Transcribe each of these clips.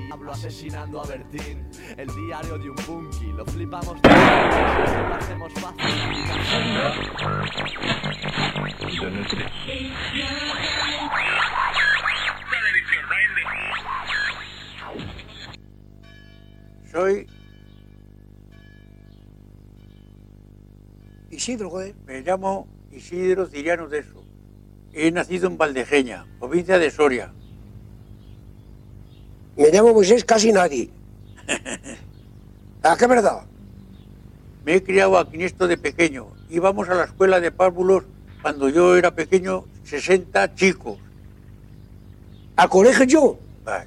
Hablo asesinando a Bertín, el diario de un punky, lo flipamos todos, lo hacemos fácil. Soy Isidro, joder. Me llamo Isidro Ciriano de Eso. He nacido en Valdejeña, provincia de Soria. Me llamo Moisés Casi Nadie. ¿A qué verdad? Me he criado aquí en esto de pequeño. Íbamos a la escuela de párvulos cuando yo era pequeño, 60 chicos. ¿Al colegio yo? Ay.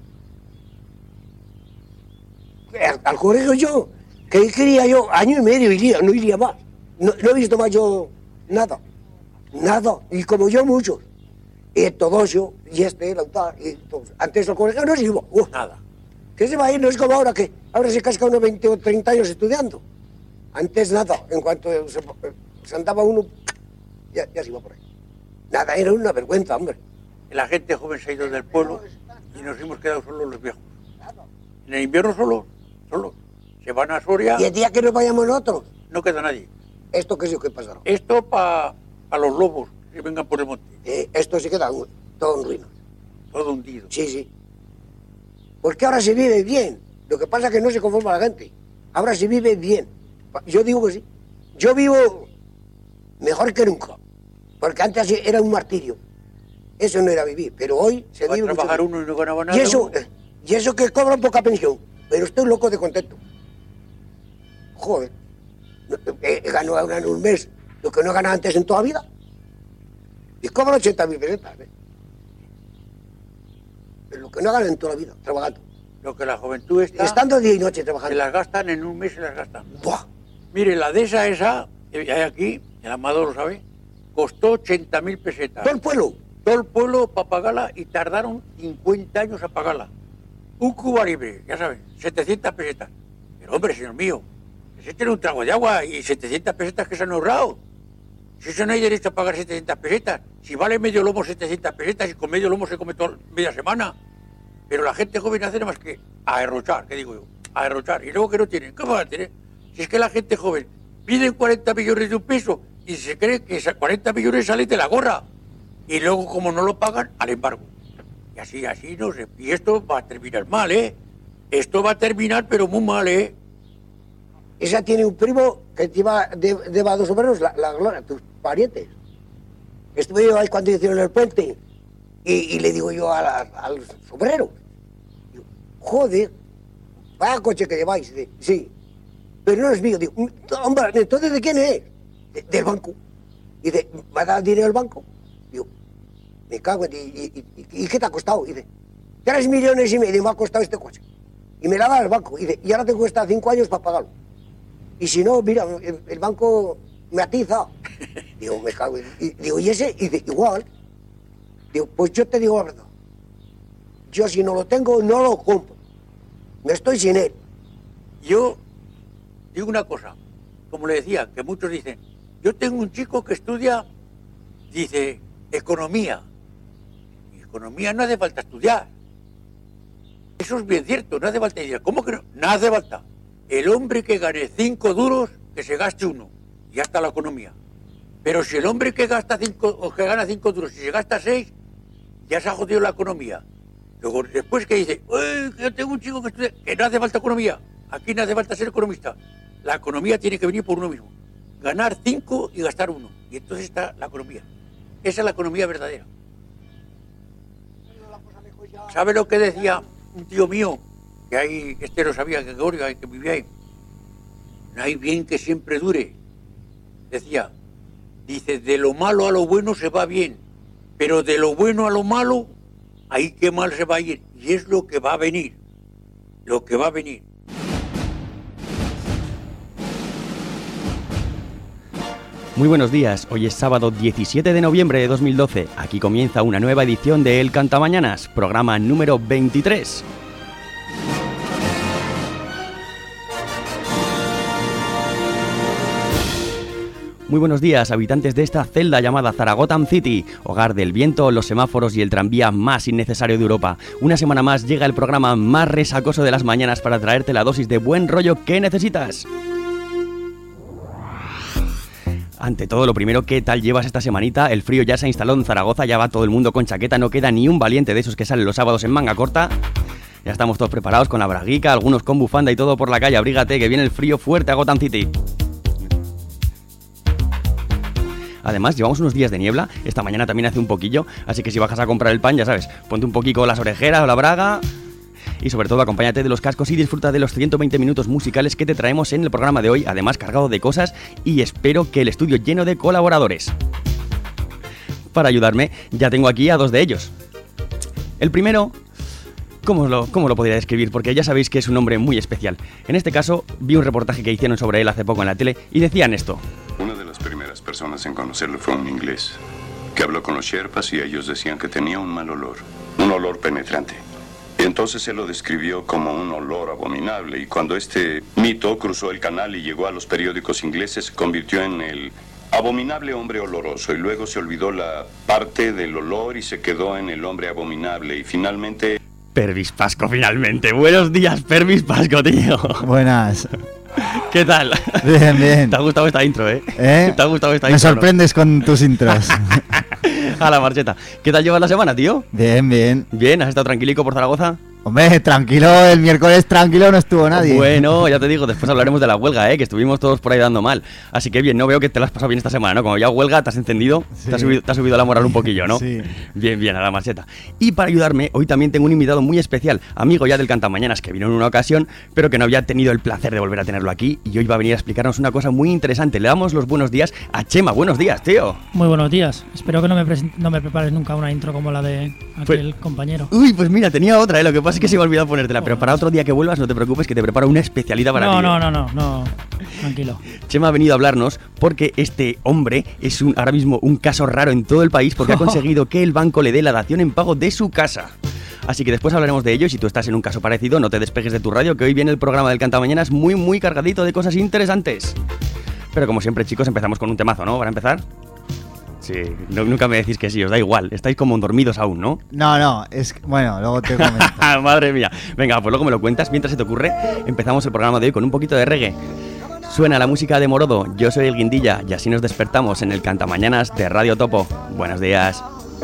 Al colegio yo, que quería yo, año y medio iría, no iría más. No he visto más yo nada. Nada. Y como yo muchos. Y todos yo, y el autor, y todos. Antes al colegio no se iba. Nada. ¿Qué se va a ir? No es como ahora, que ahora se casca unos 20 o 30 años estudiando. Antes nada. En cuanto se andaba uno, ya se iba por ahí. Nada, era una vergüenza, hombre. La gente joven se ha ido del pueblo y nos hemos quedado solos los viejos. En el invierno solos. Se van a Soria. Y el día que nos vayamos nosotros, no queda nadie. ¿Esto qué es lo que pasará? Esto para los lobos que vengan por el monte. Esto se queda todo en ruinas. Todo hundido. Sí. Porque ahora se vive bien. Lo que pasa es que no se conforma la gente. Ahora se vive bien. Yo digo que sí. Yo vivo mejor que nunca. Porque antes era un martirio. Eso no era vivir. Pero hoy se vive mucho. Va a trabajar uno y no ganaba nada. Y eso que cobran poca pensión. Pero estoy loco de contento. Joder. Ganó ahora en un mes lo que no ganaba antes en toda la vida. Y cobro 80.000 pesetas. Lo que no ganan en toda la vida, trabajando. Lo que la juventud está... Estando día y noche trabajando. Se las gastan en un mes, se las gastan. ¡Buah! Mire, la dehesa esa, que hay aquí, el Amador lo sabe, costó 80.000 pesetas. ¿Todo el pueblo? Todo el pueblo para pagarla y tardaron 50 años a pagarla. Un Cuba Libre, ya saben, 700 pesetas. Pero hombre, señor mío, ese tiene un trago de agua y 700 pesetas que se han ahorrado. Si eso no hay derecho a pagar 700 pesetas, si vale medio lomo 700 pesetas y con medio lomo se come toda media semana. Pero la gente joven hace nada más que a derrochar, ¿qué digo yo? A derrochar. Y luego que no tienen, ¿qué van a tener? Si es que la gente joven pide 40 millones de un peso y se cree que esos 40 millones salen de la gorra. Y luego, como no lo pagan, al embargo. Y así no sé. Y esto va a terminar mal, ¿eh? Esto va a terminar, pero muy mal, ¿eh? Esa tiene un primo que te iba de dos obreros, la Gloria, tus parientes. Estuve yo ahí cuando hicieron el puente y le digo yo al obrero, joder, vaya coche que lleváis. Dice, sí, pero no es mío. Digo, hombre, ¿entonces de quién es? Del banco. Y dice, ¿va a dar dinero al banco? Digo, me cago en... ¿Y qué te ha costado? Y dice, 3,5 millones me ha costado este coche. Y me la da el banco. Y dice, y ahora te cuesta 5 años para pagarlo. Y si no, mira, el banco me atiza. Digo, me cago en... Digo, ¿y ese? Y dice, igual. Digo, pues yo te digo la verdad. Yo si no lo tengo, no lo compro. Me estoy sin él. Yo digo una cosa, como le decía, que muchos dicen, yo tengo un chico que estudia, dice, economía. Y economía no hace falta estudiar. Eso es bien cierto, no hace falta estudiar. ¿Cómo que no? No hace falta. El hombre que gane 5 duros, que se gaste 1. Y ya está la economía. Pero si el hombre que gasta 5 o que gana 5 duros y se gasta 6, ya se ha jodido la economía. Luego, después que dice, yo tengo un chico que estudia, que no hace falta economía. Aquí no hace falta ser economista. La economía tiene que venir por uno mismo. Ganar 5 y gastar 1. Y entonces está la economía. Esa es la economía verdadera. ¿Sabe lo que decía un tío mío? Que ahí, este lo sabía, que Gregorio, que vivía ahí. No hay bien que siempre dure. Decía, dice, de lo malo a lo bueno se va bien, pero de lo bueno a lo malo, ahí qué mal se va a ir. Y es lo que va a venir. Lo que va a venir. Muy buenos días, hoy es sábado 17 de noviembre de 2012. Aquí comienza una nueva edición de El Cantamañanas, programa número 23. Muy buenos días, habitantes de esta celda llamada Zaragoza City, hogar del viento, los semáforos y el tranvía más innecesario de Europa. Una semana más llega el programa más resacoso de las mañanas para traerte la dosis de buen rollo que necesitas. Ante todo, lo primero, ¿qué tal llevas esta semanita? El frío ya se ha instalado en Zaragoza, ya va todo el mundo con chaqueta, no queda ni un valiente de esos que salen los sábados en manga corta. Ya estamos todos preparados con la braguica, algunos con bufanda y todo por la calle. Abrígate, que viene el frío fuerte a Gotham City. Además, llevamos unos días de niebla, esta mañana también hace un poquillo, así que si bajas a comprar el pan, ya sabes, ponte un poquito las orejeras o la braga y sobre todo acompáñate de los cascos y disfruta de los 120 minutos musicales que te traemos en el programa de hoy, además cargado de cosas y espero que el estudio lleno de colaboradores. Para ayudarme, ya tengo aquí a dos de ellos. El primero... ¿Cómo lo podría describir? Porque ya sabéis que es un hombre muy especial. En este caso, vi un reportaje que hicieron sobre él hace poco en la tele y decían esto. Una de las primeras personas en conocerlo fue un inglés que habló con los sherpas y ellos decían que tenía un mal olor, un olor penetrante. Entonces él lo describió como un olor abominable y cuando este mito cruzó el canal y llegó a los periódicos ingleses se convirtió en el abominable hombre oloroso y luego se olvidó la parte del olor y se quedó en el hombre abominable y finalmente... Pervis Pasco, finalmente. Buenos días, Pervis Pasco, tío. Buenas. ¿Qué tal? Bien, bien. ¿Te ha gustado esta intro, eh? ¿Te ha gustado esta intro? Me sorprendes, ¿no? Con tus intros. A la marcheta. ¿Qué tal llevas la semana, tío? Bien, bien. Bien, ¿has estado tranquilico por Zaragoza? Hombre, tranquilo, el miércoles tranquilo no estuvo nadie. Bueno, ya te digo, después hablaremos de la huelga, que estuvimos todos por ahí dando mal. Así que bien, no veo que te la has pasado bien esta semana, ¿no? Como ya huelga, te has encendido, sí. te has subido la moral un poquillo, ¿no? Sí. Bien, bien, a la marcheta. Y para ayudarme, hoy también tengo un invitado muy especial, amigo ya del Cantamañanas, que vino en una ocasión, pero que no había tenido el placer de volver a tenerlo aquí. Y hoy va a venir a explicarnos una cosa muy interesante. Le damos los buenos días a Chema. Buenos días, tío. Muy buenos días. Espero que no me prepares nunca una intro como la de aquel compañero. Uy, pues mira, tenía otra, lo que pasa es que se me ha olvidado ponértela. Pero para otro día que vuelvas, no te preocupes, que te preparo una especialidad para ti. No, tranquilo. Chema ha venido a hablarnos porque este hombre es ahora mismo un caso raro en todo el país porque ha conseguido que el banco le dé la dación en pago de su casa. Así que después hablaremos de ello y si tú estás en un caso parecido, no te despegues de tu radio, que hoy viene el programa del Cantamañanas muy, muy cargadito de cosas interesantes. Pero como siempre, chicos, empezamos con un temazo, ¿no? Para empezar. Sí, nunca me decís que sí, os da igual. Estáis como dormidos aún, ¿no? No, es que, bueno, luego te comento. Madre mía. Venga, pues luego me lo cuentas. Mientras se te ocurre, empezamos el programa de hoy con un poquito de reggae. Suena la música de Morodo, yo soy el Guindilla y así nos despertamos en el Cantamañanas de Radio Topo. Buenos días.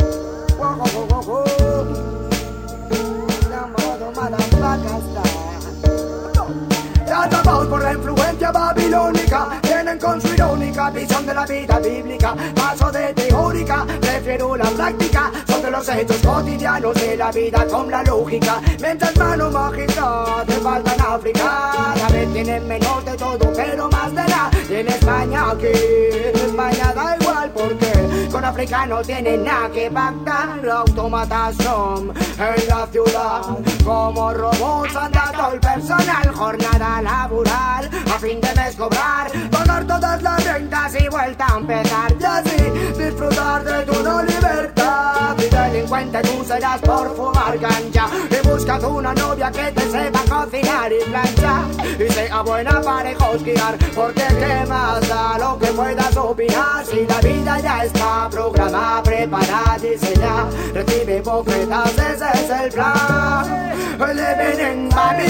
Atrapados por la influencia babilónica, tienen con su irónica visión de la vida bíblica. Paso de teórica, prefiero la práctica. Son de los hechos cotidianos de la vida con la lógica. Mientras mano mágica te falta en África. A ver, tienen menos de todo, pero más de nada. Y en España, aquí en España da igual porque con África no tienen nada que pactar. Autómatas son en la ciudad, como robots anda todo el personal. Jornada laboral, a fin de mes cobrar, pagar todas las rentas y vuelta a empezar. Y así disfrutar de tu no libertad. Y delincuente tú serás por fumar ganja. Y buscas una novia que te sepa cocinar y planchar y sea buena para hosquear, porque qué más da lo que puedas opinar si la vida ya está programada, preparada, diseñada. Recibe bofetas, ese es el plan. Living in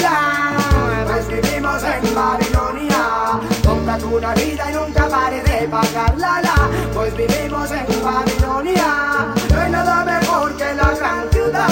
Babylon, pues vivimos en Babilonia. Cómprate una vida y nunca pare de pagarla, pues vivimos en Babilonia. No hay nada mejor que la gran ciudad,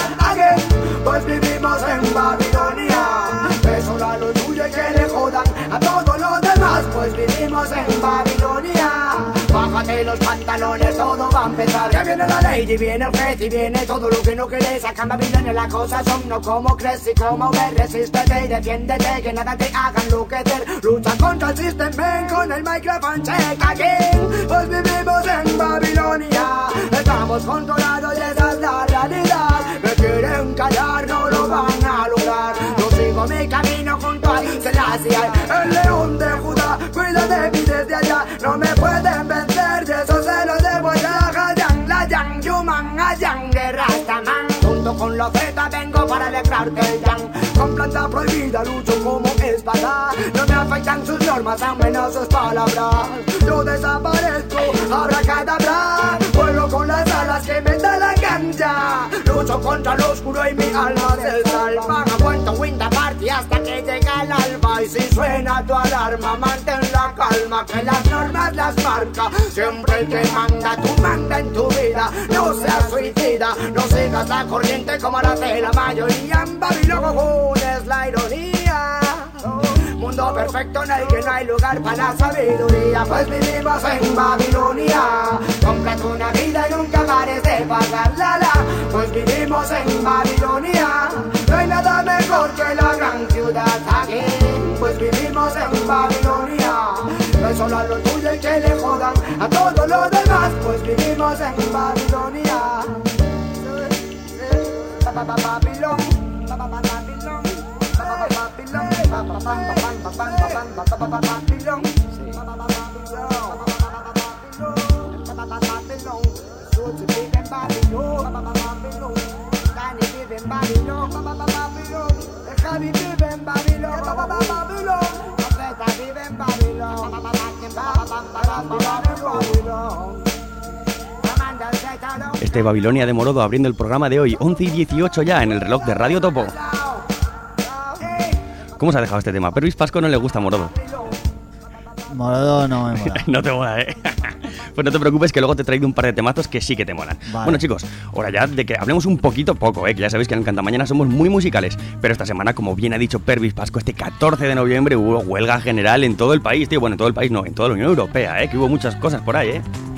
pues vivimos en Babilonia. Eso da lo tuyo y que le jodan a todos los demás, pues vivimos en Babilonia. Bájate los pantalones, todo va a empezar. Ya viene la ley y viene el juez y viene todo lo que no querés. Acá en Babilonia las cosas son no como crees y como ves. Resístete y defiéndete, que nada te hagan enloquecer. Lucha contra el sistema, ven con el micrófono check aquí. Pues vivimos en Babilonia. Estamos controlados y esa es la realidad. Me quieren callar, no lo van a lograr. Yo sigo mi camino junto a Selassie, el león de Judá. Cuida de mí desde allá, no me pueden vencer, de eso se lo debo a Hayan, la Yang, Yuman, Hayan, de Rastaman. Junto con la Z vengo para alegrarte el Yang. Con planta prohibida lucho como espada. No me afectan sus normas pasan menos sus palabras. Yo desaparezco, abracadabra, vuelo con las alas que me da la ganja. Lucho contra lo oscuro y mi alma se salva. Aguanto Winter Party hasta que llega el alba. Y si suena tu alarma, mantén la calma, que las normas las marca. Siempre el que manda, tú manda en tu vida. No seas suicida, no sigas la corriente como la de la mayoría. En Babilón es la ironía. Mundo perfecto en el que no hay lugar para la sabiduría. Pues vivimos en Babilonia. Cómprate una vida y nunca pares de pagarla. Pues vivimos en Babilonia. No hay nada mejor que la gran ciudad aquí. Pues vivimos en Babilonia. No es solo a lo tuyo y que le jodan a todo lo demás. Pues vivimos en Babilonia. Babilón, Babilón. Este Babilonia de Morodo abriendo el programa de hoy, 11:18 ya en el reloj de Radio Topo. ¿Cómo se ha dejado este tema? Pero Luis Pasco no le gusta Morodo. Morodo no me mola. No te mola, ¿eh? Pues no te preocupes que luego te he traído un par de temazos que sí que te molan. Vale. Bueno, chicos, hora ya de que hablemos un poco, que ya sabéis que en Cantamañana somos muy musicales. Pero esta semana, como bien ha dicho Pervis Pasco, este 14 de noviembre hubo huelga general en todo el país, tío. Bueno, en todo el país no, en toda la Unión Europea, que hubo muchas cosas por ahí,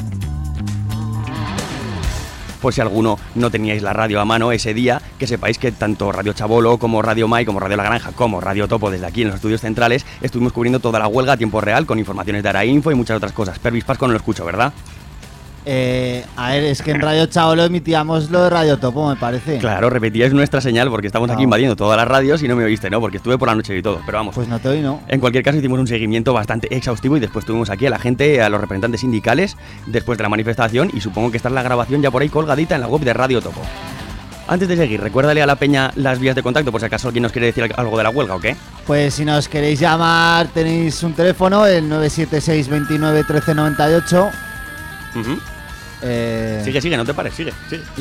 Por si alguno no teníais la radio a mano ese día, que sepáis que tanto Radio Chabolo como Radio Mai, como Radio La Granja, como Radio Topo desde aquí en los estudios centrales, estuvimos cubriendo toda la huelga a tiempo real con informaciones de Arainfo y muchas otras cosas. Pervis Pasco no lo escucho, ¿verdad? A ver, es que en Radio Chabolo emitíamos lo de Radio Topo, me parece. Claro, repetíais nuestra señal porque estamos aquí invadiendo todas las radios y no me oíste, ¿no? Porque estuve por la noche y todo, pero vamos. Pues no te oí, ¿no? En cualquier caso hicimos un seguimiento bastante exhaustivo y después tuvimos aquí a la gente, a los representantes sindicales después de la manifestación y supongo que está la grabación ya por ahí colgadita en la web de Radio Topo. Antes de seguir, recuérdale a la peña las vías de contacto por si acaso alguien nos quiere decir algo de la huelga o qué. Pues si nos queréis llamar tenéis un teléfono, el 976 29 13 98. Sigue, no te pares, sigue.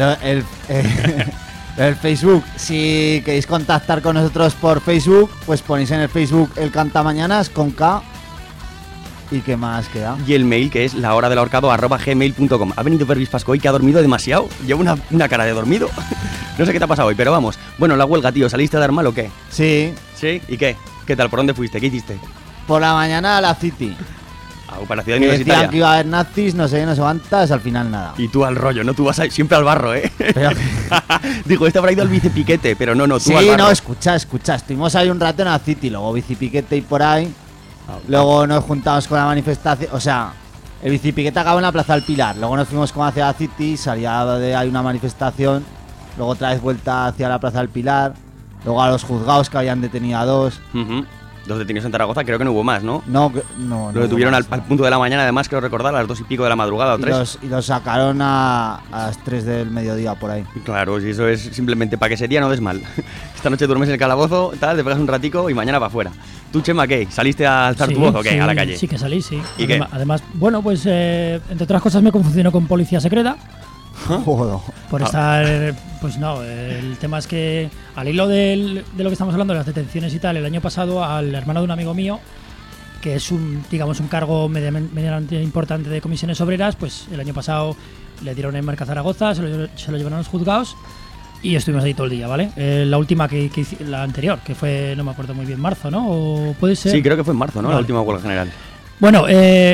El Facebook, si queréis contactar con nosotros por Facebook, pues ponéis en el Facebook el Cantamañanas con K. ¿Y qué más queda? Y el mail que es lahoradelahorcado@gmail.com. Ha venido Pervis Pasco hoy que ha dormido demasiado. Lleva una cara de dormido. No sé qué te ha pasado hoy, pero vamos. Bueno, la huelga, tío, ¿saliste a dar mal o qué? Sí. ¿Sí? ¿Y qué? ¿Qué tal? ¿Por dónde fuiste? ¿Qué hiciste? Por la mañana a la City. Para la ciudad que universitaria. decían que iba a haber nazis, no sé qué, no se aguantas, al final nada. Y tú al rollo, ¿no? Tú vas siempre al barro, ¿eh? Pero... Digo, este habrá ido al bicipiquete, pero no, tú sí, al barro. No, escucha, estuvimos ahí un rato en la City, luego bicipiquete y por ahí. Luego nos juntamos con la manifestación, o sea, el bicipiquete acabó en la Plaza del Pilar, luego nos fuimos como hacia la City, salía de ahí una manifestación, luego otra vez vuelta hacia la Plaza del Pilar, luego a los juzgados que habían detenido a dos. Dos detenidos en Zaragoza, creo que no hubo más, ¿no? No. Lo detuvieron al punto de la mañana, además, creo recordar, a las 2:00 de la madrugada o 3. Y los sacaron a las 3 del mediodía, por ahí. Claro, si eso es simplemente para que ese día no des mal. Esta noche duermes en el calabozo, tal, te pegas un ratico y mañana para afuera. ¿Tú, Chema, qué? ¿Saliste a alzar tu voz o qué? Sí, a la calle. Sí que salí, sí. ¿Y qué? Además, bueno, pues entre otras cosas me confusiono con policía secreta. Joder. Por estar, pues no, el tema es que al hilo de lo que estamos hablando, de las detenciones y tal, el año pasado al hermano de un amigo mío, que es un cargo medianamente importante de comisiones obreras, pues el año pasado le dieron en Marca Zaragoza, se lo llevaron a los juzgados y estuvimos ahí todo el día, ¿vale? La última la anterior, que fue, no me acuerdo muy bien, marzo, ¿no? ¿O puede ser? Sí, creo que fue en marzo, ¿no? Vale. La última huelga general. Bueno,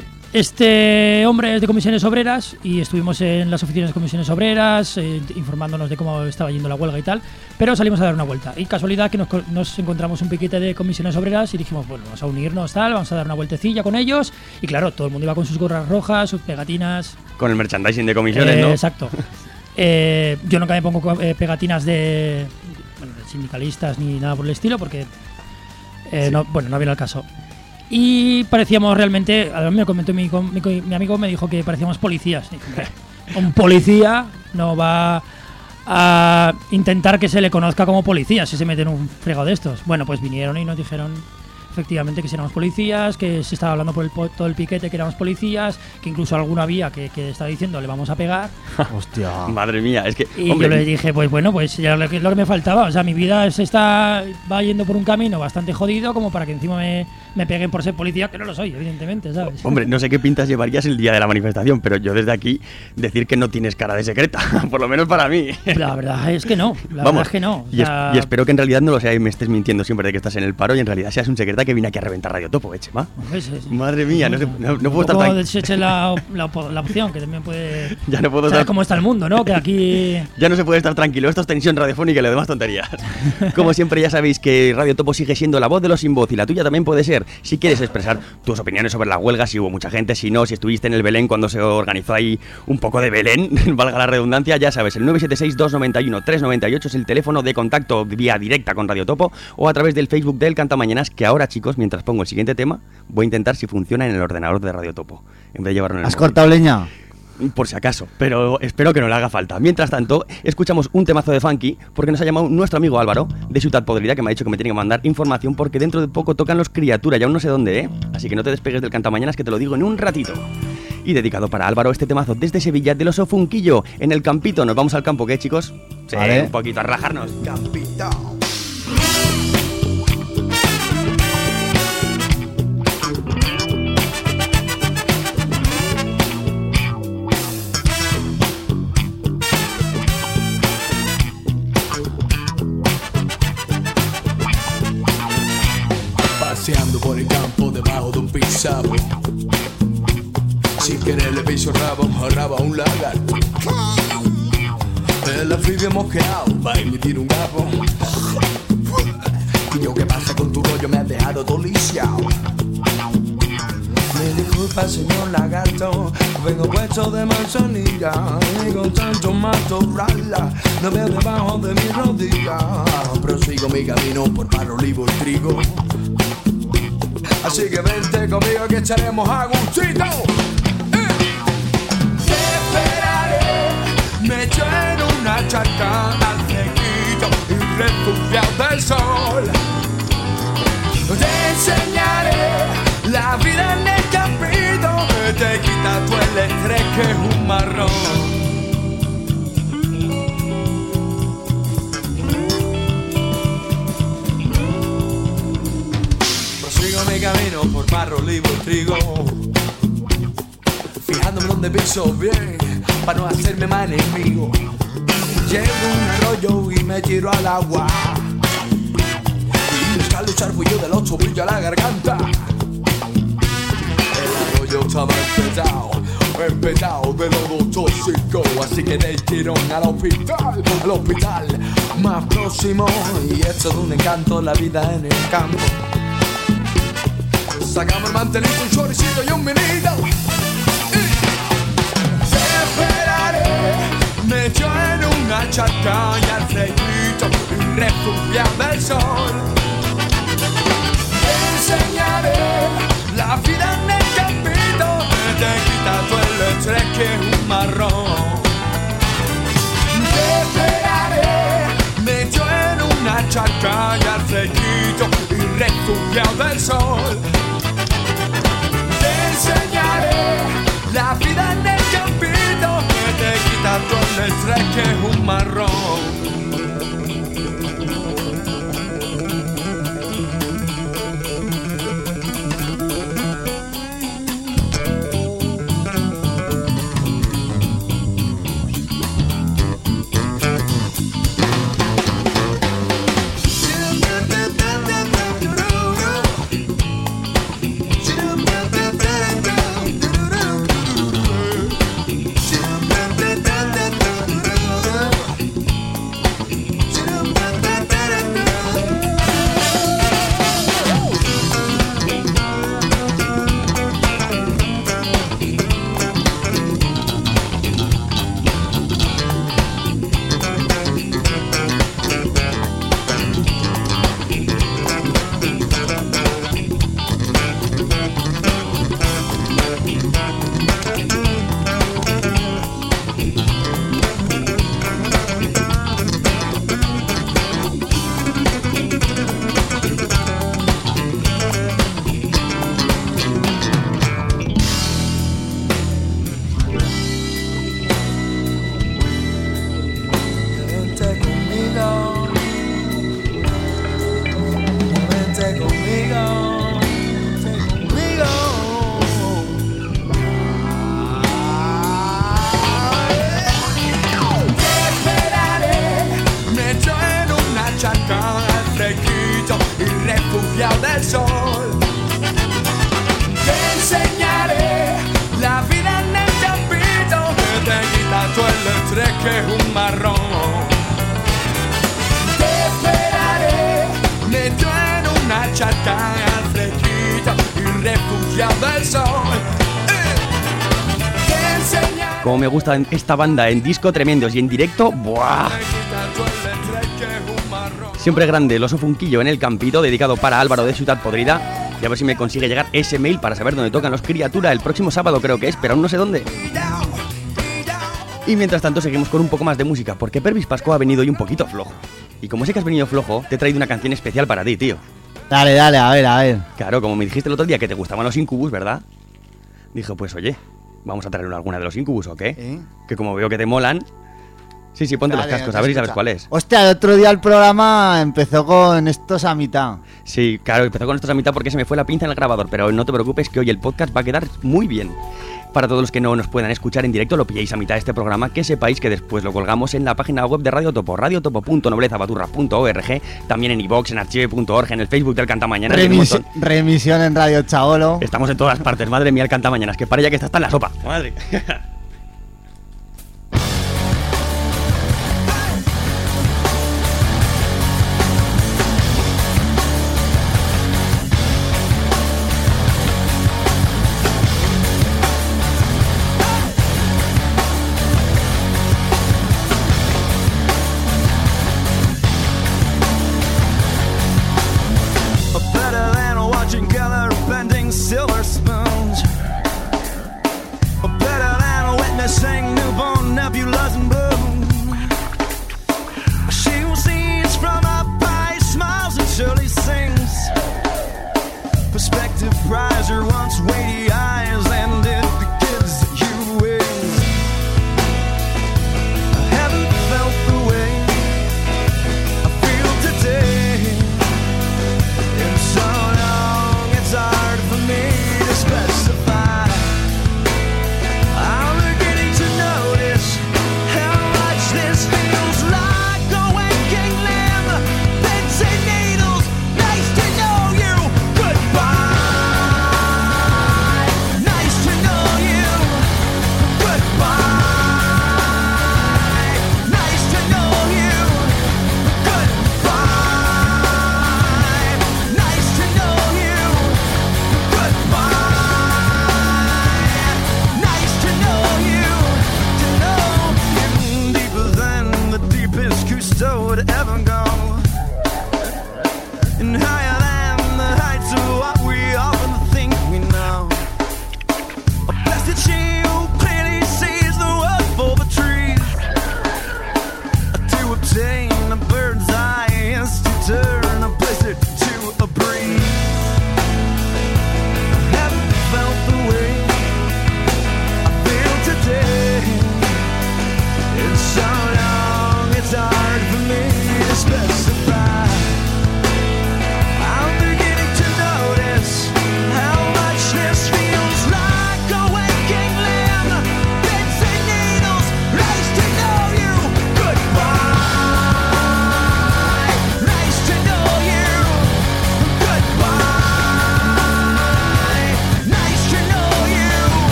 este hombre es de comisiones obreras y estuvimos en las oficinas de comisiones obreras informándonos de cómo estaba yendo la huelga y tal, pero salimos a dar una vuelta y casualidad que nos encontramos un piquete de comisiones obreras y dijimos, bueno, vamos a unirnos, tal, vamos a dar una vueltecilla con ellos y claro, todo el mundo iba con sus gorras rojas, sus pegatinas. Con el merchandising de comisiones, ¿no? Exacto. Yo nunca me pongo pegatinas de sindicalistas ni nada por el estilo porque sí. No viene al caso. Y parecíamos realmente, a mí me comentó mi amigo, me dijo que parecíamos policías. Un policía no va a intentar que se le conozca como policía si se mete en un fregado de estos. Bueno, pues vinieron y nos dijeron efectivamente que si éramos policías, que se estaba hablando por todo el piquete que éramos policías, que incluso alguna había que estaba diciendo le vamos a pegar. Hostia. Madre mía, es que... Y hombre, yo le dije, pues bueno, pues ya lo que me faltaba. O sea, mi vida va yendo por un camino bastante jodido como para que encima me peguen por ser policía, que no lo soy, evidentemente, ¿sabes? Hombre, no sé qué pintas llevarías el día de la manifestación, pero yo desde aquí decir que no tienes cara de secreta, por lo menos para mí. La verdad es que no, verdad es que no. O sea, Y espero que en realidad no lo sea y me estés mintiendo siempre de que estás en el paro y en realidad seas un secreta que viene aquí a reventar Radio Topo, Chema. Madre mía, no puedo estar tan... tan... se eche la opción, que también puede... Ya no puedo estar... estar... cómo está el mundo, ¿no? Que aquí... Ya no se puede estar tranquilo, esto es tensión radiofónica y lo demás tonterías. Como siempre ya sabéis que Radio Topo sigue siendo la voz de los sin voz y la tuya también puede ser. Si quieres expresar tus opiniones sobre la huelga, si hubo mucha gente, si no, si estuviste en el Belén cuando se organizó ahí un poco de Belén, valga la redundancia, ya sabes, el 976-291-398 es el teléfono de contacto vía directa con Radio Topo o a través del Facebook del Cantamañanas, que ahora, chicos, mientras pongo el siguiente tema, voy a intentar si funciona en el ordenador de Radio Topo, en vez de llevarlo en el ¿Has móvil. cortado leña? Por si acaso, pero espero que no le haga falta. Mientras tanto, escuchamos un temazo de funky porque nos ha llamado nuestro amigo Álvaro de Ciudad Podrida, que me ha dicho que me tiene que mandar información porque dentro de poco tocan los Criatura y aún no sé dónde, ¿eh? Así que no te despegues del Cantamañanas, que te lo digo en un ratito. Y dedicado para Álvaro este temazo desde Sevilla del Oso Funquillo, en el campito. Nos vamos al campo, ¿qué, chicos? Sí, vale. Un poquito a relajarnos. Campito. Paseando por el campo debajo de un pisabo, sin querer le piso rabo a un lagarto. El anfibio mosqueado va a emitir un gabo. Y yo, ¿qué pasa con tu rollo? Me has dejado todo lisiado. Me disculpa, señor lagarto, vengo puesto de manzanilla y con tanto matorral no veo debajo de mi rodilla. Prosigo mi camino por Barro Olivo y Trigo. Así que vente conmigo que echaremos a gustito. Te esperaré, me echo en una charca al flequillo y refugiado del sol. Te enseñaré la vida en el campito, que te quita tu el estrés que es un marrón. Prosigo mi camino por Barro Olivo y Trigo, fijándome donde piso bien, para no hacerme más enemigo. Llego a un arroyo y me tiro al agua, y buscar luchar fui yo de los tobillos a la garganta. El arroyo estaba empezado de lodo tóxico, así que de tirón al hospital más próximo. Y esto de un encanto, la vida en el campo. Sacamos el mantelito, un choricito y un vinito. Te esperaré, me echo en una charca y al fresquito y refugiado del sol. Te enseñaré la vida en el campito, que te quita todo el estrés que es un marrón. Te esperaré, me echo en una charca y al fresquito y refugiado del sol. Te enseñaré la vida en el campito, que te quita todo el estrés que es un marrón. del sol. Te enseñaré la vida en el campito que te quita tu electric un marrón. Te esperaré metido en una charca al fresquito y refugiado del sol. Te enseñaré. Como me gusta esta banda en disco tremendos y en directo, ¡buah! Siempre grande, el oso funquillo en el campito, dedicado para Álvaro de Ciudad Podrida. Y a ver si me consigue llegar ese mail para saber dónde tocan los Criatura el próximo sábado, creo que es, pero aún no sé dónde. Y mientras tanto seguimos con un poco más de música, porque Pervis Pasco ha venido hoy un poquito flojo. Y como sé que has venido flojo, te he traído una canción especial para ti, tío. Dale, a ver. Claro, como me dijiste el otro día que te gustaban los Incubus, ¿verdad? Dije, pues oye, vamos a traer alguna de los Incubus, ¿o qué? Que como veo que te molan... Sí, ponte Dale, los cascos, a ver si sabes cuál es. Hostia, el otro día el programa empezó con estos a mitad. Sí, claro, empezó con estos a mitad porque se me fue la pinza en el grabador, pero no te preocupes que hoy el podcast va a quedar muy bien. Para todos los que no nos puedan escuchar en directo, lo pilláis a mitad de este programa, que sepáis que después lo colgamos en la página web de Radio Topo, radiotopo.noblezabaturra.org, también en iVoox, en archive.org, en el Facebook del Cantamañanas. Remisión en Radio Chaolo. Estamos en todas partes, madre mía, el Cantamañanas, que para ya que está hasta en la sopa. Madre. Silver spoons, better than witnessing newborn nebulas and bloom. She sees from up high, smiles and surely sings. Perspective prize her once weighty eyes, and it gives you wings. I haven't felt the way I feel today in so long. It's hard for me to specify. I'm beginning to notice how much this feels like a waking limb. Pins and needles, nice to know you. Goodbye, nice to know you. Goodbye, nice to know you. Goodbye, nice to know you. Goodbye, nice to know you. To know you deeper than the deepest Cousteau would ever go, and higher than the heights of what we often think we know. A blessed she who clearly sees the wood for the trees, to obtain a bird's eye is to turn a blizzard to a breeze. I haven't felt the way I feel today in so long. It's hard for me to specify.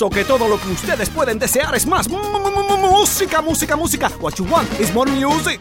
Pienso que todo lo que ustedes pueden desear es más música, música, música. What you want is more music.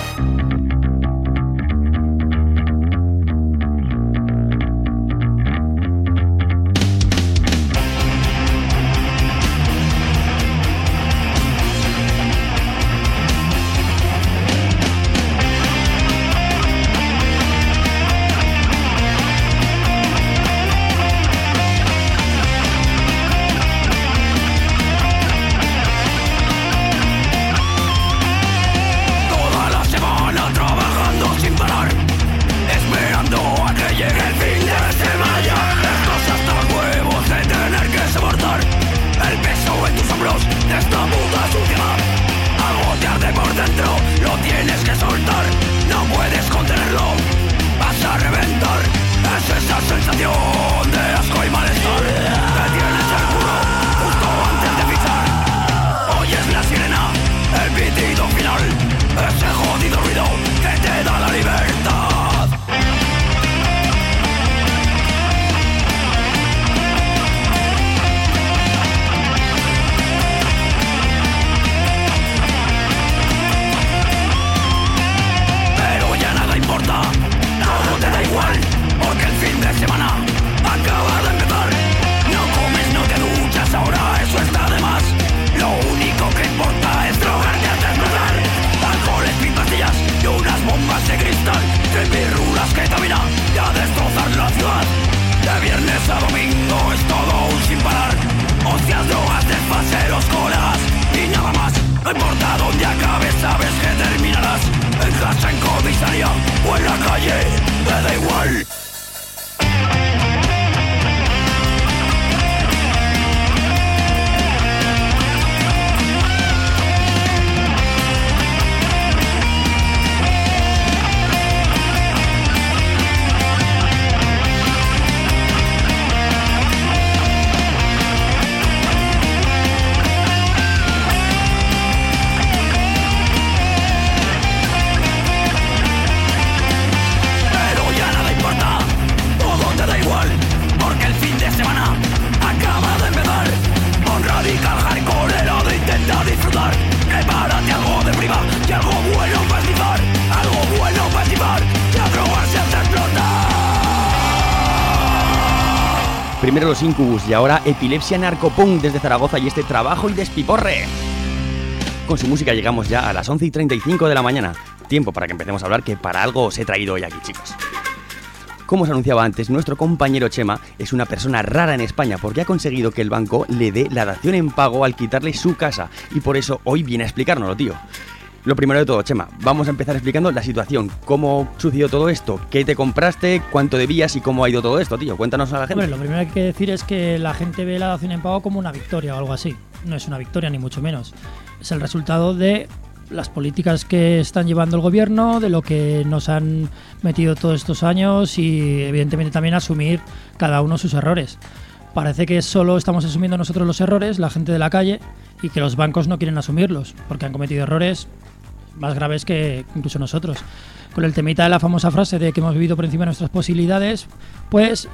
Primero los Incubus y ahora Epilepsia Narcopunk desde Zaragoza y este Trabajo y Despiporre. Con su música llegamos ya a las 11:35 de la mañana. Tiempo para que empecemos a hablar, que para algo os he traído hoy aquí, chicos. Como os anunciaba antes, nuestro compañero Chema es una persona rara en España porque ha conseguido que el banco le dé la dación en pago al quitarle su casa y por eso hoy viene a explicárnoslo, tío. Lo primero de todo, Chema, vamos a empezar explicando la situación. ¿Cómo sucedió todo esto? ¿Qué te compraste? ¿Cuánto debías? ¿Y cómo ha ido todo esto, tío? Cuéntanos a la gente. Bueno, lo primero que hay que decir es que la gente ve la dación en pago como una victoria o algo así. No es una victoria, ni mucho menos. Es el resultado de las políticas que están llevando el gobierno, de lo que nos han metido todos estos años y, evidentemente, también asumir cada uno sus errores. Parece que solo estamos asumiendo nosotros los errores, la gente de la calle, y que los bancos no quieren asumirlos, porque han cometido errores más graves que incluso nosotros. Con el temita de la famosa frase de que hemos vivido por encima de nuestras posibilidades, pues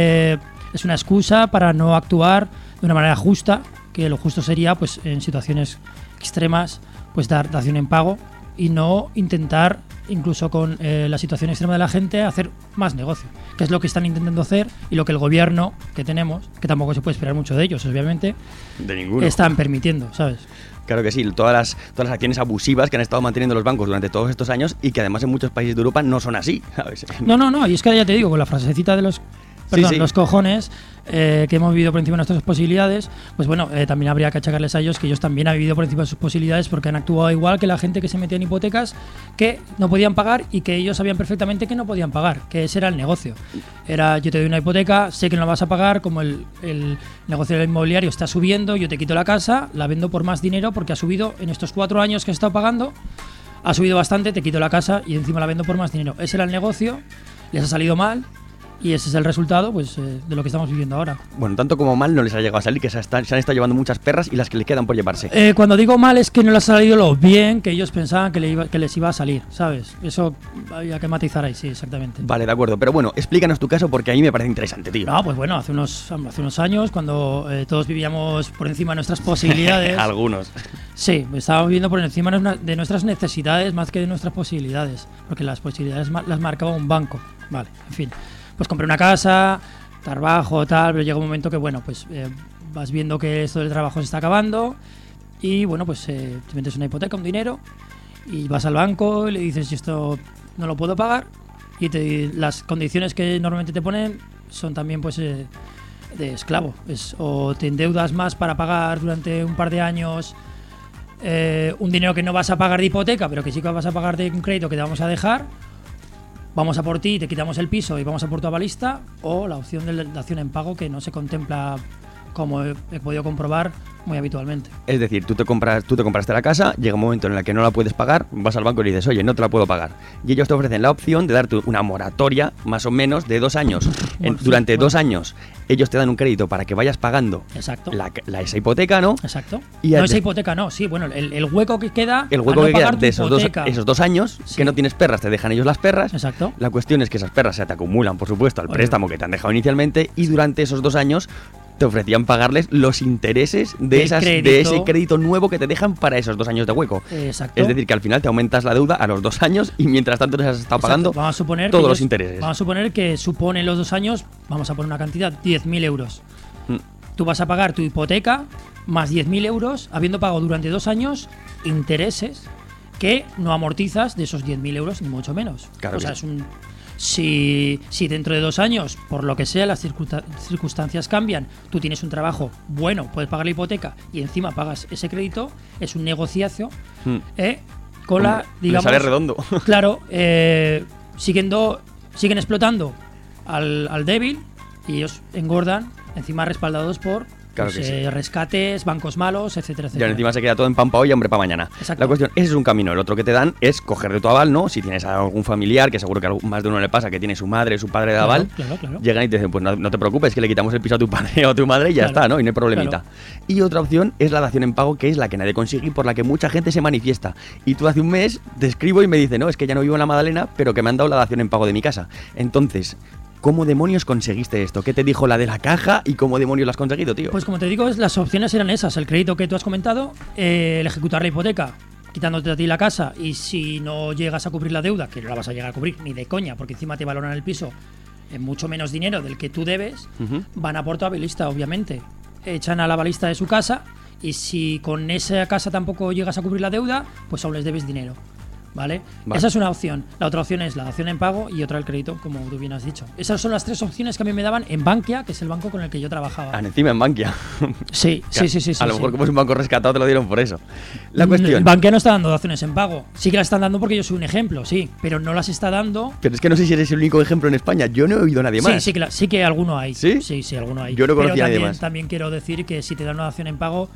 es una excusa para no actuar de una manera justa, que lo justo sería, pues en situaciones extremas, pues dar dación en pago y no intentar, incluso con la situación extrema de la gente, hacer más negocio, que es lo que están intentando hacer y lo que el gobierno que tenemos, que tampoco se puede esperar mucho de ellos, obviamente, de ninguno, están permitiendo, ¿sabes? Claro que sí, todas las acciones abusivas que han estado manteniendo los bancos durante todos estos años y que además en muchos países de Europa no son así, ¿sabes? No, y es que ya te digo, con la frasecita de los los cojones, que hemos vivido por encima de nuestras posibilidades, pues bueno, también habría que achacarles a ellos que ellos también han vivido por encima de sus posibilidades porque han actuado igual que la gente que se metía en hipotecas que no podían pagar y que ellos sabían perfectamente que no podían pagar, que ese era el negocio. Era, yo te doy una hipoteca, sé que no la vas a pagar, como el negocio del inmobiliario está subiendo, yo te quito la casa, la vendo por más dinero porque ha subido en estos 4 años que he estado pagando, ha subido bastante, te quito la casa y encima la vendo por más dinero. Ese era el negocio, les ha salido mal. Y ese es el resultado pues de lo que estamos viviendo ahora. Bueno, tanto como mal no les ha llegado a salir, que se han estado llevando muchas perras y las que les quedan por llevarse. Cuando digo mal es que no les ha salido lo bien que ellos pensaban que les iba a salir, ¿sabes? Eso había que matizar ahí, sí, exactamente. Vale, de acuerdo, pero bueno, explícanos tu caso porque a mí me parece interesante, tío. No, pues bueno, hace unos años, cuando todos vivíamos por encima de nuestras posibilidades. Algunos. Sí, estábamos viviendo por encima de nuestras necesidades más que de nuestras posibilidades, porque las posibilidades las marcaba un banco. Vale, en fin. Pues compré una casa, trabajo, tal, pero llega un momento que, bueno, pues vas viendo que esto del trabajo se está acabando y, bueno, pues te metes una hipoteca, un dinero, y vas al banco y le dices, esto no lo puedo pagar, y las condiciones que normalmente te ponen son también, pues, de esclavo. O te endeudas más para pagar durante un par de años un dinero que no vas a pagar de hipoteca, pero que sí que vas a pagar de un crédito que te vamos a dejar. Vamos a por ti, te quitamos el piso y vamos a por tu avalista, o la opción de dación en pago, que no se contempla, como he podido comprobar, muy habitualmente. Es decir, tú te compraste la casa, llega un momento en el que no la puedes pagar, vas al banco y le dices, oye, no te la puedo pagar. Y ellos te ofrecen la opción de darte una moratoria, más o menos, de 2 años. Durante 2 años, ellos te dan un crédito para que vayas pagando esa hipoteca, ¿no? Exacto. No, esa hipoteca no, sí, bueno, el hueco que queda. El hueco que queda de esos 2 años, sí, que no tienes perras, te dejan ellos las perras. Exacto. La cuestión es que esas perras se te acumulan, por supuesto, al préstamo que te han dejado inicialmente, y durante esos 2 años te ofrecían pagarles los intereses de ese crédito nuevo que te dejan para esos 2 años de hueco. Exacto. Es decir, que al final te aumentas la deuda a los 2 años y mientras tanto les has estado pagando todos los intereses. Vamos a suponer que supone los 2 años, vamos a poner una cantidad, 10.000 euros. Tú vas a pagar tu hipoteca más 10.000 euros, habiendo pagado durante 2 años intereses que no amortizas de esos 10.000 euros, ni mucho menos. Claro, o sea, si dentro de 2 años, por lo que sea, las circunstancias cambian, tú tienes un trabajo bueno, puedes pagar la hipoteca y encima pagas ese crédito, es un negociazo con la, digamos, sale redondo. Claro, siguen explotando al débil y ellos engordan, encima respaldados por rescates, bancos malos, etcétera, etcétera. Y encima se queda todo en pan pa' hoy y hambre pa' mañana. Exacto. La cuestión, ese es un camino. El otro que te dan es coger de tu aval, ¿no? Si tienes a algún familiar, que seguro que a más de uno le pasa, que tiene su madre, su padre de aval, claro. llegan y te dicen, pues no te preocupes, que le quitamos el piso a tu padre o a tu madre y ya está, ¿no? Y no hay problemita. Y otra opción es la dación en pago, que es la que nadie consigue y por la que mucha gente se manifiesta. Y tú hace un mes te escribo y me dice, no, es que ya no vivo en la Madalena, pero que me han dado la dación en pago de mi casa. Entonces, ¿cómo demonios conseguiste esto? ¿Qué te dijo la de la caja y cómo demonios lo has conseguido, tío? Pues como te digo, las opciones eran esas. El crédito que tú has comentado, el ejecutar la hipoteca, quitándote a ti la casa, y si no llegas a cubrir la deuda, que no la vas a llegar a cubrir ni de coña, porque encima te valoran el piso en mucho menos dinero del que tú debes, van a por tu avalista, obviamente. Echan a la avalista de su casa y si con esa casa tampoco llegas a cubrir la deuda, pues aún les debes dinero. ¿Vale? Esa es una opción. La otra opción es la dación en pago y otra el crédito, como tú bien has dicho. Esas son las 3 opciones que a mí me daban en Bankia, que es el banco con el que yo trabajaba. Encima en Bankia. Sí. A lo mejor como es un banco rescatado te lo dieron por eso. La cuestión... Bankia no está dando daciones en pago. Sí que las están dando porque yo soy un ejemplo, sí, pero no las está dando... Pero es que no sé si eres el único ejemplo en España. Yo no he oído a nadie más. Sí que alguno hay. ¿Sí? Sí, alguno hay. Yo no conocía a nadie más. También quiero decir que si te dan una dación en pago...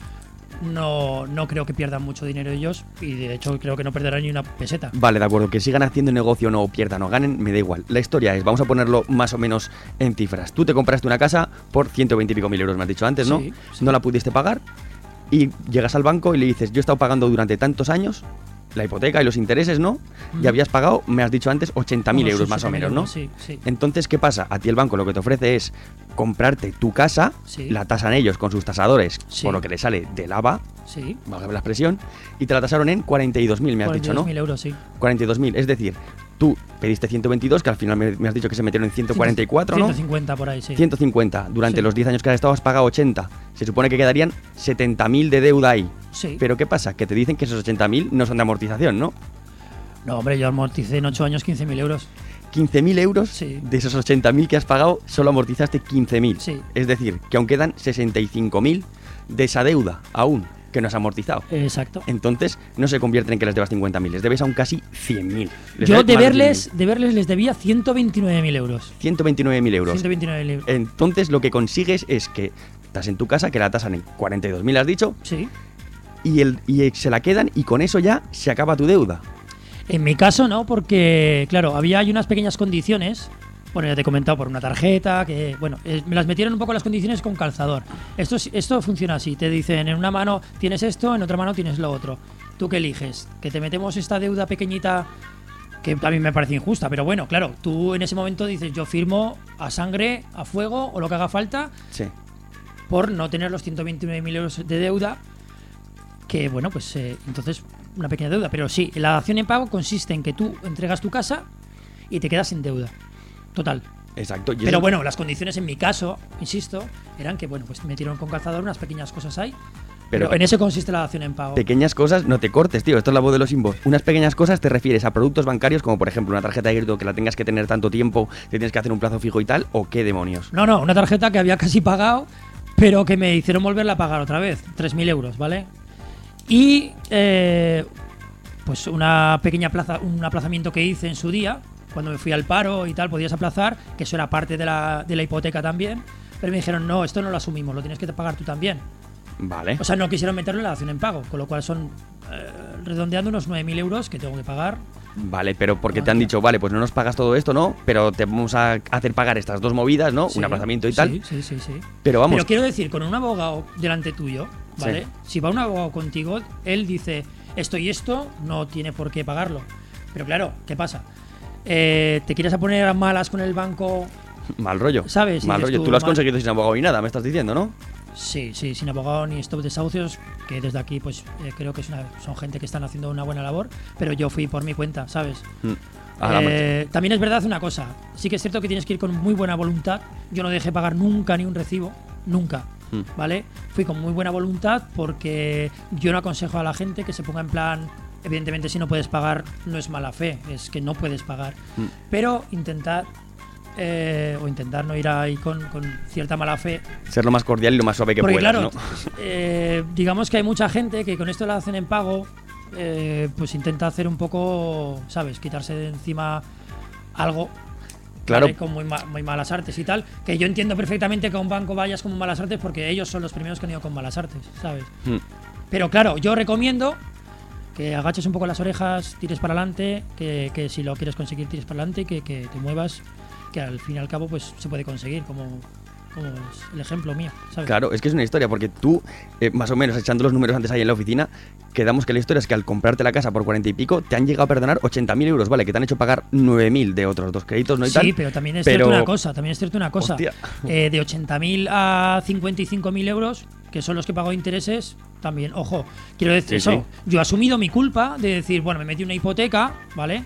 No creo que pierdan mucho dinero ellos y de hecho creo que no perderán ni una peseta. Vale, de acuerdo, que sigan haciendo negocio o pierdan o ganen, me da igual. La historia es, vamos a ponerlo más o menos en cifras. Tú te compraste una casa por 120 y pico mil euros, me has dicho antes, ¿no? Sí. No la pudiste pagar y llegas al banco y le dices, yo he estado pagando durante tantos años la hipoteca y los intereses, ¿no? Y habías pagado, me has dicho antes, 80.000 euros más o menos, ¿no? Sí. Entonces, ¿qué pasa? A ti el banco lo que te ofrece es comprarte tu casa, la tasan ellos con sus tasadores, por lo que le sale del AVA, valga la expresión, y te la tasaron en 42.000, me has dicho, ¿no? 42.000 euros, sí. 42.000, es decir, tú pediste 122, que al final me has dicho que se metieron en 144, ¿no? 150 por ahí, sí. 150. Durante los 10 años que has estado has pagado 80. Se supone que quedarían 70.000 de deuda ahí. Sí. Pero ¿qué pasa? Que te dicen que esos 80.000 no son de amortización, ¿no? No, hombre, yo amorticé en 8 años 15.000 euros. 15.000 euros, sí. De esos 80.000 que has pagado, solo amortizaste 15.000. Sí. Es decir, que aún quedan 65.000 de esa deuda aún que no has amortizado. Exacto. Entonces, no se convierten en que les debas 50.000, les debes aún casi 100.000. Yo de verles les debía 129.000 euros. 129.000 euros. 129.000 euros. Entonces, lo que consigues es que estás en tu casa, que la tasan en 42.000, has dicho. Sí. Y se la quedan y con eso ya se acaba tu deuda. En mi caso no, porque, claro, hay unas pequeñas condiciones Bueno, ya te he comentado por una tarjeta, que bueno, me las metieron un poco las condiciones con calzador. Esto funciona así, te dicen en una mano tienes esto, en otra mano tienes lo otro. ¿Tú qué eliges? ¿Que te metemos esta deuda pequeñita que a mí me parece injusta? Pero bueno, claro, tú en ese momento dices yo firmo a sangre, a fuego o lo que haga falta por no tener los 129.000 euros de deuda, que bueno, pues entonces una pequeña deuda. Pero sí, la dación en pago consiste en que tú entregas tu casa y te quedas sin deuda. Total. Exacto. Pero bueno, las condiciones en mi caso, insisto, eran que bueno, pues metieron con calzador unas pequeñas cosas ahí. Pero en eso consiste la dación en pago. Pequeñas cosas, no te cortes, tío. Esto es la voz de los inbox. Unas pequeñas cosas te refieres a productos bancarios como por ejemplo una tarjeta de crédito que la tengas que tener tanto tiempo, que tienes que hacer un plazo fijo y tal, ¿o qué demonios? No, una tarjeta que había casi pagado, pero que me hicieron volverla a pagar otra vez, 3.000 euros, ¿vale? Y pues una pequeña un aplazamiento que hice en su día, cuando me fui al paro y tal, podías aplazar, que eso era parte de la hipoteca también, pero me dijeron, no, esto no lo asumimos, lo tienes que pagar tú también. Vale. O sea, no quisieron meterlo en la dación en pago, con lo cual son, redondeando, unos 9.000 euros que tengo que pagar. Vale, pero porque te han dicho, vale, pues no nos pagas todo esto, ¿no? Pero te vamos a hacer pagar estas dos movidas, ¿no? Un aplazamiento y tal. Sí. Pero vamos. Pero quiero decir, con un abogado delante tuyo, ¿vale? Si va un abogado contigo, él dice, esto y esto no tiene por qué pagarlo. Pero claro, ¿qué pasa? ¿Te quieres a poner a malas con el banco? Mal rollo. ¿Sabes? Mal rollo. Tú lo has conseguido sin abogado ni nada, me estás diciendo, ¿no? Sí, sin abogado ni stop desahucios, que desde aquí pues creo que son gente que están haciendo una buena labor, pero yo fui por mi cuenta, ¿sabes? También es verdad una cosa, sí que es cierto que tienes que ir con muy buena voluntad. Yo no dejé pagar nunca ni un recibo, nunca, ¿vale? Fui con muy buena voluntad porque yo no aconsejo a la gente que se ponga en plan, evidentemente si no puedes pagar no es mala fe, es que no puedes pagar, pero intentar no ir ahí con cierta mala fe. Ser lo más cordial y lo más suave que porque, puedas, claro, ¿no? Digamos que hay mucha gente que con esto la hacen en pago, pues intenta hacer un poco, ¿sabes? Quitarse de encima algo. Claro. ¿Vale? Con muy malas artes y tal. Que yo entiendo perfectamente que a un banco vayas con malas artes porque ellos son los primeros que han ido con malas artes, ¿sabes? Pero claro, yo recomiendo que agaches un poco las orejas, tires para adelante, que si lo quieres conseguir tires para adelante, que te muevas, que al fin y al cabo pues se puede conseguir, como es el ejemplo mío, ¿sabes? Claro, es que es una historia, porque tú, más o menos, echando los números antes ahí en la oficina, quedamos que la historia es que al comprarte la casa por 40 y pico, te han llegado a perdonar 80.000 euros, ¿vale? Que te han hecho pagar 9.000 de otros dos créditos, ¿no? Y tal. Sí, pero también es cierto una cosa, de 80.000 a 55.000 euros, que son los que pago de intereses, también, ojo, quiero decir eso, yo he asumido mi culpa de decir, bueno, me metí una hipoteca, ¿vale?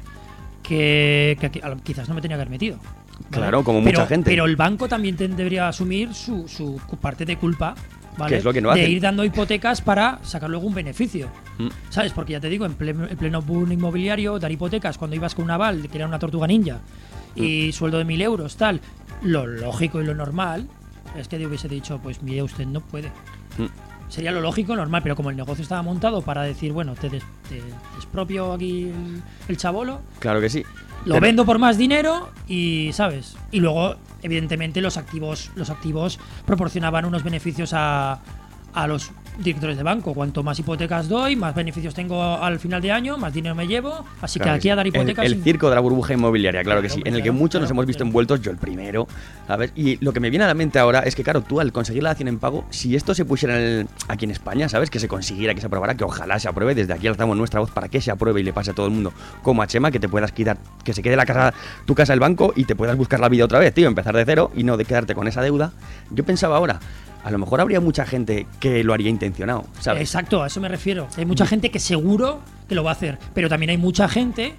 Que quizás no me tenía que haber metido. ¿Vale? Claro, como mucha gente. Pero el banco también debería asumir su parte de culpa, ¿vale? Que es lo que no de hacen. ir dando hipotecas para sacar luego un beneficio. ¿Sabes? Porque ya te digo, en pleno boom inmobiliario, dar hipotecas cuando ibas con un aval, que era una tortuga ninja, y sueldo de 1.000 euros, tal. Lo lógico y lo normal es que te hubiese dicho, pues mire, usted no puede. Sería lo lógico, normal, pero como el negocio estaba montado para decir, bueno, te expropio aquí el chabolo. Claro que sí. Lo vendo por más dinero y, ¿sabes? Y luego, evidentemente, los activos proporcionaban unos beneficios a los directores de banco. Cuanto más hipotecas doy, más beneficios tengo al final de año, más dinero me llevo. Así Claro que aquí sí. a dar hipotecas... El circo de la burbuja inmobiliaria, claro que sí. En el que muchos nos hemos visto claro. envueltos, yo el primero. ¿Sabes? Y lo que me viene a la mente ahora es que, claro, tú al conseguir la dación en pago, si esto se pusiera aquí en España, ¿sabes? Que se consiguiera, que se aprobara, que ojalá se apruebe. Desde aquí alzamos nuestra voz para que se apruebe y le pase a todo el mundo, como a Chema, que te puedas quitar, que se quede tu casa el banco y te puedas buscar la vida otra vez, tío, empezar de cero y no de quedarte con esa deuda. Yo pensaba ahora, a lo mejor habría mucha gente que lo haría intencionado, ¿sabes? Exacto, a eso me refiero. Hay mucha gente que seguro que lo va a hacer, pero también hay mucha gente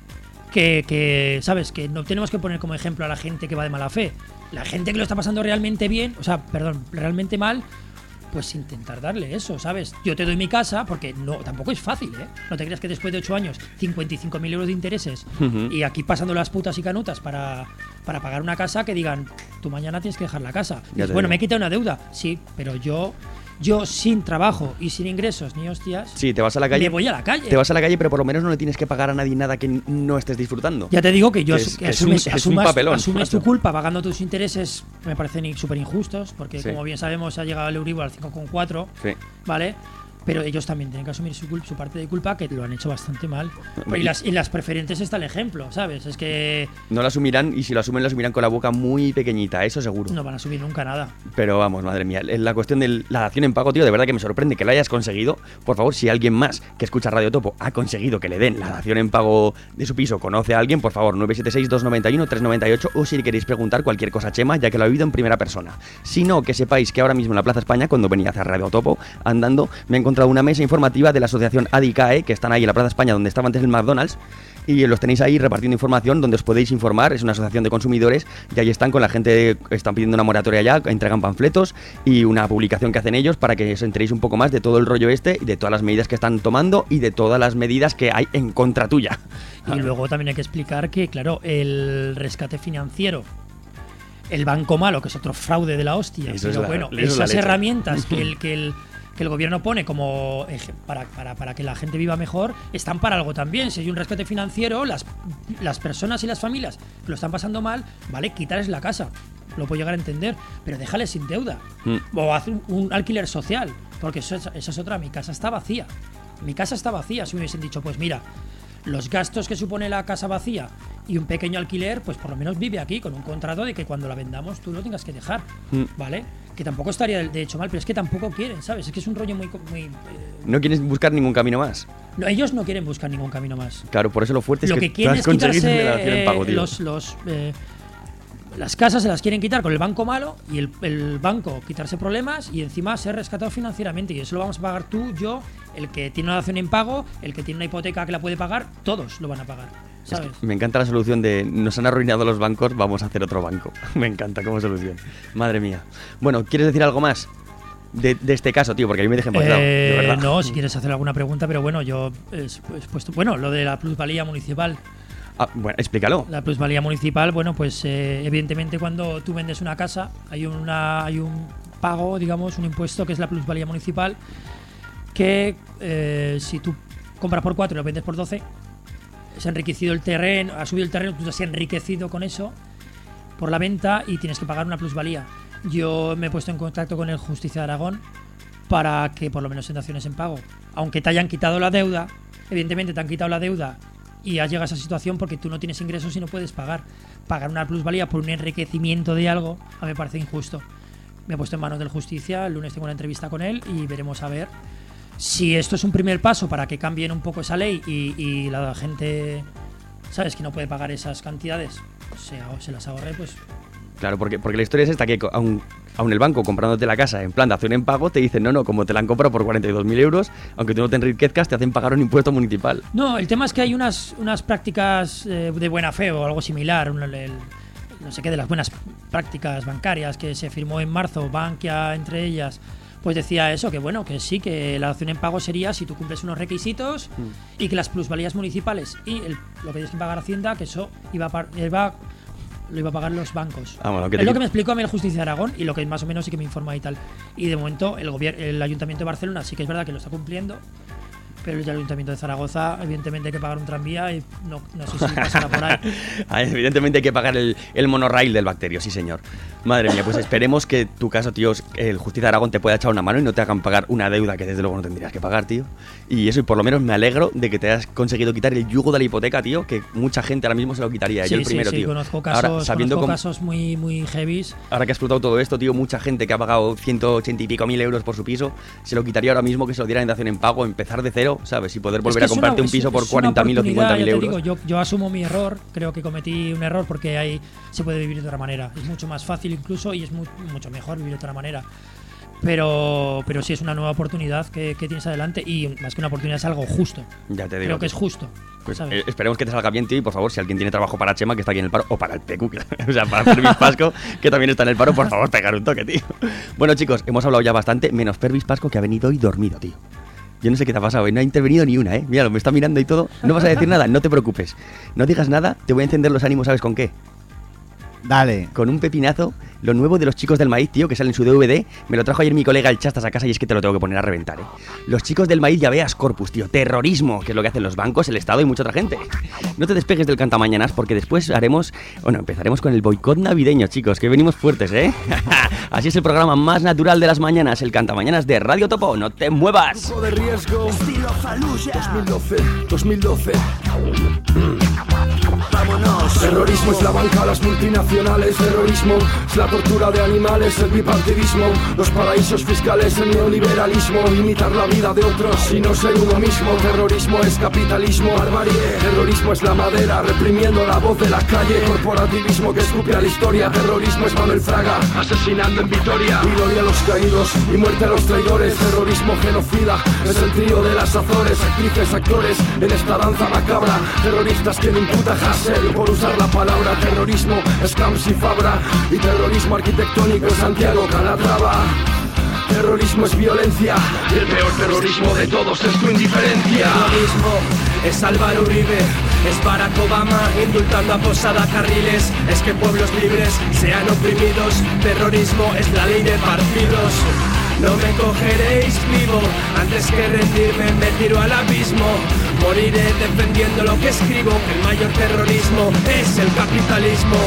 que ¿sabes? Que no tenemos que poner como ejemplo a la gente que va de mala fe. La gente que lo está pasando realmente bien, realmente mal, pues intentar darle eso, ¿sabes? Yo te doy mi casa, porque tampoco es fácil, ¿eh? No te creas que después de 8 años, 55.000 euros de intereses, y aquí pasando las putas y canutas para pagar una casa, que digan, tú mañana tienes que dejar la casa. Dices, bueno, me he quitado una deuda, sí, pero yo sin trabajo y sin ingresos ni hostias, sí, te vas a la calle. me voy a la calle. Te vas a la calle, pero por lo menos no le tienes que pagar a nadie nada que no estés disfrutando. Ya te digo que yo es un papelón. Asumes tu culpa pagando tus intereses, me parecen súper injustos, porque como bien sabemos ha llegado el Euribor al 5,4, ¿vale? pero ellos también tienen que asumir su parte de culpa, que lo han hecho bastante mal. Y las preferentes está el ejemplo, ¿sabes? Es que no lo asumirán, y si lo asumirán con la boca muy pequeñita, eso seguro. No van a asumir nunca nada. Pero vamos, madre mía, la cuestión de la dación en pago, tío, de verdad que me sorprende que lo hayas conseguido. Por favor, si alguien más que escucha Radio Topo ha conseguido que le den la dación en pago de su piso, conoce a alguien, por favor, 976-291-398, o si queréis preguntar cualquier cosa a Chema, ya que lo ha vivido en primera persona. Si no, que sepáis que ahora mismo en la Plaza España, cuando venía a hacer Radio Topo, andando, me he encontrado una mesa informativa de la asociación ADICAE, que están ahí en la Plaza España, donde estaba antes el McDonald's, y los tenéis ahí repartiendo información donde os podéis informar. Es una asociación de consumidores y ahí están con la gente, están pidiendo una moratoria ya, entregan panfletos y una publicación que hacen ellos para que os enteréis un poco más de todo el rollo y de todas las medidas que están tomando y de todas las medidas que hay en contra tuya. Y luego también hay que explicar que, claro, el rescate financiero, el banco malo, que es otro fraude de la hostia, pero bueno, esas herramientas que el gobierno pone como para que la gente viva mejor, están para algo también. Si hay un rescate financiero, las personas y las familias que lo están pasando mal, vale, quitarles la casa, lo puedo llegar a entender, pero déjales sin deuda. O haz un alquiler social, porque esa es otra. Mi casa está vacía. Si me hubiesen dicho, pues mira, los gastos que supone la casa vacía y un pequeño alquiler, pues por lo menos vive aquí con un contrato de que cuando la vendamos tú lo tengas que dejar, ¿vale? Que tampoco estaría de hecho mal, pero es que tampoco quieren, ¿sabes? Es que es un rollo muy ¿No quieren buscar ningún camino más? No, ellos no quieren buscar ningún camino más. Claro, por eso lo fuerte es lo que quieren has conseguido la dación en pago, tío. Las casas se las quieren quitar con el banco malo y el banco quitarse problemas y encima ser rescatado financieramente, y eso lo vamos a pagar tú, yo, el que tiene una dación en pago, el que tiene una hipoteca que la puede pagar, todos lo van a pagar, ¿sabes? Me encanta la solución de nos han arruinado los bancos, vamos a hacer otro banco. Me encanta como solución. Madre mía. Bueno, ¿quieres decir algo más de este caso, tío? Porque a mí me dejé empoderado, de verdad. No, si quieres hacer alguna pregunta, pero bueno, yo he puesto, bueno, lo de la plusvalía municipal. Bueno, explícalo. La plusvalía municipal, bueno, pues evidentemente cuando tú vendes una casa hay un pago, digamos, un impuesto que es la plusvalía municipal, que si tú compras por 4 y lo vendes por 12, se ha enriquecido el terreno, ha subido el terreno, tú te has enriquecido con eso por la venta y tienes que pagar una plusvalía. Yo me he puesto en contacto con el Justicia de Aragón para que por lo menos en daciones en pago, aunque te hayan quitado la deuda, evidentemente te han quitado la deuda y has llegado a esa situación porque tú no tienes ingresos y no puedes pagar una plusvalía por un enriquecimiento de algo, a mí me parece injusto. Me he puesto en manos del Justicia, el lunes tengo una entrevista con él y veremos a ver si esto es un primer paso para que cambien un poco esa ley y la gente, ¿sabes?, que no puede pagar esas cantidades, se las ahorre, pues. Claro, porque la historia es esta, que aún el banco comprándote la casa en plan de acción en pago te dicen, no, como te la han comprado por 42.000 euros, aunque tú no te enriquezcas, te hacen pagar un impuesto municipal. No, el tema es que hay unas prácticas de buena fe o algo similar, no sé qué, de las buenas prácticas bancarias que se firmó en marzo, Bankia entre ellas, pues decía eso, que bueno, que sí, que la dación en pago sería si tú cumples unos requisitos y que las plusvalías municipales y lo que tienes que pagar Hacienda, que eso lo iba a pagar los bancos. Bueno, es lo que me explicó a mí el Justicia de Aragón y lo que más o menos sí que me informa y tal. Y de momento el Ayuntamiento de Barcelona sí que es verdad que lo está cumpliendo, pero el Ayuntamiento de Zaragoza evidentemente hay que pagar un tranvía y no sé si pasará por ahí. Evidentemente hay que pagar el monorail del Bacterio, sí señor. Madre mía, pues esperemos que tu caso, tío, el Justicia de Aragón te pueda echar una mano y no te hagan pagar una deuda que desde luego no tendrías que pagar, tío. Y eso, y por lo menos me alegro de que te hayas conseguido quitar el yugo de la hipoteca, tío, que mucha gente ahora mismo se lo quitaría. Sí, yo el primero, sí, tío. Conozco casos muy, muy heavies. Ahora que has explotado todo esto, tío, mucha gente que ha pagado 180 y pico mil euros por su piso, se lo quitaría ahora mismo que se lo dieran en dación en pago, empezar de cero, ¿sabes? Y poder volver a comprarte un piso por 40.000 o 50.000 euros. Yo asumo mi error, creo que cometí un error porque ahí se puede vivir de otra manera. Es mucho más fácil incluso y es mucho mejor vivir de otra manera. Pero sí es una nueva oportunidad que tienes adelante y más que una oportunidad es algo justo. Ya te digo. Creo que es justo. Pues esperemos que te salga bien, tío, y por favor, si alguien tiene trabajo para Chema, que está aquí en el paro, o para el PQ, o sea, para Pervis Pasco, que también está en el paro, por favor, pegar un toque, tío. Bueno, chicos, hemos hablado ya bastante, menos Pervis Pasco, que ha venido hoy dormido, tío. Yo no sé qué te ha pasado, no ha intervenido ni una, ¿eh? Mira, me está mirando y todo. No vas a decir nada, no te preocupes. No digas nada, te voy a encender los ánimos, ¿sabes con qué? Dale. Con un pepinazo Lo nuevo de los Chicos del Maíz, tío, que sale en su DVD. Me lo trajo ayer mi colega el Chastas a casa y es que te lo tengo que poner a reventar, Los Chicos del Maíz y Habeas Corpus, tío. Terrorismo, que es lo que hacen los bancos, el Estado y mucha otra gente. No te despegues del Cantamañanas porque después empezaremos con el boicot navideño, chicos, que venimos fuertes, Así es el programa más natural de las mañanas, el Cantamañanas de Radio Topo. ¡No te muevas! De riesgo, estilo Fallujah. 2012. Vámonos. Terrorismo es la banca, las multinacionales. Terrorismo es la tortura de animales, el bipartidismo, los paraísos fiscales, el neoliberalismo, imitar la vida de otros y no ser uno mismo. Terrorismo es capitalismo, barbarie. Terrorismo es la madera, reprimiendo la voz de la calle. Corporativismo que escupe a la historia. Terrorismo es Manuel Fraga, asesinando en Vitoria. Gloria a los caídos y muerte a los traidores. Terrorismo genocida es el trío de las Azores. Actrices, actores en esta danza macabra. Terroristas que no imputa Hassel por usar la palabra terrorismo. Scams y Fabra. Y terrorismo arquitectónico Santiago Calatrava. Terrorismo es violencia y el peor terrorismo de todos es tu indiferencia. Terrorismo es Álvaro Uribe, es Barack Obama indultando a Posada Carriles. Es que pueblos libres sean oprimidos. Terrorismo es la ley de partidos. No me cogeréis vivo, antes que rendirme me tiro al abismo. Moriré defendiendo lo que escribo, que el mayor terrorismo es el capitalismo.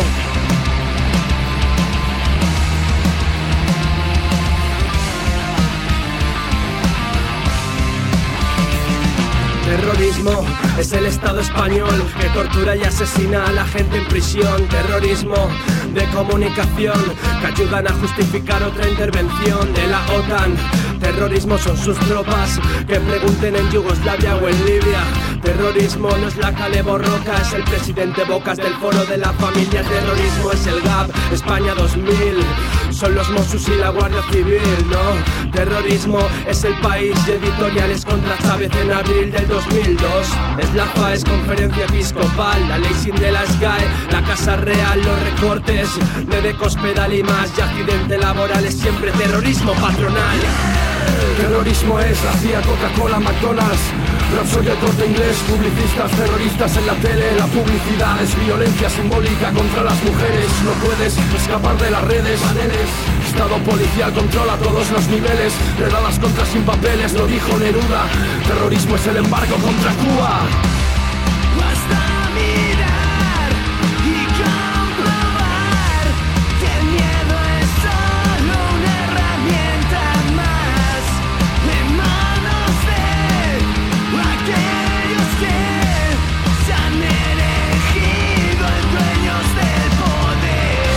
Terrorismo es el Estado español que tortura y asesina a la gente en prisión. Terrorismo de comunicación que ayudan a justificar otra intervención de la OTAN. Terrorismo son sus tropas que pregunten en Yugoslavia o en Libia. Terrorismo no es la Cale Borroca, es el presidente Bocas del Foro de la Familia. Terrorismo es el GAP, España 2000. Son los Mossos y la Guardia Civil, ¿no? Terrorismo es el País y editoriales contra Chávez en abril del 2002. Es la FAES, Conferencia Episcopal, la ley sin de la SGAE, la Casa Real, los recortes de Cospedal y más. Y accidente laboral es siempre terrorismo patronal. Terrorismo es la CIA, Coca-Cola, McDonald's. Soy el Corte Inglés, publicistas, terroristas en la tele. La publicidad es violencia simbólica contra las mujeres. No puedes escapar de las redes. Estado policial controla todos los niveles. Redadas contra sin papeles, lo dijo Neruda. Terrorismo es el embargo contra Cuba. Basta mirar y comprobar que el miedo es solo una herramienta más en manos de aquellos que se han elegido en dueños del poder.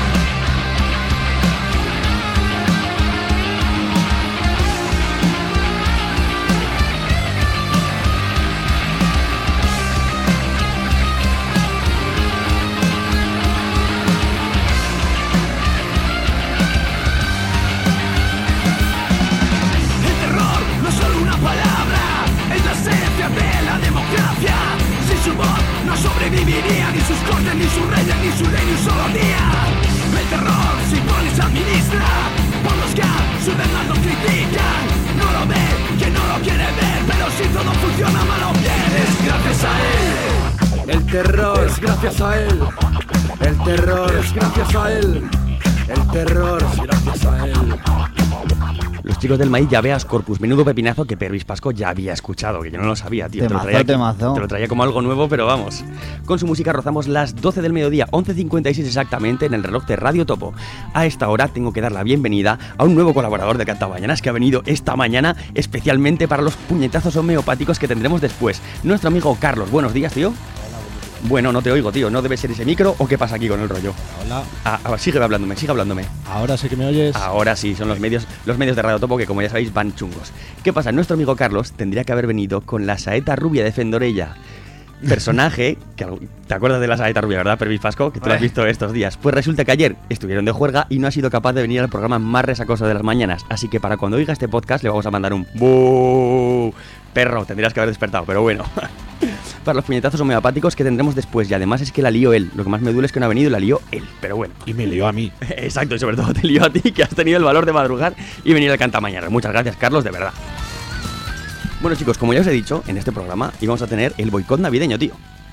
El terror no es solo una palabra, es la esencia de la democracia. Sin su voz no sobreviviría ni sus cortes, ni sus reyes, ni su ley, ni un solo día. El terror se impone y se administra por los que a su verdad lo critican. No lo ve, que no lo quiere ver, pero si todo funciona mal o bien, es gracias a él. El terror es gracias a él. El terror es gracias a él. El terror es gracias a él. Los Chicos del Maíz y Habeas Corpus. Menudo pepinazo que Pervis Pasco ya había escuchado, que yo no lo sabía, tío. Temazo. Te lo traía como algo nuevo, pero vamos. Con su música rozamos las 12 del mediodía, 11:56 exactamente en el reloj de Radio Topo. A esta hora tengo que dar la bienvenida a un nuevo colaborador de Cantamañanas que ha venido esta mañana especialmente para los puñetazos homeopáticos que tendremos después. Nuestro amigo Carlos. Buenos días, tío. Bueno, no te oigo, tío. ¿No debe ser ese micro o qué pasa aquí con el rollo? Hola. Sigue hablándome. Ahora sí que me oyes. Ahora sí, son los medios de Radio Topo que, como ya sabéis, van chungos. ¿Qué pasa? Nuestro amigo Carlos tendría que haber venido con la saeta rubia de Fendorella. Personaje, que te acuerdas de la saeta rubia, ¿verdad, Pervis Pasco? Que tú lo has visto estos días. Pues resulta que ayer estuvieron de juerga y no ha sido capaz de venir al programa más resacoso de las mañanas. Así que para cuando oiga este podcast le vamos a mandar un ¡bú! Perro, tendrías que haber despertado, pero bueno. Para los puñetazos homeopáticos que tendremos después. Y además es que la lió él. Lo que más me duele es que no ha venido y la lió él. Pero bueno. Y me lió a mí. Exacto, y sobre todo te lió a ti, que has tenido el valor de madrugar y venir al Cantamañanas. Muchas gracias, Carlos, de verdad. Bueno, chicos, como ya os he dicho, en este programa íbamos a tener el boicot navideño, tío.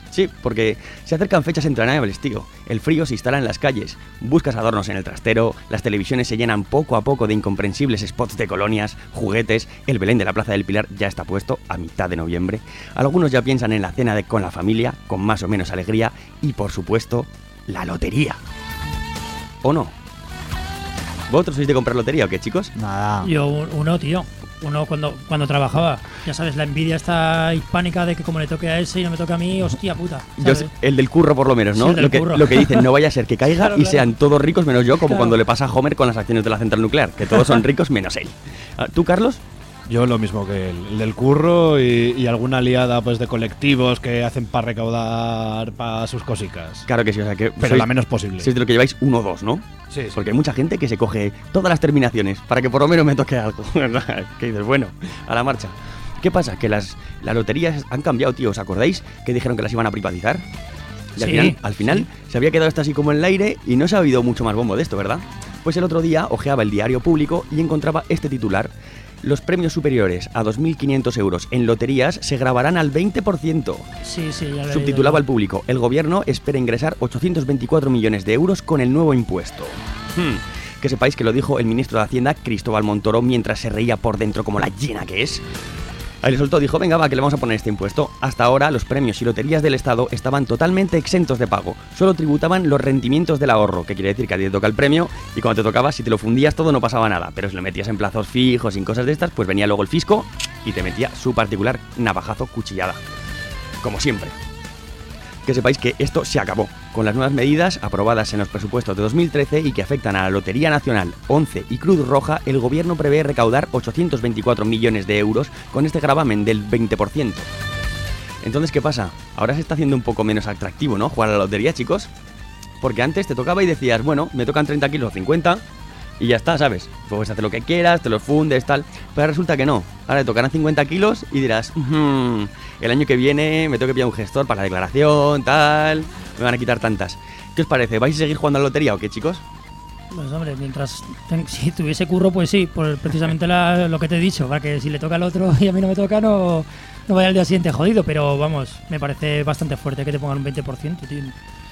Sí, porque se acercan fechas entrañables, tío. El frío se instala en las calles, buscas adornos en el trastero, las televisiones se llenan poco a poco de incomprensibles spots de colonias, juguetes, el Belén de la Plaza del Pilar ya está puesto a mitad de noviembre. Algunos ya piensan en la cena con la familia, con más o menos alegría, y por supuesto, la lotería. ¿O no? ¿Vosotros sois de comprar lotería o qué, chicos? Nada. Yo uno, tío. Uno cuando trabajaba. Ya sabes, la envidia está hispánica de que como le toque a ese y no me toca a mí, hostia puta. Yo, el del curro por lo menos, ¿no? Sí, el del curro. Lo que dicen, no vaya a ser que caiga Claro, y claro. sean todos ricos menos yo, como Claro. cuando le pasa a Homer con las acciones de la central nuclear, que todos son ricos menos él. ¿Tú, Carlos? Yo lo mismo que el del curro y alguna aliada pues de colectivos que hacen para recaudar para sus cosicas. Claro que sí, o sea que Pero la menos posible. Sois de lo que lleváis 1 o 2, ¿no? Sí, sí. Porque hay mucha gente que se coge todas las terminaciones para que por lo menos me toque algo, ¿verdad? Que dices, bueno, a la marcha. ¿Qué pasa? Que las loterías han cambiado, tío. ¿Os acordáis que dijeron que las iban a privatizar? Y Sí, al final se había quedado esto así como en el aire y no se ha habido mucho más bombo de esto, ¿verdad? Pues el otro día ojeaba el diario público y encontraba este titular. Los premios superiores a 2.500 euros en loterías se grabarán al 20%. Sí, ya lo he leído Subtitulaba yo. al público. El gobierno espera ingresar 824 millones de euros con el nuevo impuesto. Que sepáis que lo dijo el ministro de Hacienda, Cristóbal Montoro, mientras se reía por dentro como la llena que es. Ahí le soltó, dijo, venga, va, que le vamos a poner este impuesto. Hasta ahora, los premios y loterías del Estado estaban totalmente exentos de pago. Solo tributaban los rendimientos del ahorro, que quiere decir que a ti te toca el premio y cuando te tocaba, si te lo fundías todo no pasaba nada. Pero si lo metías en plazos fijos, sin cosas de estas, pues venía luego el fisco y te metía su particular navajazo cuchillada. Como siempre. Que sepáis que esto se acabó, con las nuevas medidas aprobadas en los presupuestos de 2013 y que afectan a la Lotería Nacional, 11 y Cruz Roja. El gobierno prevé recaudar 824 millones de euros con este gravamen del 20%. Entonces, ¿qué pasa? Ahora se está haciendo un poco menos atractivo, ¿no? Jugar a la lotería, chicos. Porque antes te tocaba y decías, bueno, me tocan 30 kilos, 50... y ya está, ¿sabes? Puedes hacer lo que quieras, te los fundes, tal. Pero resulta que no. Ahora te tocarán 50 kilos y dirás, el año que viene me tengo que pillar un gestor para la declaración, tal. Me van a quitar tantas. ¿Qué os parece? ¿Vais a seguir jugando a la lotería o qué, chicos? Pues hombre, si tuviese curro, pues sí, por precisamente lo que te he dicho, para que si le toca al otro y a mí no me toca, no vaya al día siguiente jodido. Pero vamos, me parece bastante fuerte que te pongan un 20%, tío.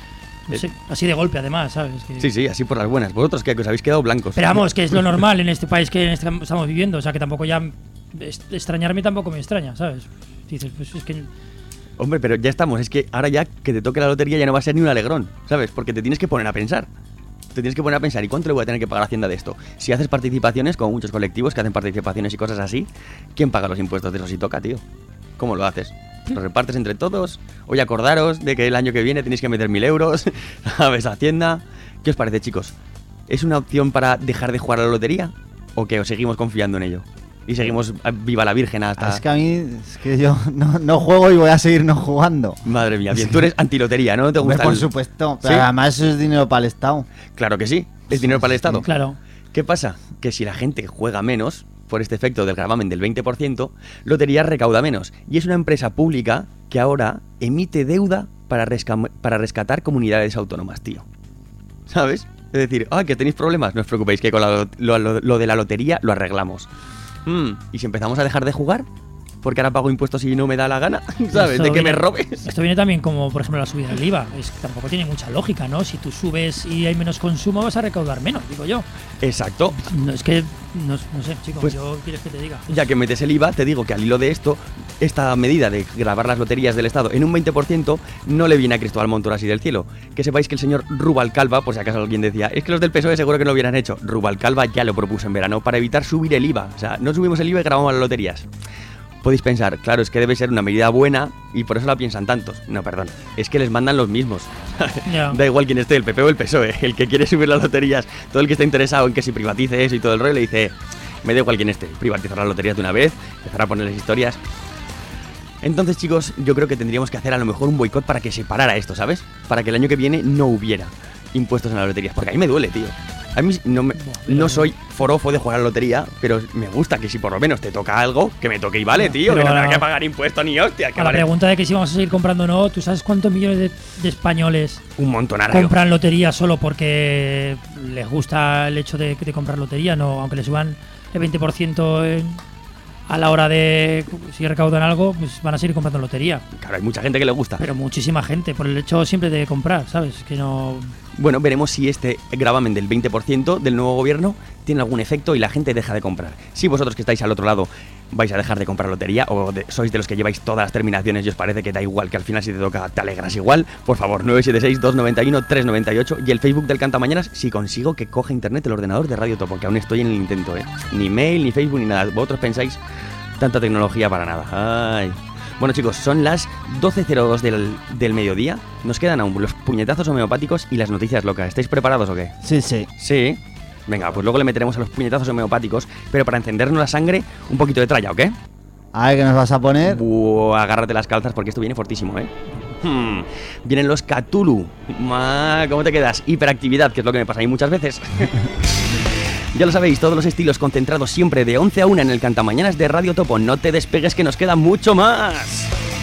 No sé, así de golpe además, ¿sabes? Que... Sí, así por las buenas. ¿Vosotros qué? Que os habéis quedado blancos. Pero vamos, que es lo normal en este país que estamos viviendo. O sea, que tampoco ya... extrañarme tampoco me extraña, ¿sabes? Dices, pues es que... Hombre, pero ya estamos. Es que ahora ya que te toque la lotería ya no va a ser ni un alegrón, ¿sabes? Porque te tienes que poner a pensar. Te tienes que poner a pensar, ¿y cuánto le voy a tener que pagar a Hacienda de esto? Si haces participaciones, como muchos colectivos que hacen participaciones y cosas así, ¿quién paga los impuestos de eso si toca, tío? ¿Cómo lo haces? ¿Los repartes entre todos? Oye, acordaros de que el año que viene tenéis que meter 1.000 euros, ¿sabes? Hacienda. ¿Qué os parece, chicos? ¿Es una opción para dejar de jugar a la lotería? ¿O que os seguimos confiando en ello? Y seguimos viva la Virgen hasta... Es que a mí, es que yo no juego y voy a seguir no jugando. Madre mía, bien, tú eres antilotería, ¿no? ¿Te gusta? Por supuesto, pero ¿Sí? además eso es dinero para el Estado. Claro que sí, es dinero para el Estado. Claro. ¿Qué pasa? Que si la gente juega menos, por este efecto del gravamen del 20%, Lotería recauda menos. Y es una empresa pública que ahora emite deuda para rescatar comunidades autónomas, tío. ¿Sabes? Es decir, que tenéis problemas, no os preocupéis, que con lo de la lotería lo arreglamos. ¿Y si empezamos a dejar de jugar? Porque ahora pago impuestos y no me da la gana, ¿sabes? Esto De que viene- me robes. Esto viene también como, por ejemplo, la subida del IVA. Es que tampoco tiene mucha lógica, ¿no? Si tú subes y hay menos consumo, vas a recaudar menos, digo yo. Exacto. No, es que, no sé, chicos, Pues- yo quieres que te diga. Ya que metes el IVA, te digo que al hilo de esto, esta medida de gravar las loterías del Estado en un 20% no le viene a Cristóbal Montoro así del cielo. Que sepáis que el señor Rubalcaba, por si acaso alguien decía, es que los del PSOE seguro que no lo hubieran hecho. Rubalcaba ya lo propuso en verano para evitar subir el IVA. O sea, no subimos el IVA y grabamos las loterías. Podéis pensar, claro, es que debe ser una medida buena y por eso la piensan tantos. No, perdón, es que les mandan los mismos. Ya. Da igual quién esté, el PP o el PSOE, el que quiere subir las loterías, todo el que está interesado en que se privatice eso y todo el rollo le dice, me da igual quién esté, privatizar las loterías de una vez, empezar a ponerles historias. Entonces, chicos, yo creo que tendríamos que hacer a lo mejor un boicot para que se parara esto, ¿sabes? Para que el año que viene no hubiera impuestos en las loterías, porque a mí me duele, tío. A mí no soy forofo de jugar a la lotería, pero me gusta que si por lo menos te toca algo, que me toque y vale, tío, Pero que no tenga ahora- que pagar impuestos ni hostia, que A la vale pregunta de que si vamos a seguir comprando o no, ¿tú sabes cuántos millones de españoles un montonario. compran lotería solo porque les gusta el hecho de comprar lotería? No, aunque le suban el 20% a la hora de, si recaudan algo, pues van a seguir comprando lotería. Claro, hay mucha gente que le gusta. Pero muchísima gente, por el hecho siempre de comprar, ¿sabes? Que no... Bueno, veremos si este gravamen del 20% del nuevo gobierno tiene algún efecto y la gente deja de comprar. Si vosotros que estáis al otro lado vais a dejar de comprar lotería o sois de los que lleváis todas las terminaciones y os parece que da igual, que al final si te toca te alegras igual, por favor, 976-291-398 y el Facebook del Cantamañanas si consigo que coja internet el ordenador de Radio Topo, que aún estoy en el intento, Ni mail, ni Facebook, ni nada. Vosotros pensáis tanta tecnología para nada. Ay. Bueno, chicos, son las 12:02 del mediodía. Nos quedan aún los puñetazos homeopáticos y las noticias locas. ¿Estáis preparados o qué? Sí, sí. Sí. Venga, pues luego le meteremos a los puñetazos homeopáticos, pero para encendernos la sangre, un poquito de tralla, ¿o qué? A ver, ¿qué nos vas a poner? Agárrate las calzas porque esto viene fortísimo, Vienen los Cthulhu. ¿Cómo te quedas? Hiperactividad, que es lo que me pasa a mí muchas veces. Ya lo sabéis, todos los estilos concentrados siempre de 11 a 1 en el Cantamañanas de Radio Topo. No te despegues que nos queda mucho más.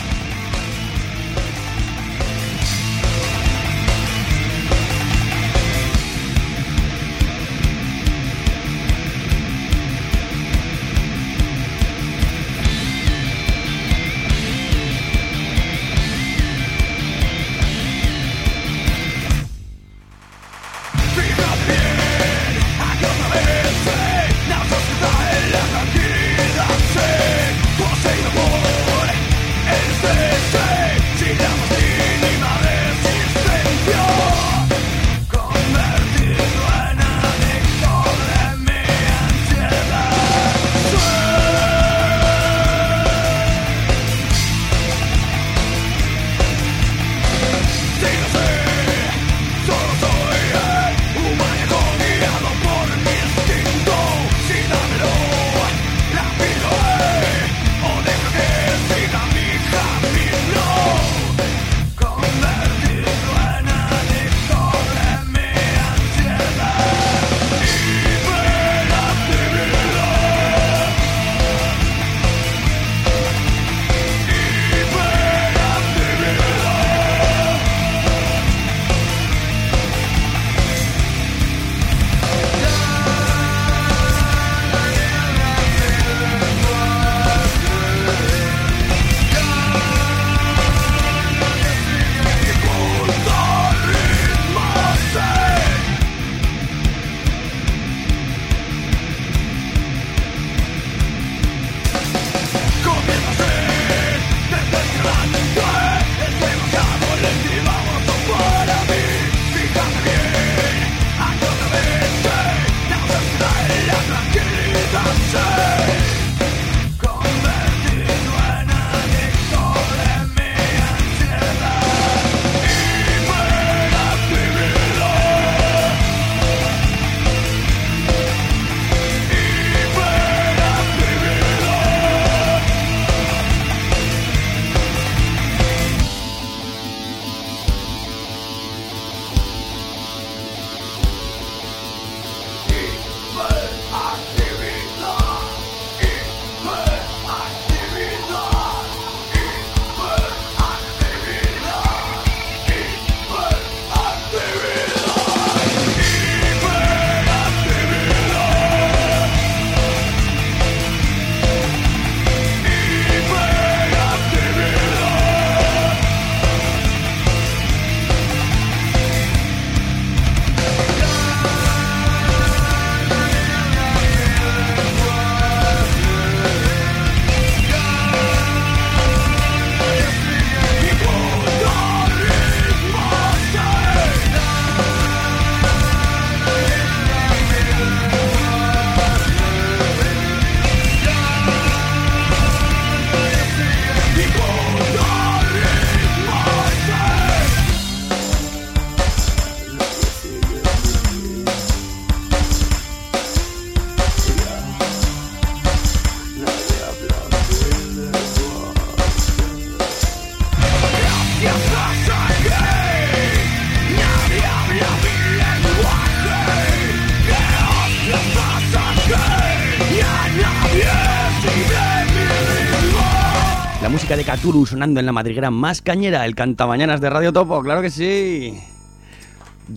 La música de Cthulhu sonando en la madriguera más cañera, el Cantamañanas de Radio Topo, claro que sí.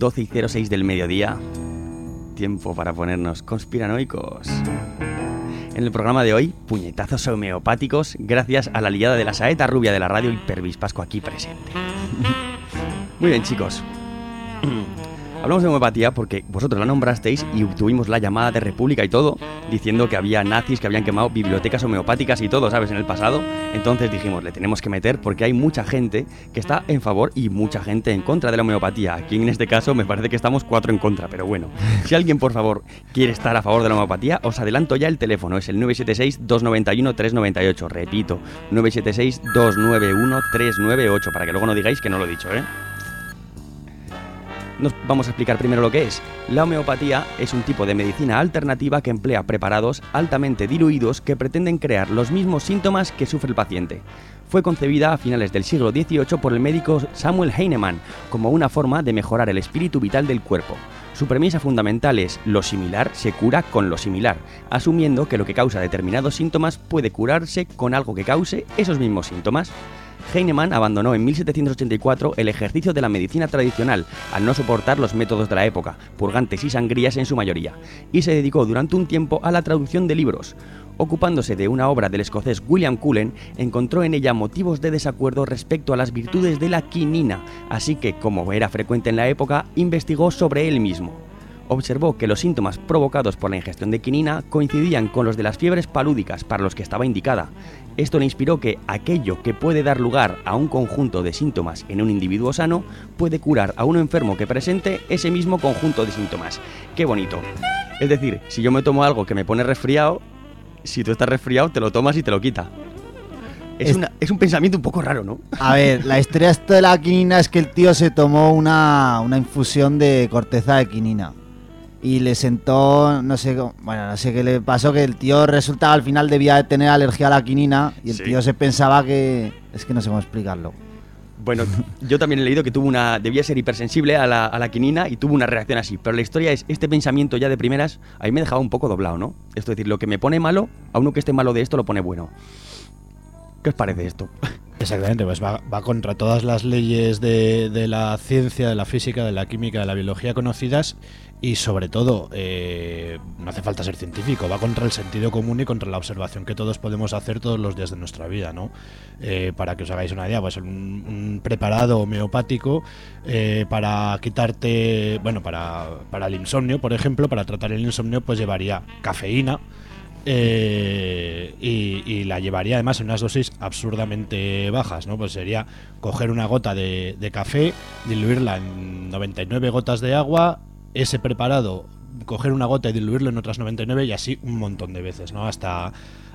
12:06 del mediodía. Tiempo para ponernos conspiranoicos. En el programa de hoy, puñetazos homeopáticos gracias a la liada de la saeta rubia de la radio y Pervis Pasco aquí presente. Muy bien, chicos. Hablamos de homeopatía porque vosotros la nombrasteis y tuvimos la llamada de República y todo, diciendo que había nazis que habían quemado bibliotecas homeopáticas y todo, ¿sabes?, en el pasado. Entonces dijimos, le tenemos que meter porque hay mucha gente que está en favor y mucha gente en contra de la homeopatía. Aquí en este caso me parece que estamos 4 en contra, pero bueno. Si alguien, por favor, quiere estar a favor de la homeopatía, os adelanto ya el teléfono, es el 976-291-398. Repito, 976-291-398, para que luego no digáis que no lo he dicho, ¿eh? Nos vamos a explicar primero lo que es. La homeopatía es un tipo de medicina alternativa que emplea preparados altamente diluidos que pretenden crear los mismos síntomas que sufre el paciente. Fue concebida a finales del siglo XVIII por el médico Samuel Hahnemann como una forma de mejorar el espíritu vital del cuerpo. Su premisa fundamental es: lo similar se cura con lo similar, asumiendo que lo que causa determinados síntomas puede curarse con algo que cause esos mismos síntomas. Hahnemann abandonó en 1784 el ejercicio de la medicina tradicional al no soportar los métodos de la época, purgantes y sangrías en su mayoría, y se dedicó durante un tiempo a la traducción de libros. Ocupándose de una obra del escocés William Cullen, encontró en ella motivos de desacuerdo respecto a las virtudes de la quinina, así que, como era frecuente en la época, investigó sobre él mismo. Observó que los síntomas provocados por la ingestión de quinina coincidían con los de las fiebres palúdicas para los que estaba indicada. Esto le inspiró que aquello que puede dar lugar a un conjunto de síntomas en un individuo sano puede curar a un enfermo que presente ese mismo conjunto de síntomas. ¡Qué bonito! Es decir, si yo me tomo algo que me pone resfriado, si tú estás resfriado te lo tomas y te lo quita. Es un pensamiento un poco raro, ¿no? A ver, la historia esto de la quinina es que el tío se tomó una infusión de corteza de quinina. Y le sentó, no sé qué le pasó, que el tío resultaba al final debía de tener alergia a la quinina y el tío se pensaba que... Es que no sé cómo explicarlo. Bueno, yo también he leído que debía ser hipersensible a la quinina y tuvo una reacción así. Pero la historia es, este pensamiento ya de primeras, a mí me dejaba un poco doblado, ¿no? Es decir, lo que me pone malo, a uno que esté malo de esto lo pone bueno. ¿Qué os parece esto? Exactamente, pues va contra todas las leyes de la ciencia, de la física, de la química, de la biología conocidas y sobre todo, no hace falta ser científico, va contra el sentido común y contra la observación que todos podemos hacer todos los días de nuestra vida, ¿no? Para que os hagáis una idea, pues un preparado homeopático para quitarte, bueno, para el insomnio, por ejemplo, para tratar el insomnio, pues llevaría cafeína. Y la llevaría además en unas dosis absurdamente bajas, ¿no? Pues sería coger una gota de café, diluirla en 99 gotas de agua, ese preparado, coger una gota y diluirlo en otras 99 y así un montón de veces, ¿no? Hasta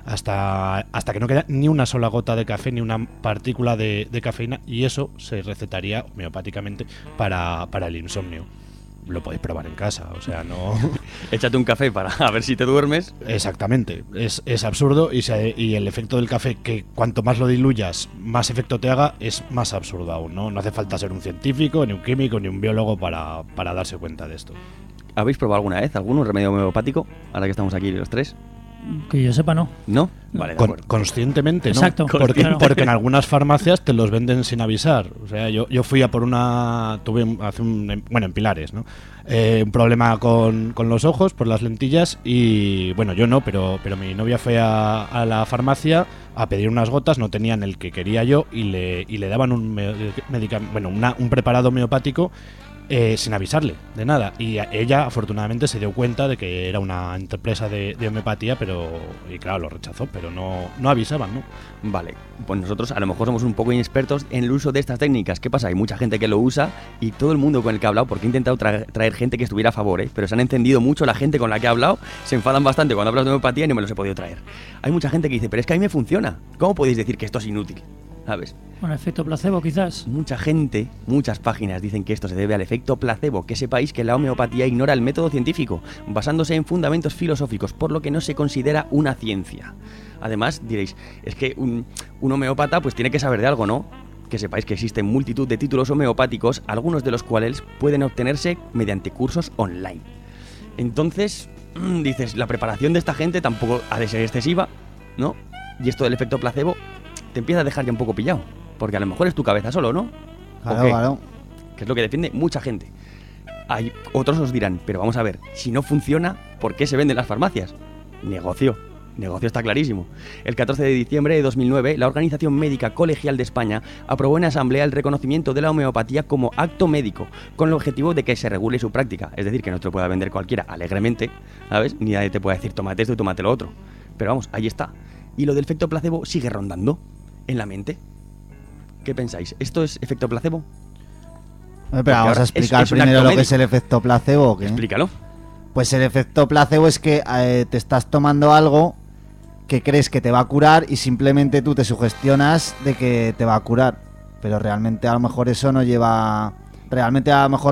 que no queda ni una sola gota de café ni una partícula de cafeína, y eso se recetaría homeopáticamente para el insomnio. Lo podéis probar en casa, o sea, no... Échate un café para a ver si te duermes. Exactamente, es absurdo y el efecto del café, que cuanto más lo diluyas, más efecto te haga, es más absurdo aún, ¿no? No hace falta ser un científico, ni un químico, ni un biólogo para darse cuenta de esto. ¿Habéis probado alguna vez algún remedio homeopático, ahora que estamos aquí los tres? Que yo sepa, no. ¿No? Vale, conscientemente, ¿no? Exacto. Porque en algunas farmacias te los venden sin avisar. O sea, yo fui a por tuve en Pilares, ¿no? Un problema con los ojos, por las lentillas, y bueno, yo no, pero mi novia fue a la farmacia a pedir unas gotas, no tenían el que quería yo, y le daban un preparado homeopático sin avisarle de nada, y ella afortunadamente se dio cuenta de que era una empresa de homeopatía, y claro, lo rechazó, pero no avisaban, ¿no? Vale, pues nosotros a lo mejor somos un poco inexpertos en el uso de estas técnicas. ¿Qué pasa? Hay mucha gente que lo usa y todo el mundo con el que he hablado, porque he intentado traer gente que estuviera a favor, pero se han encendido mucho la gente con la que he hablado, se enfadan bastante cuando hablas de homeopatía y no me los he podido traer. Hay mucha gente que dice, pero es que a mí me funciona, ¿cómo podéis decir que esto es inútil? ¿Sabes? Un efecto placebo, quizás. Mucha gente, muchas páginas dicen que esto se debe al efecto placebo, que sepáis que la homeopatía ignora el método científico, basándose en fundamentos filosóficos, por lo que no se considera una ciencia. Además, diréis, es que un homeópata pues tiene que saber de algo, ¿no? Que sepáis que existen multitud de títulos homeopáticos, algunos de los cuales pueden obtenerse mediante cursos online. Entonces, dices, la preparación de esta gente tampoco ha de ser excesiva, ¿no? Y esto del efecto placebo te empieza a dejar ya un poco pillado, porque a lo mejor es tu cabeza solo, ¿no? Claro. Que es lo que defiende mucha gente. Otros os dirán, pero vamos a ver, si no funciona, ¿por qué se venden las farmacias? Negocio. Negocio está clarísimo. El 14 de diciembre de 2009, la Organización Médica Colegial de España aprobó en asamblea el reconocimiento de la homeopatía como acto médico, con el objetivo de que se regule su práctica. Es decir, que no te lo pueda vender cualquiera alegremente, ¿sabes? Ni nadie te pueda decir, tómate esto y tómate lo otro. Pero vamos, ahí está. Y lo del efecto placebo sigue rondando en la mente. ¿Qué pensáis? ¿Esto es efecto placebo? Pero vamos a explicar primero lo que es el efecto placebo, ¿o qué? Explícalo. Pues el efecto placebo es que te estás tomando algo que crees que te va a curar y simplemente tú te sugestionas de que te va a curar. Pero realmente a lo mejor eso no lleva... Realmente a lo mejor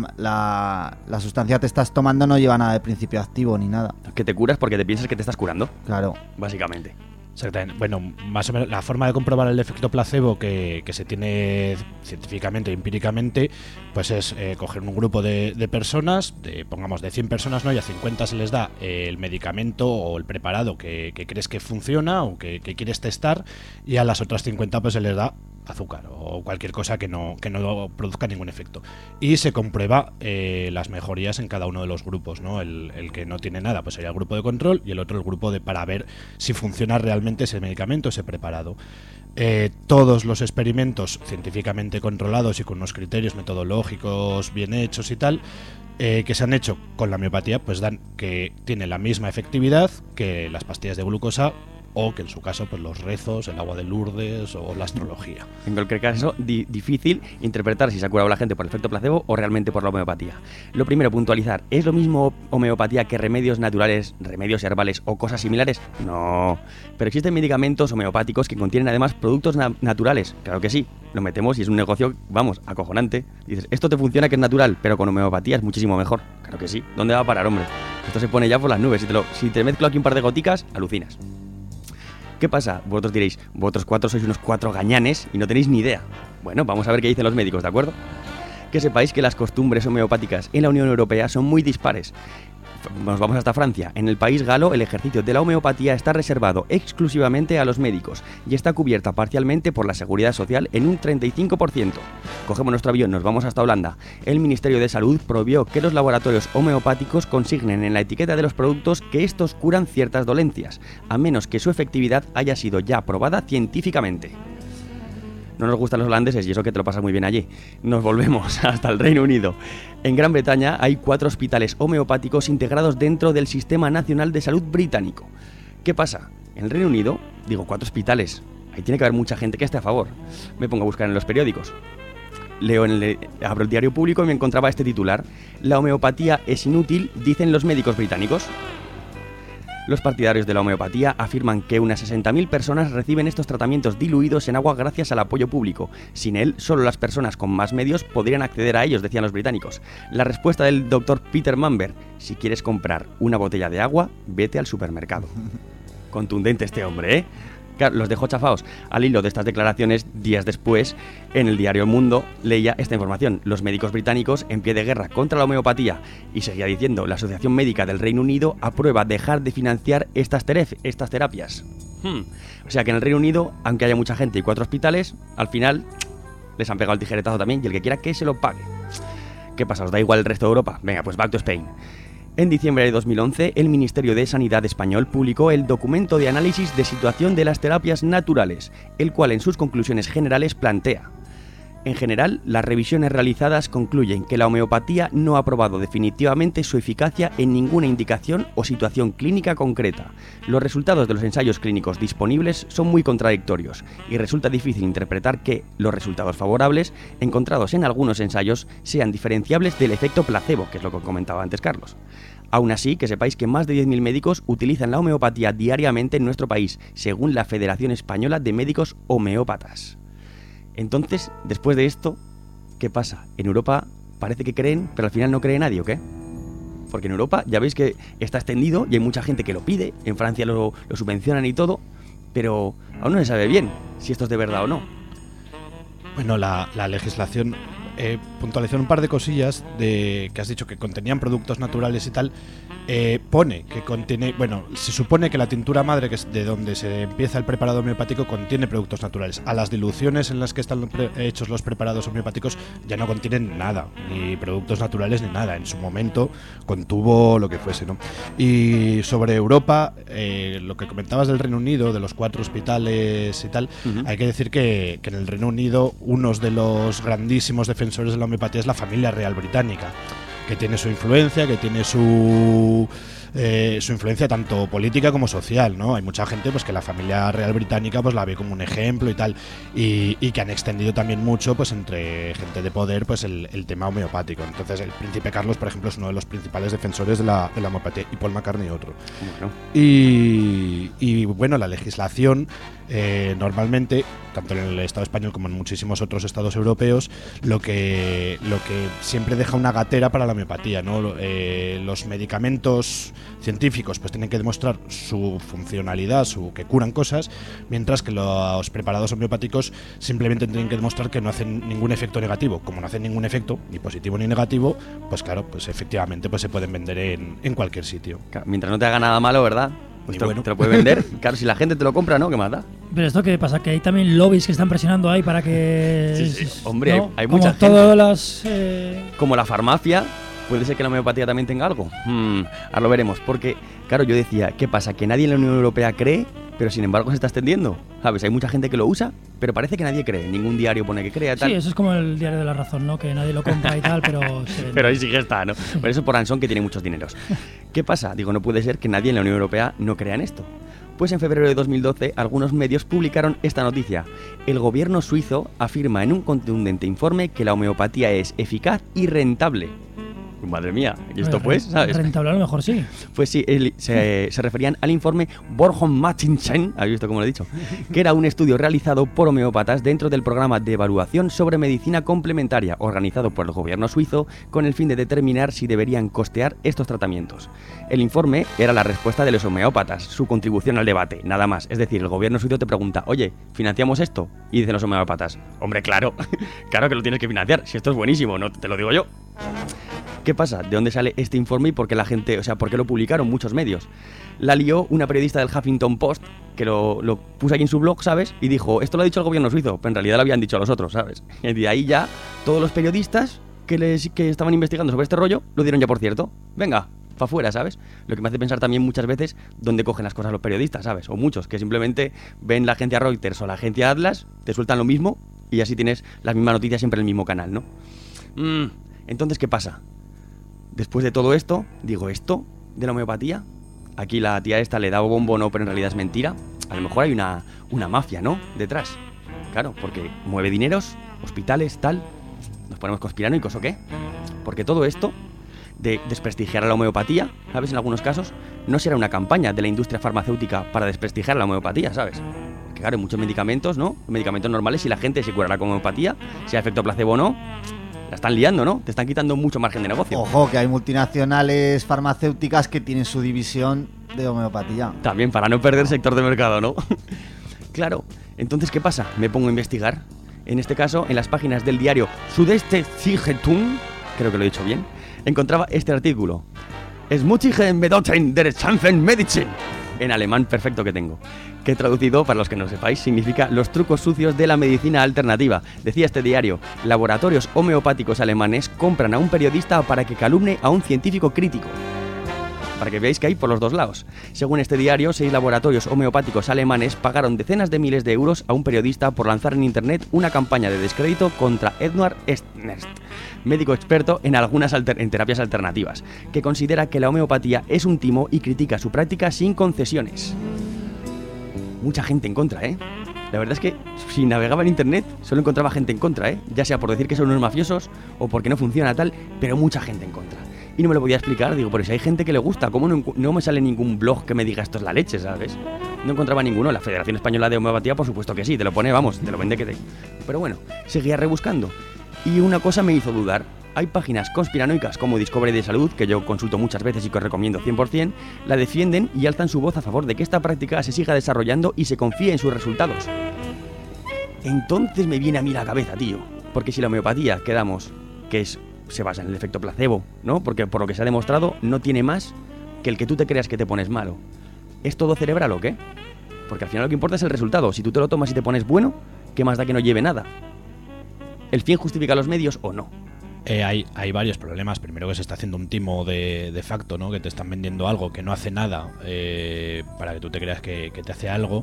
la sustancia que te estás tomando no lleva nada de principio activo ni nada. Que te curas porque te piensas que te estás curando. Claro. Básicamente. Exactamente. Bueno, más o menos la forma de comprobar el efecto placebo que se tiene científicamente e empíricamente, pues es coger un grupo de personas, pongamos de 100 personas, ¿no? Y a 50 se les da el medicamento o el preparado que crees que funciona o que quieres testar, y a las otras 50 pues se les da azúcar o cualquier cosa que no produzca ningún efecto. Y se comprueba las mejorías en cada uno de los grupos, ¿no? El que no tiene nada pues sería el grupo de control y el otro el grupo para ver si funciona realmente ese medicamento, ese preparado. Todos los experimentos científicamente controlados y con unos criterios metodológicos bien hechos y tal, que se han hecho con la homeopatía, pues dan que tiene la misma efectividad que las pastillas de glucosa, o que en su caso pues los rezos, el agua de Lourdes o la astrología. En cualquier caso, difícil interpretar si se ha curado la gente por el efecto placebo o realmente por la homeopatía. Lo primero, puntualizar, ¿es lo mismo homeopatía que remedios naturales, remedios herbales o cosas similares? No, pero existen medicamentos homeopáticos que contienen además productos naturales. Claro que sí, lo metemos y es un negocio, vamos, acojonante. Dices, esto te funciona que es natural, pero con homeopatía es muchísimo mejor. Claro que sí, ¿dónde va a parar, hombre? Esto se pone ya por las nubes, si te mezclo aquí un par de goticas, alucinas. ¿Qué pasa? Vosotros diréis, vosotros cuatro sois unos 4 gañanes y no tenéis ni idea. Bueno, vamos a ver qué dicen los médicos, ¿de acuerdo? Que sepáis que las costumbres homeopáticas en la Unión Europea son muy dispares. Nos vamos hasta Francia. En el país galo, el ejercicio de la homeopatía está reservado exclusivamente a los médicos y está cubierta parcialmente por la seguridad social en un 35%. Cogemos nuestro avión, nos vamos hasta Holanda. El Ministerio de Salud prohibió que los laboratorios homeopáticos consignen en la etiqueta de los productos que estos curan ciertas dolencias, a menos que su efectividad haya sido ya probada científicamente. No nos gustan los holandeses y eso que te lo pasas muy bien allí. Nos volvemos hasta el Reino Unido. En Gran Bretaña hay 4 hospitales homeopáticos integrados dentro del Sistema Nacional de Salud británico. ¿Qué pasa? En el Reino Unido, 4 hospitales. Ahí tiene que haber mucha gente que esté a favor. Me pongo a buscar en los periódicos. Abro el diario público y me encontraba este titular. La homeopatía es inútil, dicen los médicos británicos. Los partidarios de la homeopatía afirman que unas 60.000 personas reciben estos tratamientos diluidos en agua gracias al apoyo público. Sin él, solo las personas con más medios podrían acceder a ellos, decían los británicos. La respuesta del doctor Peter Manber: si quieres comprar una botella de agua, vete al supermercado. Contundente este hombre, ¿eh? Claro, los dejó chafaos. Al hilo de estas declaraciones, días después, en el diario El Mundo, leía esta información. Los médicos británicos en pie de guerra contra la homeopatía. Y seguía diciendo, la Asociación Médica del Reino Unido aprueba dejar de financiar estas terapias. O sea que en el Reino Unido, aunque haya mucha gente y 4 hospitales, al final les han pegado el tijeretazo también y el que quiera que se lo pague. ¿Qué pasa? ¿Os da igual el resto de Europa? Venga, pues back to Spain. En diciembre de 2011, el Ministerio de Sanidad español publicó el documento de análisis de situación de las terapias naturales, el cual en sus conclusiones generales plantea: en general, las revisiones realizadas concluyen que la homeopatía no ha probado definitivamente su eficacia en ninguna indicación o situación clínica concreta. Los resultados de los ensayos clínicos disponibles son muy contradictorios y resulta difícil interpretar que los resultados favorables encontrados en algunos ensayos sean diferenciables del efecto placebo, que es lo que comentaba antes Carlos. Aún así, que sepáis que más de 10.000 médicos utilizan la homeopatía diariamente en nuestro país, según la Federación Española de Médicos Homeópatas. Entonces, después de esto, ¿qué pasa? En Europa parece que creen, pero al final no cree nadie, ¿o qué? Porque en Europa ya veis que está extendido y hay mucha gente que lo pide, en Francia lo subvencionan y todo, pero aún no se sabe bien si esto es de verdad o no. Bueno, la legislación puntualizar un par de cosillas que has dicho que contenían productos naturales y tal. Pone que contiene, bueno, se supone que la tintura madre, que es de donde se empieza el preparado homeopático, contiene productos naturales. A las diluciones en las que están hechos los preparados homeopáticos ya no contienen nada, ni productos naturales ni nada. En su momento contuvo lo que fuese, ¿no? Y sobre Europa, lo que comentabas del Reino Unido, de los 4 hospitales y tal, hay que decir que en el Reino Unido uno de los grandísimos defensores de la homeopatía es la familia real británica, que tiene su influencia, que tiene su influencia tanto política como social, ¿no? Hay mucha gente pues que la familia real británica pues la ve como un ejemplo y tal, y que han extendido también mucho pues entre gente de poder pues el tema homeopático. Entonces el príncipe Carlos, por ejemplo, es uno de los principales defensores de la homeopatía, y Paul McCartney otro. Bueno. Y bueno, la legislación normalmente, tanto en el Estado español como en muchísimos otros estados europeos, lo que siempre deja una gatera para la homeopatía, ¿no? Los medicamentos científicos pues tienen que demostrar su funcionalidad, que curan cosas, mientras que los preparados homeopáticos simplemente tienen que demostrar que no hacen ningún efecto negativo. Como no hacen ningún efecto, ni positivo ni negativo, pues claro, pues efectivamente pues se pueden vender en cualquier sitio. Claro, mientras no te haga nada malo, ¿verdad? Pues te lo puede vender. Claro, si la gente te lo compra, ¿no? ¿Qué más da? Pero esto qué pasa, que hay también lobbies que están presionando ahí para que... Sí. Hombre, ¿no? hay mucha gente. Todas las... Como la farmacia, puede ser que la homeopatía también tenga algo. Ahora lo veremos, porque, claro, yo decía, ¿qué pasa? Que nadie en la Unión Europea cree, pero sin embargo se está extendiendo. ¿Sabes? Hay mucha gente que lo usa, pero parece que nadie cree. Ningún diario pone que crea, tal. Sí, eso es como el diario de la razón, ¿no? Que nadie lo compra y tal, pero... Pero ahí sí que está, ¿no? Por eso por Anson, que tiene muchos dineros. ¿Qué pasa? Digo, no puede ser que nadie en la Unión Europea no crea en esto. Pues en febrero de 2012 algunos medios publicaron esta noticia. El gobierno suizo afirma en un contundente informe que la homeopatía es eficaz y rentable. Madre mía, ¿y esto pues? ¿Sabes? Rentable a lo mejor sí. Pues sí, se referían al informe Bornholm-Mathinsen, ¿habéis visto cómo lo he dicho? Que era un estudio realizado por homeópatas dentro del programa de evaluación sobre medicina complementaria organizado por el gobierno suizo con el fin de determinar si deberían costear estos tratamientos. El informe era la respuesta de los homeópatas, su contribución al debate, nada más. Es decir, el gobierno suizo te pregunta, oye, ¿financiamos esto? Y dicen los homeópatas, hombre, claro, claro que lo tienes que financiar, si esto es buenísimo, no te lo digo yo. ¿Qué pasa? ¿De dónde sale este informe y por qué la gente, por qué lo publicaron muchos medios? La lió una periodista del Huffington Post que lo puso aquí en su blog, ¿sabes? Y dijo, esto lo ha dicho el gobierno suizo, pero en realidad lo habían dicho a los otros, ¿sabes? Y de ahí ya todos los periodistas que estaban investigando sobre este rollo lo dieron ya por cierto. Venga, para afuera, ¿sabes? Lo que me hace pensar también muchas veces dónde cogen las cosas los periodistas, ¿sabes? O muchos que simplemente ven la agencia Reuters o la agencia Atlas, te sueltan lo mismo y así tienes las mismas noticias siempre en el mismo canal, ¿no? Entonces, ¿qué pasa? Después de todo esto, digo, ¿esto de la homeopatía? Aquí la tía esta le da bombo, no, pero en realidad es mentira. A lo mejor hay una mafia, ¿no? Detrás. Claro, porque mueve dineros, hospitales, tal. Nos ponemos conspiranoicos, ¿o qué? Porque todo esto de desprestigiar a la homeopatía, ¿sabes? En algunos casos, no será una campaña de la industria farmacéutica para desprestigiar a la homeopatía, ¿sabes? Porque claro, hay muchos medicamentos, ¿no? Medicamentos normales, y la gente se curará con homeopatía, sea efecto placebo o no. La están liando, ¿no? Te están quitando mucho margen de negocio. Ojo, que hay multinacionales farmacéuticas que tienen su división de homeopatía. También, para no perder sector de mercado, ¿no? Claro. Entonces, ¿qué pasa? Me pongo a investigar. En este caso, en las páginas del diario Süddeutsche Zeitung, creo que lo he dicho bien, encontraba este artículo. Schmutzige Methoden der Zahnmedizin. En alemán perfecto que tengo. Que traducido, para los que no lo sepáis, significa los trucos sucios de la medicina alternativa. Decía este diario, laboratorios homeopáticos alemanes compran a un periodista para que calumne a un científico crítico. Para que veáis que hay por los dos lados. Según este diario, 6 laboratorios homeopáticos alemanes pagaron decenas de miles de euros a un periodista por lanzar en internet una campaña de descrédito contra Edward Ernst, médico experto en algunas en terapias alternativas, que considera que la homeopatía es un timo y critica su práctica sin concesiones. Mucha gente en contra, ¿eh? La verdad es que si navegaba en internet solo encontraba gente en contra, ¿eh? Ya sea por decir que son unos mafiosos o porque no funciona tal, pero mucha gente en contra. Y no me lo podía explicar, digo, pero si hay gente que le gusta, ¿cómo no me sale ningún blog que me diga esto es la leche, ¿sabes? No encontraba ninguno. La Federación Española de Homeopatía, por supuesto que sí, te lo pone, vamos, te lo vende que te... Pero bueno, seguía rebuscando. Y una cosa me hizo dudar. Hay páginas conspiranoicas como Discovery de Salud, que yo consulto muchas veces y que os recomiendo 100%, la defienden y alzan su voz a favor de que esta práctica se siga desarrollando y se confíe en sus resultados. Entonces me viene a mí la cabeza, tío. Porque si la homeopatía, quedamos, que se basa en el efecto placebo, ¿no? Porque por lo que se ha demostrado, no tiene más que el que tú te creas que te pones malo. ¿Es todo cerebral o qué? Porque al final lo que importa es el resultado. Si tú te lo tomas y te pones bueno, ¿qué más da que no lleve nada? ¿El fin justifica los medios o no? Hay varios problemas. Primero, que se está haciendo un timo de facto, ¿no? Que te están vendiendo algo que no hace nada para que tú te creas que te hace algo,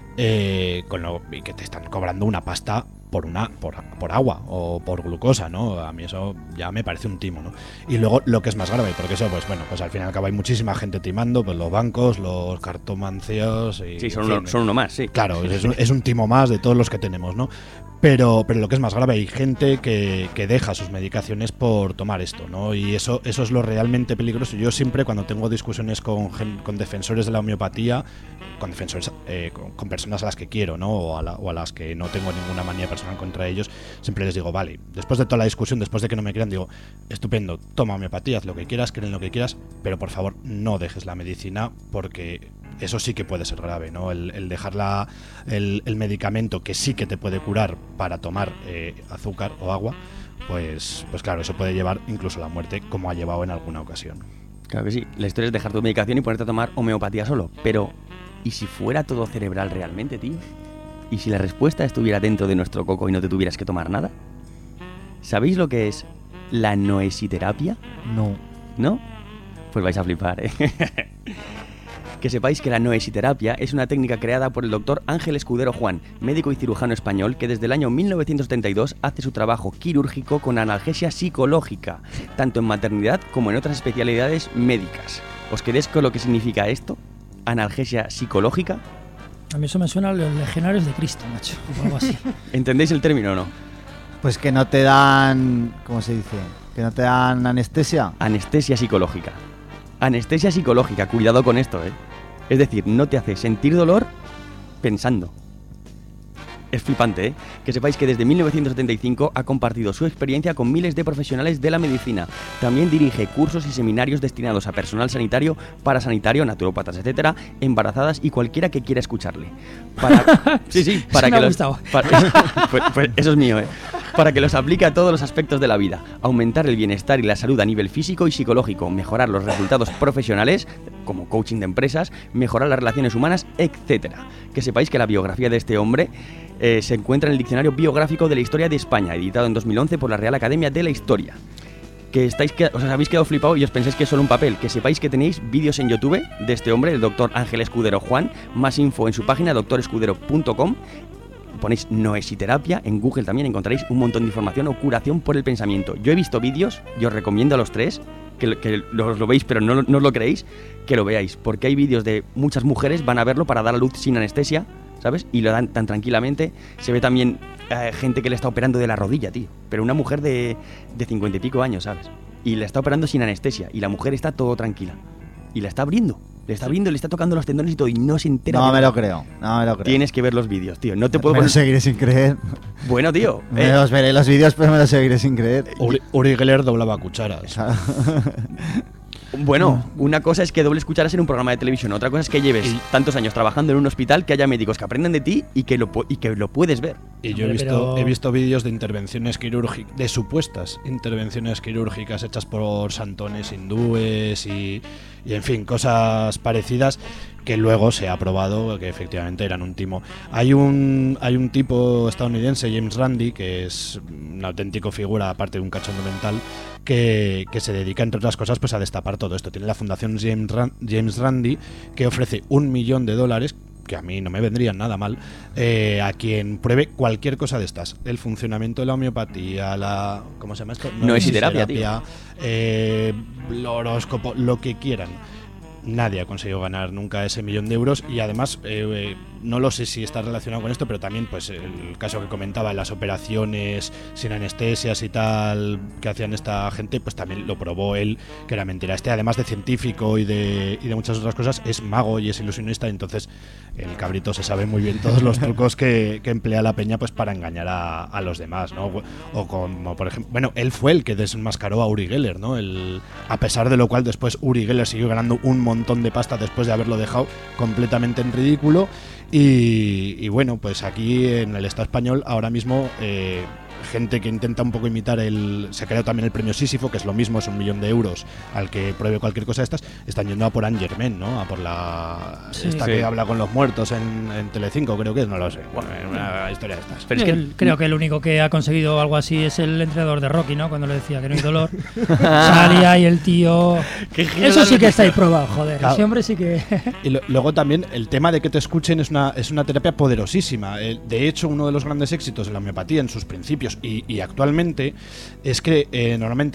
y que te están cobrando una pasta por agua o por glucosa, ¿no? A mí eso ya me parece un timo, ¿no? Y luego lo que es más grave, porque eso, pues al fin y al cabo hay muchísima gente timando, pues los bancos, los cartomancios y... Sí, son uno más, sí. Claro, es un timo más de todos los que tenemos, ¿no? Pero lo que es más grave, hay gente que deja sus medicaciones por tomar esto, ¿no? Y eso es lo realmente peligroso. Yo siempre, cuando tengo discusiones con defensores de la homeopatía, con defensores, con personas a las que quiero, ¿no? O a las que no tengo ninguna manía personal contra ellos, siempre les digo, vale, después de toda la discusión, después de que no me crean, digo, estupendo, toma homeopatía, haz lo que quieras, cree en lo que quieras, pero por favor no dejes la medicina, porque eso sí que puede ser grave, ¿no? El dejar el medicamento que sí que te puede curar para tomar azúcar o agua, pues claro, eso puede llevar incluso a la muerte, como ha llevado en alguna ocasión. Claro que sí, la historia es dejar tu medicación y ponerte a tomar homeopatía solo, pero ¿y si fuera todo cerebral realmente, tío? ¿Y si la respuesta estuviera dentro de nuestro coco y no te tuvieras que tomar nada? ¿Sabéis lo que es la noesiterapia? No. ¿No? Pues vais a flipar, ¿eh? Que sepáis que la noesiterapia es una técnica creada por el doctor Ángel Escudero Juan, médico y cirujano español, que desde el año 1972 hace su trabajo quirúrgico con analgesia psicológica, tanto en maternidad como en otras especialidades médicas. ¿Os queréis con lo que significa esto? ¿Analgesia psicológica? A mí eso me suena a los legionarios de Cristo, macho, o algo así. ¿Entendéis el término o no? Pues que no te dan... ¿Cómo se dice? ¿Que no te dan anestesia? Anestesia psicológica. Anestesia psicológica, cuidado con esto, ¿eh? Es decir, no te hace sentir dolor pensando. Es flipante, ¿eh? Que sepáis que desde 1975 ha compartido su experiencia con miles de profesionales de la medicina. También dirige cursos y seminarios destinados a personal sanitario, parasanitario, naturópatas, etcétera, embarazadas y cualquiera que quiera escucharle. Sí, para que los... pues eso es mío, ¿eh? Para que los aplique a todos los aspectos de la vida. Aumentar el bienestar y la salud a nivel físico y psicológico, mejorar los resultados profesionales, como coaching de empresas, mejorar las relaciones humanas, etcétera. Que sepáis que la biografía de este hombre se encuentra en el Diccionario Biográfico de la Historia de España, editado en 2011 por la Real Academia de la Historia. Que os habéis quedado flipado y os pensáis que es solo un papel. Que sepáis que tenéis vídeos en YouTube de este hombre, el doctor Ángel Escudero Juan. Más info en su página doctorescudero.com. Ponéis noesiterapia, en Google también encontraréis un montón de información o curación por el pensamiento. Yo he visto vídeos, y os recomiendo a los tres que lo veis, pero no os lo creéis, que lo veáis, porque hay vídeos de muchas mujeres, van a verlo para dar a luz sin anestesia, ¿sabes? Y lo dan tan tranquilamente. Se ve también gente que le está operando de la rodilla, tío, pero una mujer de 50 y pico años, ¿sabes? Y le está operando sin anestesia, y la mujer está todo tranquila, y la está abriendo. Le está tocando los tendones y todo, y no se entera. No me lo creo. Tienes que ver los vídeos, tío. No te puedo me lo seguiré sin creer. Bueno, tío. Los veré los vídeos, pero me los seguiré sin creer. Uri Geller doblaba cucharas. Bueno, una cosa es que dobles cucharas en un programa de televisión, otra cosa es que lleves tantos años trabajando en un hospital, que haya médicos que aprendan de ti y que lo puedes ver. Y yo he visto vídeos de intervenciones quirúrgicas, de supuestas intervenciones quirúrgicas hechas por santones hindúes y en fin, cosas parecidas, que luego se ha probado que efectivamente eran un timo. Hay un tipo estadounidense, James Randi, que es una auténtica figura, aparte de un cachondo mental, que se dedica, entre otras cosas, pues a destapar todo esto. Tiene la fundación James Randi, que ofrece $1 millón, que a mí no me vendrían nada mal, a quien pruebe cualquier cosa de estas. El funcionamiento de la homeopatía, ¿cómo se llama esto? Noesiterapia, tío. El horóscopo, lo que quieran. Nadie ha conseguido ganar nunca ese $1 millón, y además no lo sé si está relacionado con esto, pero también pues el caso que comentaba, las operaciones sin anestesias y tal que hacían esta gente, pues también lo probó él, que era mentira. Además de científico y de muchas otras cosas, es mago y es ilusionista, entonces el cabrito se sabe muy bien todos los trucos que emplea la peña pues para engañar a los demás, ¿no? O como por ejemplo, bueno, él fue el que desmascaró a Uri Geller, ¿no? A pesar de lo cual después Uri Geller siguió ganando un montón de pasta después de haberlo dejado completamente en ridículo. Y bueno, pues aquí en el Estado español ahora mismo gente que intenta un poco imitar se ha creado también el premio Sísifo, que es lo mismo, es 1 millón de euros al que pruebe cualquier cosa de estas, están yendo a por Anne Germain, ¿no? A por la que habla con los muertos en Telecinco, creo que es, no lo sé. Bueno, una historia de estas. Pero creo que el único que ha conseguido algo así es el entrenador de Rocky, ¿no? Cuando le decía que no hay dolor. Salía y el tío... Eso sí que está ahí probado, joder. Claro. Ese hombre sí que... Y luego también el tema de que te escuchen es una terapia poderosísima. De hecho, uno de los grandes éxitos de la homeopatía en sus principios y actualmente es que normalmente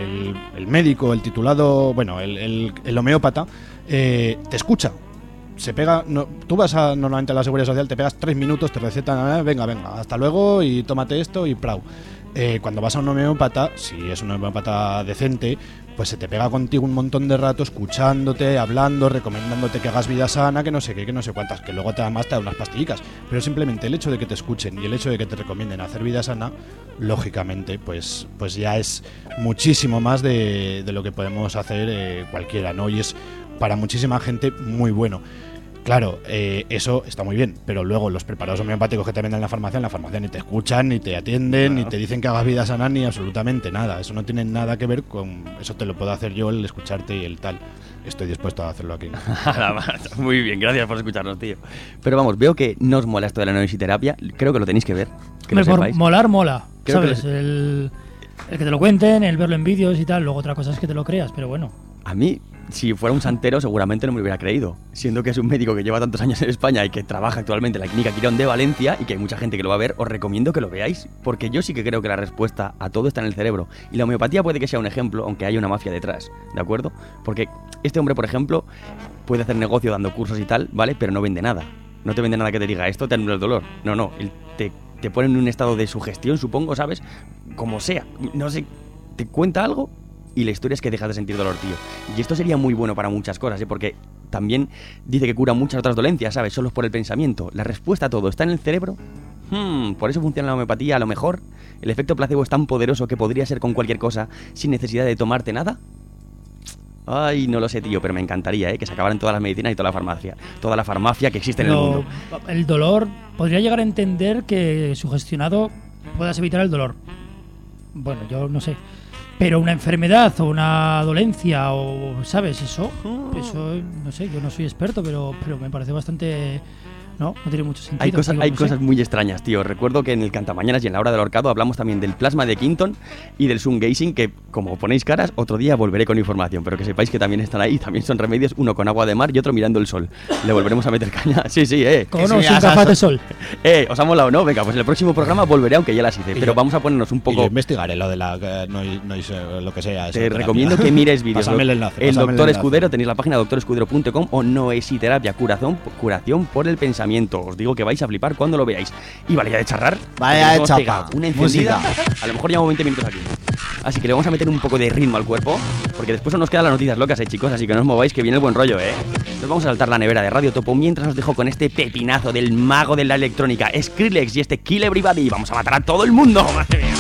el médico, el titulado, bueno, el homeópata te escucha. Se pega, tú vas normalmente a la Seguridad Social, te pegas 3 minutos, te recetan, venga, hasta luego y tómate esto y prau. Cuando vas a un homeópata, si es un homeópata decente, pues se te pega contigo un montón de rato escuchándote, hablando, recomendándote que hagas vida sana, que no sé qué, que no sé cuántas, que luego además te da unas pastillicas. Pero simplemente el hecho de que te escuchen y el hecho de que te recomienden hacer vida sana, lógicamente, pues ya es muchísimo más de lo que podemos hacer cualquiera, ¿no? Y es para muchísima gente muy bueno. Claro, eso está muy bien, pero luego los preparados homeopáticos que te venden en la farmacia ni te escuchan, ni te atienden, ni te dicen que hagas vida sana, ni absolutamente nada. Eso no tiene nada que ver con... Eso te lo puedo hacer yo, el escucharte y el tal. Estoy dispuesto a hacerlo aquí. Muy bien, gracias por escucharnos, tío. Pero vamos, veo que no os mola esto de la noisiterapia. Creo que lo tenéis que ver. Que lo sepáis. Molar mola, Creo ¿sabes? El que te lo cuenten, el verlo en vídeos y tal. Luego otra cosa es que te lo creas, pero bueno. A mí, si fuera un santero, seguramente no me lo hubiera creído. Siendo que es un médico que lleva tantos años en España y que trabaja actualmente en la Clínica Quirón de Valencia y que hay mucha gente que lo va a ver, os recomiendo que lo veáis. Porque yo sí que creo que la respuesta a todo está en el cerebro. Y la homeopatía puede que sea un ejemplo, aunque haya una mafia detrás, ¿de acuerdo? Porque este hombre, por ejemplo, puede hacer negocio dando cursos y tal, ¿vale? Pero no vende nada. No te vende nada que te diga, esto te anula el dolor. No, él te pone en un estado de sugestión, supongo, ¿sabes? Como sea. No sé, te cuenta algo y la historia es que dejas de sentir dolor, tío. Y esto sería muy bueno para muchas cosas, ¿eh? Porque también dice que cura muchas otras dolencias, ¿sabes? Solo es por el pensamiento. La respuesta a todo está en el cerebro. Por eso funciona la homeopatía. A lo mejor el efecto placebo es tan poderoso que podría ser con cualquier cosa sin necesidad de tomarte nada. Ay, no lo sé, tío, pero me encantaría, que se acabaran todas las medicinas y toda la farmacia que existe en el mundo. El dolor, podría llegar a entender que sugestionado puedas evitar el dolor. Bueno, yo no sé. Pero una enfermedad o una dolencia o, ¿sabes? Eso, no sé, yo no soy experto, pero me parece bastante... No tiene mucho sentido. Hay cosas muy extrañas, tío. Recuerdo que en el Cantamañanas y en la Hora del Horcado hablamos también del plasma de Quinton y del sun gazing, que como ponéis caras, otro día volveré con información, pero que sepáis que también están ahí, también son remedios, uno con agua de mar y otro mirando el sol. Le volveremos a meter caña. Sí, Con o sin gafas de sol. ¿Os ha molado, no? Venga, pues en el próximo programa volveré, aunque ya las hice, pero vamos a ponernos un poco... Y yo investigaré lo de la... lo que sea. Te recomiendo que mires vídeos. Pásame el enlace. El Doctor Escudero, tenéis la página doctorescudero.com o Noesiterapia, curación por el pensamiento. Os digo que vais a flipar cuando lo veáis. Y vale, ya de charrar. Vaya de chapa. Una encendida. A lo mejor llevamos 20 minutos aquí. Así que le vamos a meter un poco de ritmo al cuerpo, porque después no nos quedan las noticias locas, chicos. Así que no os mováis, que viene el buen rollo, Nos vamos a saltar la nevera de Radio Topo mientras os dejo con este pepinazo del mago de la electrónica, Skrillex, y este Kill Everybody. Vamos a matar a todo el mundo. ¡Madre mía!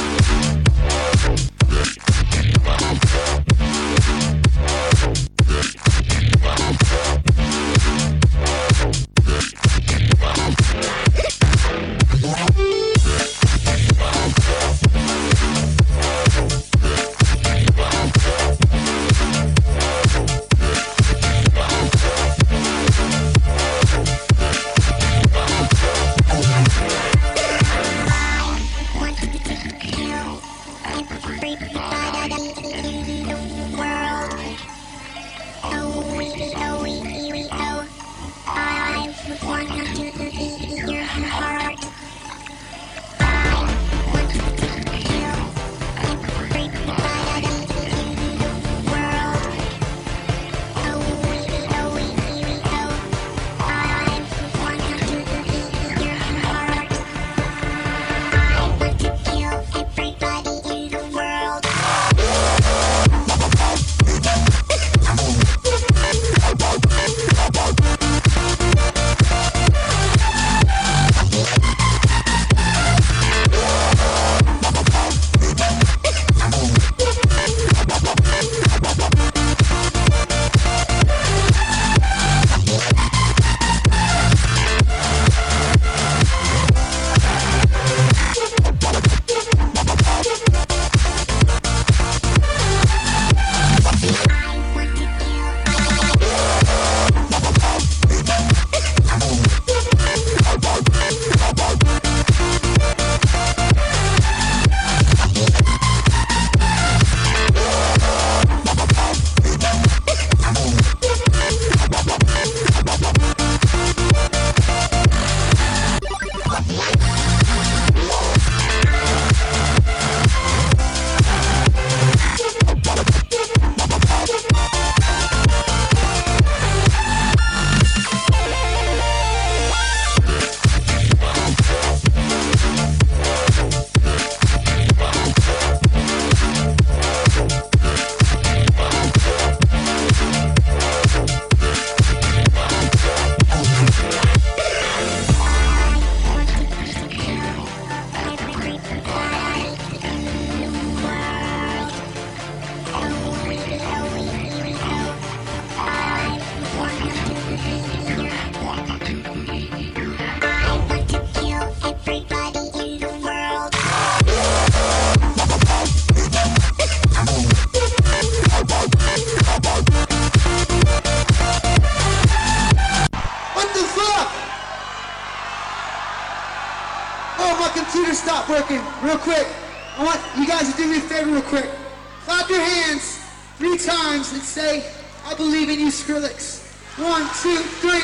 stop working real quick. I want you guys to do me a favor real quick. Clap your hands 3 times and say, I believe in you, Skrillex. 1, 2, 3.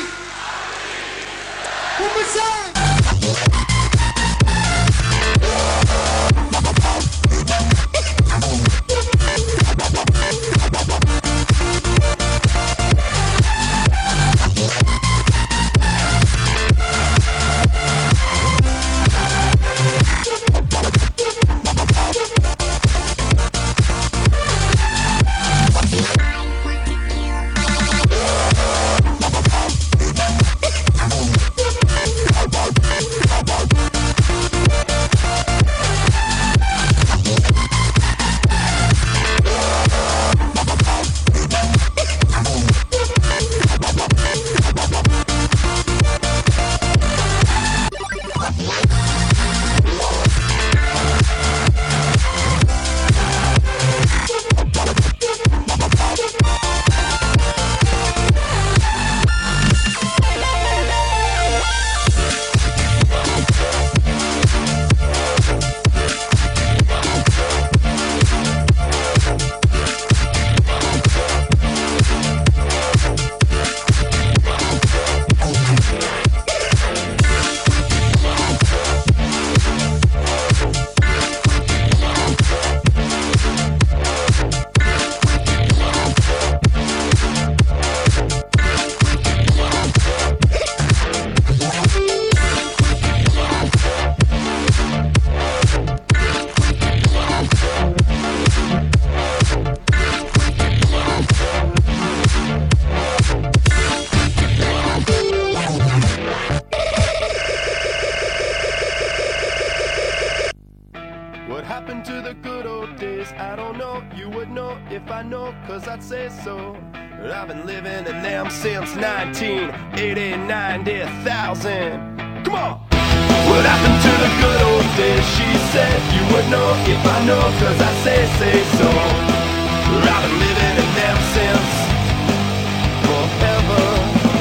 One more time. Cause I'd say so. I've been living in them since 1989, 90,000. Come on! What happened to the good old days? She said you would know if I know, cause I say so. I've been living in them since forever.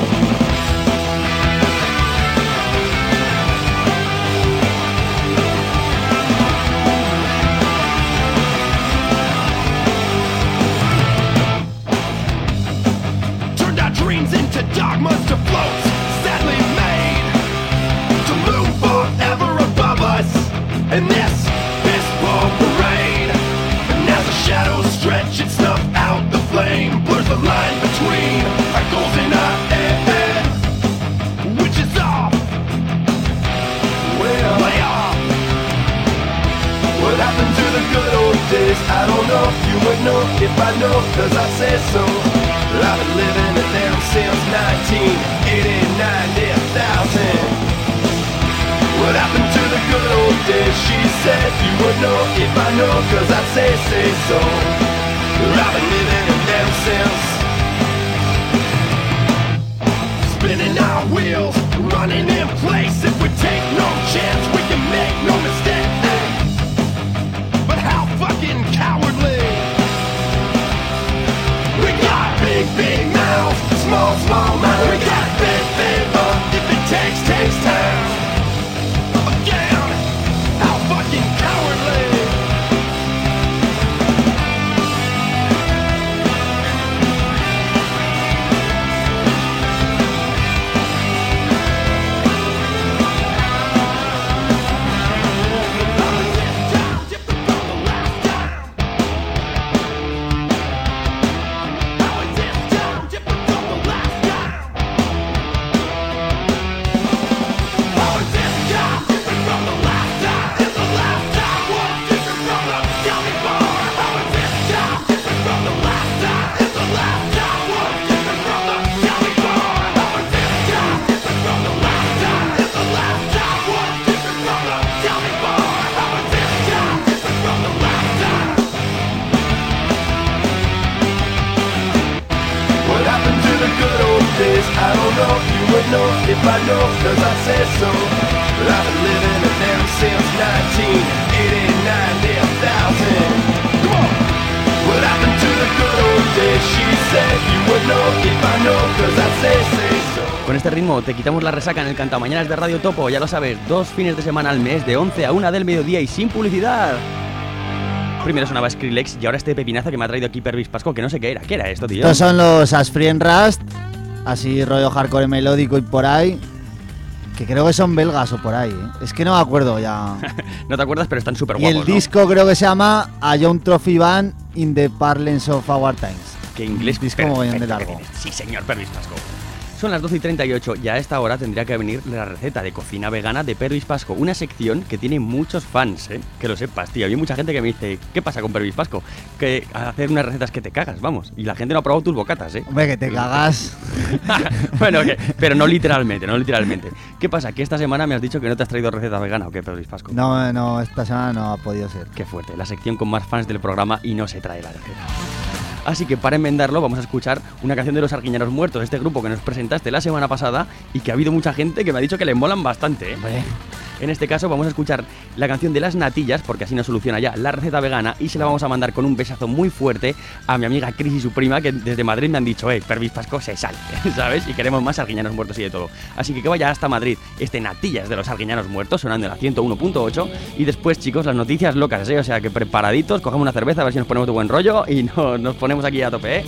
Dreams into dogmas to floats, sadly made to move forever above us in this fistball parade. And as the shadows stretch and snuff out the flame, blurs the line between our goals and our head, which is off, well, way off. What happened to the good old days? I don't know, you would know if I know, cause I say so. I've been living in them since 1989, 90,000. What happened to the good old days? She said you would know if I know, cause I'd say so. I've been living in them since spinning our wheels, running in place. If we take no chance, we can make no mistake. But how fucking cowardly. We got big mouths, small mouths. We got big if it takes time. Again, how fucking cowardly. I don't know, you would know if I know, cause I say so. I've been living in them since 1989, 90,000. Come on! What happened to the good old days? She said you would know if I know, cause I say so. Con este ritmo te quitamos la resaca en el Cantamañanas de Radio Topo, ya lo sabes, 2 fines de semana al mes de 11 a 1 del mediodía y sin publicidad. Primero sonaba Skrillex y ahora este pepinazo que me ha traído aquí Pervis Pasco, que no sé qué era. ¿Qué era esto, tío? Estos son los Asfree and Rust, así rollo hardcore melódico y por ahí. Que creo que son belgas o por ahí, ¿eh? Es que no me acuerdo ya. No te acuerdas, pero están súper Y guapos, el disco creo que se llama A Young Trophy Band in the Parlance of Our Times. Que inglés disco mogollón de largo. Sí, señor Pervis Pasco. Son las 12:38 y a esta hora tendría que venir la receta de cocina vegana de Pervis Pasco, una sección que tiene muchos fans, que lo sepas, tío. Hay mucha gente que me dice, ¿qué pasa con Pervis Pasco? Que hacer unas recetas que te cagas, vamos. Y la gente no ha probado tus bocatas, Hombre, que te cagas. Bueno, pero no literalmente, no literalmente. ¿Qué pasa? Que esta semana me has dicho que no te has traído receta vegana, ¿o qué, Pervis Pasco? No, esta semana no ha podido ser. Qué fuerte, la sección con más fans del programa y no se trae la receta. Así que para enmendarlo vamos a escuchar una canción de Los Arguiñanos Muertos, este grupo que nos presentaste la semana pasada y que ha habido mucha gente que me ha dicho que le molan bastante, En este caso vamos a escuchar la canción de Las Natillas, porque así nos soluciona ya la receta vegana y se la vamos a mandar con un besazo muy fuerte a mi amiga Cris y su prima, que desde Madrid me han dicho, Pervis Pasco se sale, ¿sabes? Y queremos más Arguiñanos Muertos y de todo. Así que vaya hasta Madrid Natillas de Los Arguiñanos Muertos, sonando en la 101.8 y después, chicos, las noticias locas, O sea que preparaditos, cogemos una cerveza a ver si nos ponemos de buen rollo y nos ponemos aquí a tope,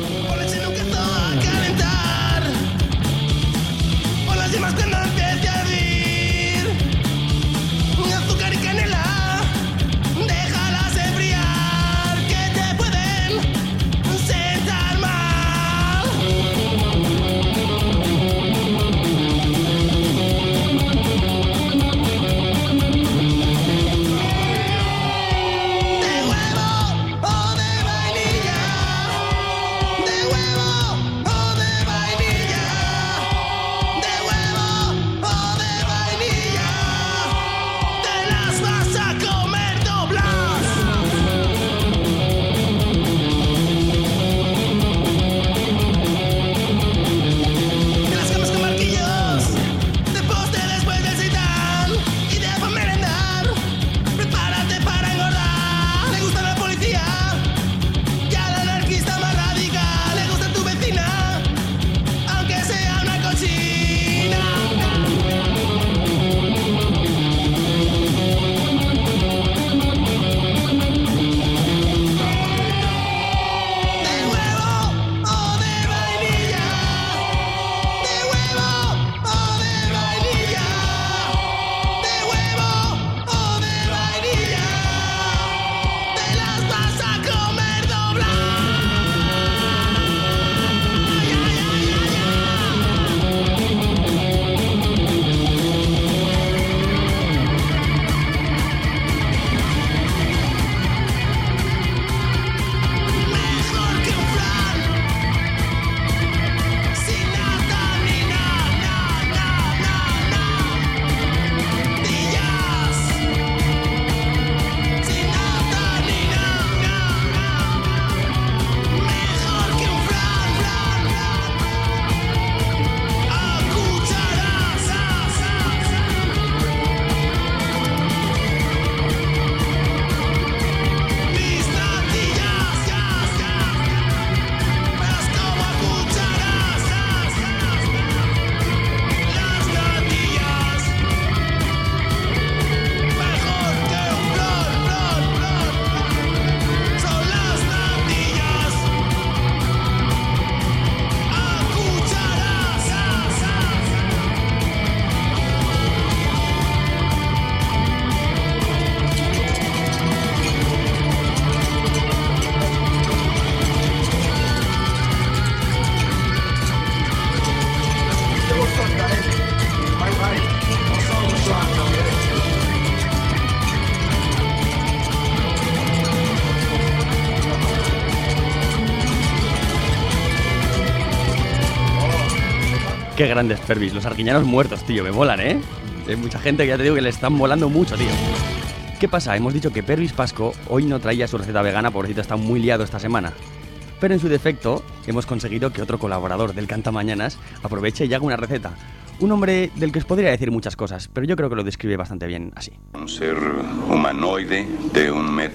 Qué grandes Pervis, Los Arguiñanos Muertos, tío, me molan, Hay mucha gente que ya te digo que le están volando mucho, tío. ¿Qué pasa? Hemos dicho que Pervis Pasco hoy no traía su receta vegana, pobrecito, está muy liado esta semana. Pero en su defecto, hemos conseguido que otro colaborador del Cantamañanas aproveche y haga una receta. Un hombre del que os podría decir muchas cosas, pero yo creo que lo describe bastante bien así. Un ser humanoide de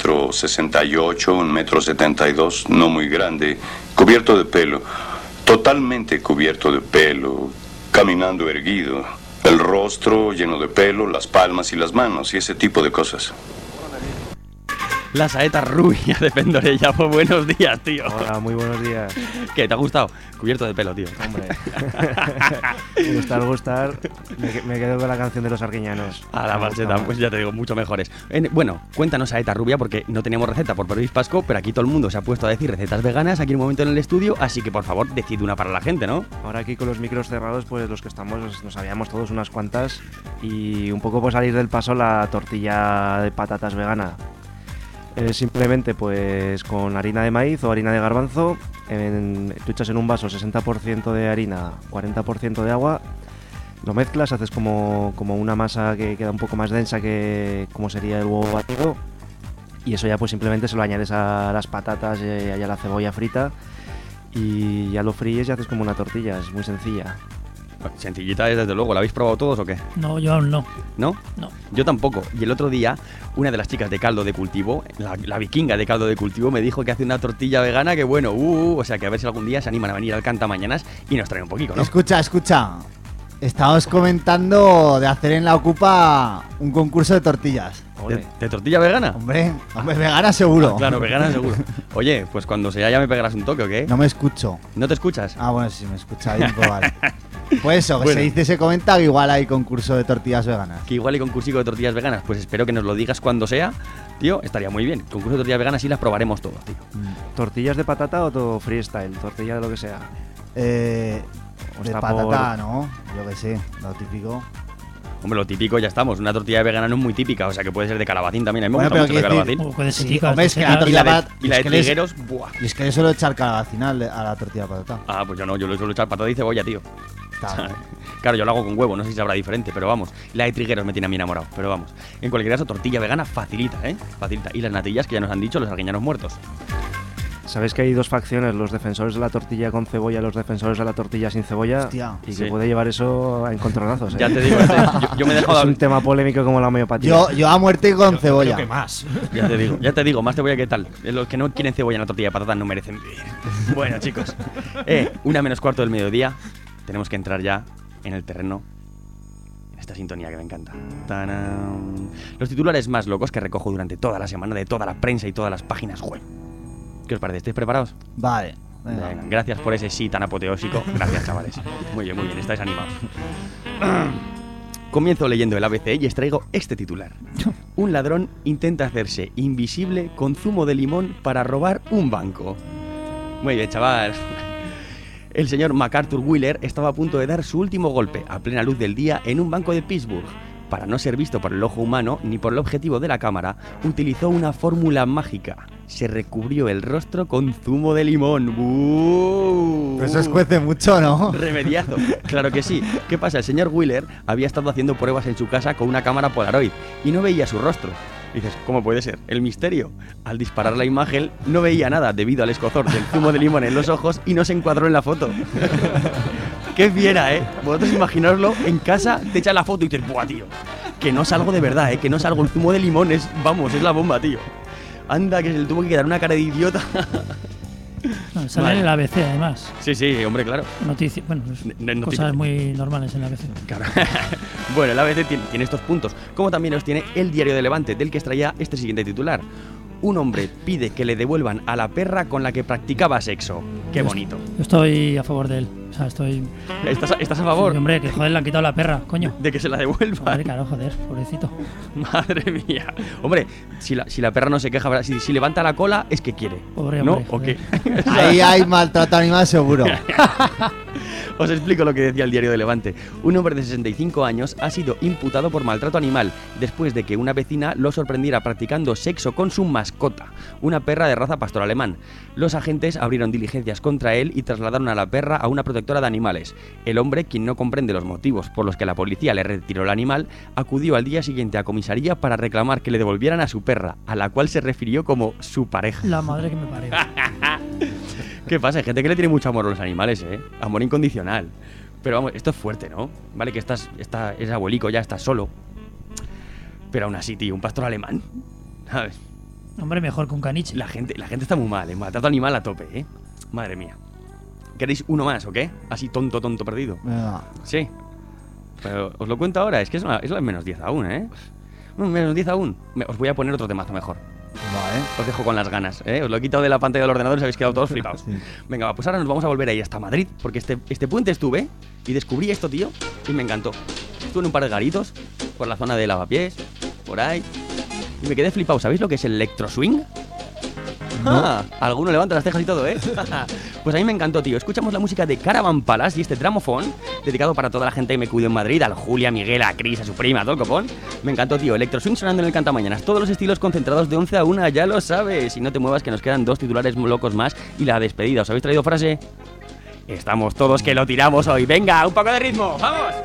1,68 m, 1,72 m, no muy grande, cubierto de pelo, totalmente cubierto de pelo, caminando erguido, el rostro lleno de pelo, las palmas y las manos y ese tipo de cosas. La saeta rubia de Pendorella. Pues buenos días, tío. Hola, muy buenos días. ¿Qué? ¿Te ha gustado? Cubierto de pelo, tío. Hombre. Gustar. Me quedo con la canción de los arguiñanos. A la marcheta, pues ya te digo, mucho mejores. Bueno, cuéntanos, saeta rubia, porque no teníamos receta por Pervis Pasco, pero aquí todo el mundo se ha puesto a decir recetas veganas aquí un momento en el estudio, así que por favor, decid una para la gente, ¿no? Ahora aquí con los micros cerrados, pues los que estamos nos sabíamos todos unas cuantas y un poco por salir del paso la tortilla de patatas vegana. Simplemente pues con harina de maíz o harina de garbanzo, tú echas en un vaso 60% de harina, 40% de agua, lo mezclas, haces como una masa que queda un poco más densa que como sería el huevo batido, y eso ya pues simplemente se lo añades a las patatas y a la cebolla frita y ya lo fríes y haces como una tortilla, es muy sencilla. Sencillita es, desde luego. ¿La habéis probado todos o qué? No, yo aún no. ¿No? No. Yo tampoco. Y el otro día, una de las chicas de caldo de cultivo, la vikinga de caldo de cultivo, me dijo que hace una tortilla vegana que bueno, o sea que a ver si algún día se animan a venir al Canta Mañanas y nos traen un poquito, ¿no? Escucha. Estábamos comentando de hacer en la Ocupa un concurso de tortillas. ¿De tortilla vegana? Hombre, vegana seguro. Ah, claro, vegana seguro. Oye, pues cuando sea ya me pegarás un toque, ¿o qué? No me escucho. ¿No te escuchas? Ah, bueno, sí me escucha bien, pues vale. Pues eso, que se comenta que igual hay concurso de tortillas veganas. Que igual hay concursico de tortillas veganas. Pues espero que nos lo digas cuando sea, tío, estaría muy bien. Concurso de tortillas veganas y las probaremos todos, tío. ¿Tortillas de patata o todo freestyle? Tortilla de lo que sea. De patata, ¿no? Yo que sé, lo típico. Hombre, lo típico ya estamos. Una tortilla vegana no es muy típica, o sea que puede ser de calabacín también. A mí me bueno, gusta mucho de calabacín. Hombre, es que la tortilla y la de trigueros, buah. Y es que le suelo echar calabacín a la tortilla de patata. Ah, pues yo no, yo le suelo echar patata y cebolla, tío. Claro, yo lo hago con huevo, no sé si sabrá diferente, pero vamos. La de trigueros me tiene a mí enamorado, pero vamos. En cualquier caso, tortilla vegana facilita, Facilita. Y las natillas que ya nos han dicho, los arguiñanos muertos. ¿Sabéis que hay dos facciones? Los defensores de la tortilla con cebolla, los defensores de la tortilla sin cebolla. Hostia. Y que puede llevar eso a encontronazos. Ya te digo, yo me he dejado es un tema polémico como la homeopatía. Yo a muerte y con cebolla. Creo que más. Ya te digo, más cebolla que tal. Los que no quieren cebolla en la tortilla de patatas no merecen vivir. Bueno, chicos, 1:45 del mediodía. Tenemos que entrar ya en el terreno. En esta sintonía que me encanta. ¡Tarán! Los titulares más locos que recojo durante toda la semana de toda la prensa y todas las páginas web. ¿Qué os parece? ¿Estáis preparados? Vale. Venga, gracias por ese sí tan apoteósico. Gracias, chavales. Muy bien, estáis animados. Comienzo leyendo el ABC y extraigo este titular. Un ladrón intenta hacerse invisible con zumo de limón para robar un banco. Muy bien, chaval. El señor MacArthur Wheeler estaba a punto de dar su último golpe a plena luz del día en un banco de Pittsburgh. Para no ser visto por el ojo humano ni por el objetivo de la cámara, utilizó una fórmula mágica. Se recubrió el rostro con zumo de limón. Pues eso escuece mucho, ¿no? Remediazo. Claro que sí. ¿Qué pasa? El señor Wheeler había estado haciendo pruebas en su casa con una cámara Polaroid y no veía su rostro. Dices, ¿cómo puede ser? El misterio. Al disparar la imagen no veía nada debido al escozor del zumo de limón en los ojos y no se encuadró en la foto. ¡Qué fiera, Vosotros imaginaroslo en casa, te echas la foto y dices, ¡buah, tío! Que no salgo de verdad, que no salgo. El zumo de limón es la bomba, tío. Anda, que se le tuvo que quedar una cara de idiota. No, sale en el ABC, además. Sí, hombre, claro. Cosas muy normales en el ABC. Claro. Bueno, el ABC tiene estos puntos, como también los tiene el Diario de Levante, del que extraía este siguiente titular. Un hombre pide que le devuelvan a la perra con la que practicaba sexo. Qué bonito. Yo estoy a favor de él. O sea, estoy... ¿Estás a favor? Sí, hombre, que joder, le han quitado la perra, coño. De que se la devuelvan. Joder, claro, joder, pobrecito. Madre mía. Hombre, si la perra no se queja, si levanta la cola, es que quiere. Pobre hombre, ¿no? ¿O qué? Ahí hay maltrato animal seguro. Os explico lo que decía el Diario de Levante. Un hombre de 65 años ha sido imputado por maltrato animal después de que una vecina lo sorprendiera practicando sexo con su mascota, una perra de raza pastor alemán. Los agentes abrieron diligencias contra él y trasladaron a la perra a una protectora de animales. El hombre, quien no comprende los motivos por los que la policía le retiró el animal, acudió al día siguiente a comisaría para reclamar que le devolvieran a su perra, a la cual se refirió como su pareja. La madre que me parió. ¿Qué pasa? Hay gente que le tiene mucho amor a los animales, Amor incondicional. Pero vamos, esto es fuerte, ¿no? Vale que eres abuelico, ya estás solo. Pero aún así, tío, un pastor alemán, ¿sabes? Hombre, mejor que un caniche. La gente está muy mal, maltrato animal a tope, Madre mía. ¿Queréis uno más o qué? Así tonto perdido. Venga. Sí. Pero os lo cuento ahora, es que es la menos 10 aún, ¿eh? Menos 10 aún. Os voy a poner otro temazo mejor. Vale. Os dejo con las ganas, ¿eh? Os lo he quitado de la pantalla del ordenador y os habéis quedado todos flipados. Sí. Venga, pues ahora nos vamos a volver ahí hasta Madrid, porque este puente estuve y descubrí esto, tío, y me encantó. Estuve en un par de garitos, por la zona de Lavapiés, por ahí, y me quedé flipado. ¿Sabéis lo que es el electro swing? No. Alguno levanta las cejas y todo, ¿eh? Pues a mí me encantó, tío. Escuchamos la música de Caravan Palace y este gramofón, dedicado para toda la gente que me cuidó en Madrid, al Julia, a Miguel, a Cris, a su prima, a todo el copón. Me encantó, tío. Electro swing sonando en el Cantamañanas. Todos los estilos concentrados de 11 a 1, ya lo sabes. Y no te muevas, que nos quedan 2 titulares locos más y la despedida. ¿Os habéis traído frase? Estamos todos que lo tiramos hoy. Venga, un poco de ritmo. ¡Vamos!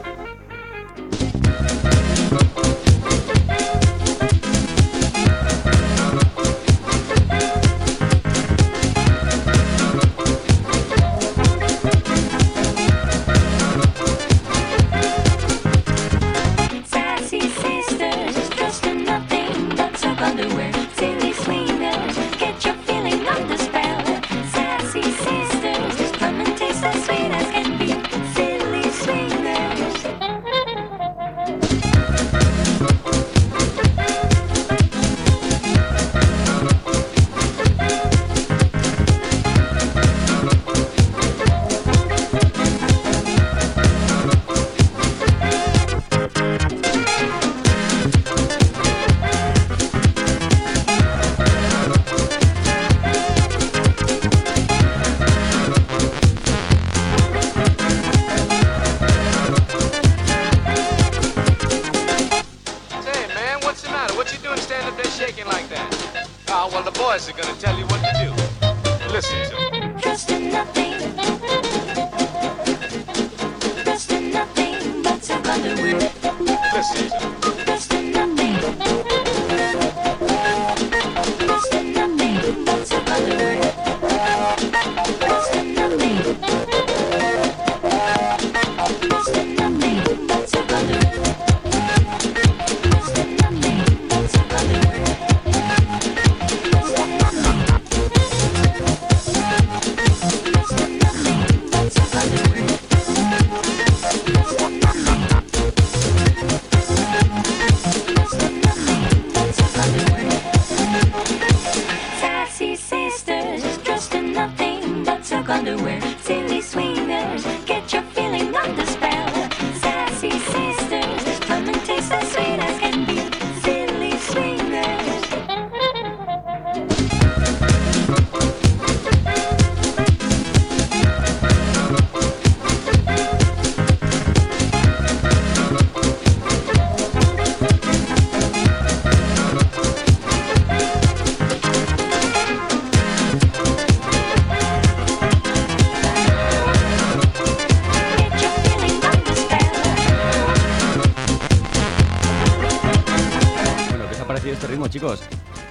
Chicos,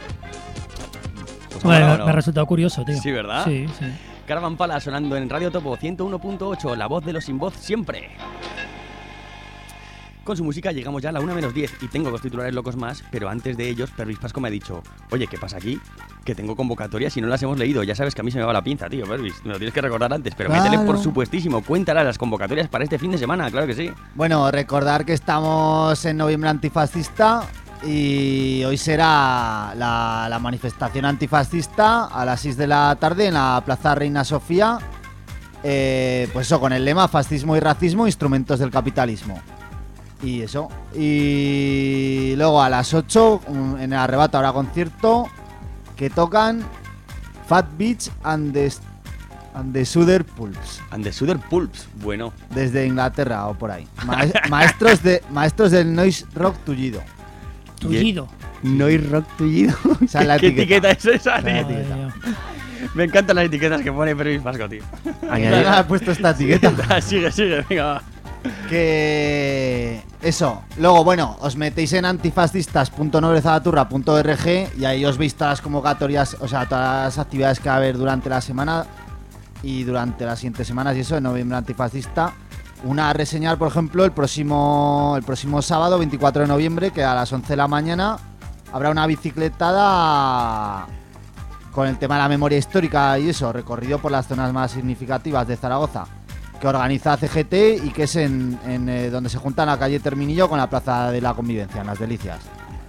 pues bueno, ahora, me ha resultado curioso, tío. Sí, ¿verdad? Sí. Caravan Palace sonando en Radio Topo 101.8, la voz de los sin voz siempre. Con su música llegamos ya a la 1 menos 10 y tengo 2 titulares locos más, pero antes de ellos, Pervis Pasco me ha dicho: oye, ¿qué pasa aquí? Que tengo convocatorias y no las hemos leído. Ya sabes que a mí se me va la pinza, tío, Pervis. Me lo tienes que recordar antes, pero claro. Métele por supuestísimo. Cuéntalas las convocatorias para este fin de semana, claro que sí. Bueno, recordar que estamos en Noviembre Antifascista. Y hoy será la manifestación antifascista a las 6 de la tarde en la Plaza Reina Sofía. Pues eso, con el lema Fascismo y racismo, instrumentos del capitalismo. Y eso. Y luego a las 8 en el Arrebato habrá concierto que tocan Fat Beach and the Sugar Pulps. And the Sugar Pulps, bueno. Desde Inglaterra o por ahí. Maestros del noise rock tullido. Tullido. Noise rock tullido. O sea, ¿Qué etiqueta es esa, tío? Me encantan las etiquetas que pone Pervis Pasco, tío. ¿Quién ha puesto esta etiqueta? Sigue, venga, va. Que... Eso. Luego, bueno, os metéis en antifascistas.noblezabaturra.org y ahí os veis todas las convocatorias, o sea, todas las actividades que va a haber durante la semana y durante las siguientes semanas y eso, en Noviembre Antifascista. Una a reseñar, por ejemplo, el próximo sábado, 24 de noviembre, que a las 11 de la mañana habrá una bicicletada con el tema de la memoria histórica y eso, recorrido por las zonas más significativas de Zaragoza, que organiza CGT y que es en donde se juntan la calle Terminillo con la Plaza de la Convivencia, en Las Delicias.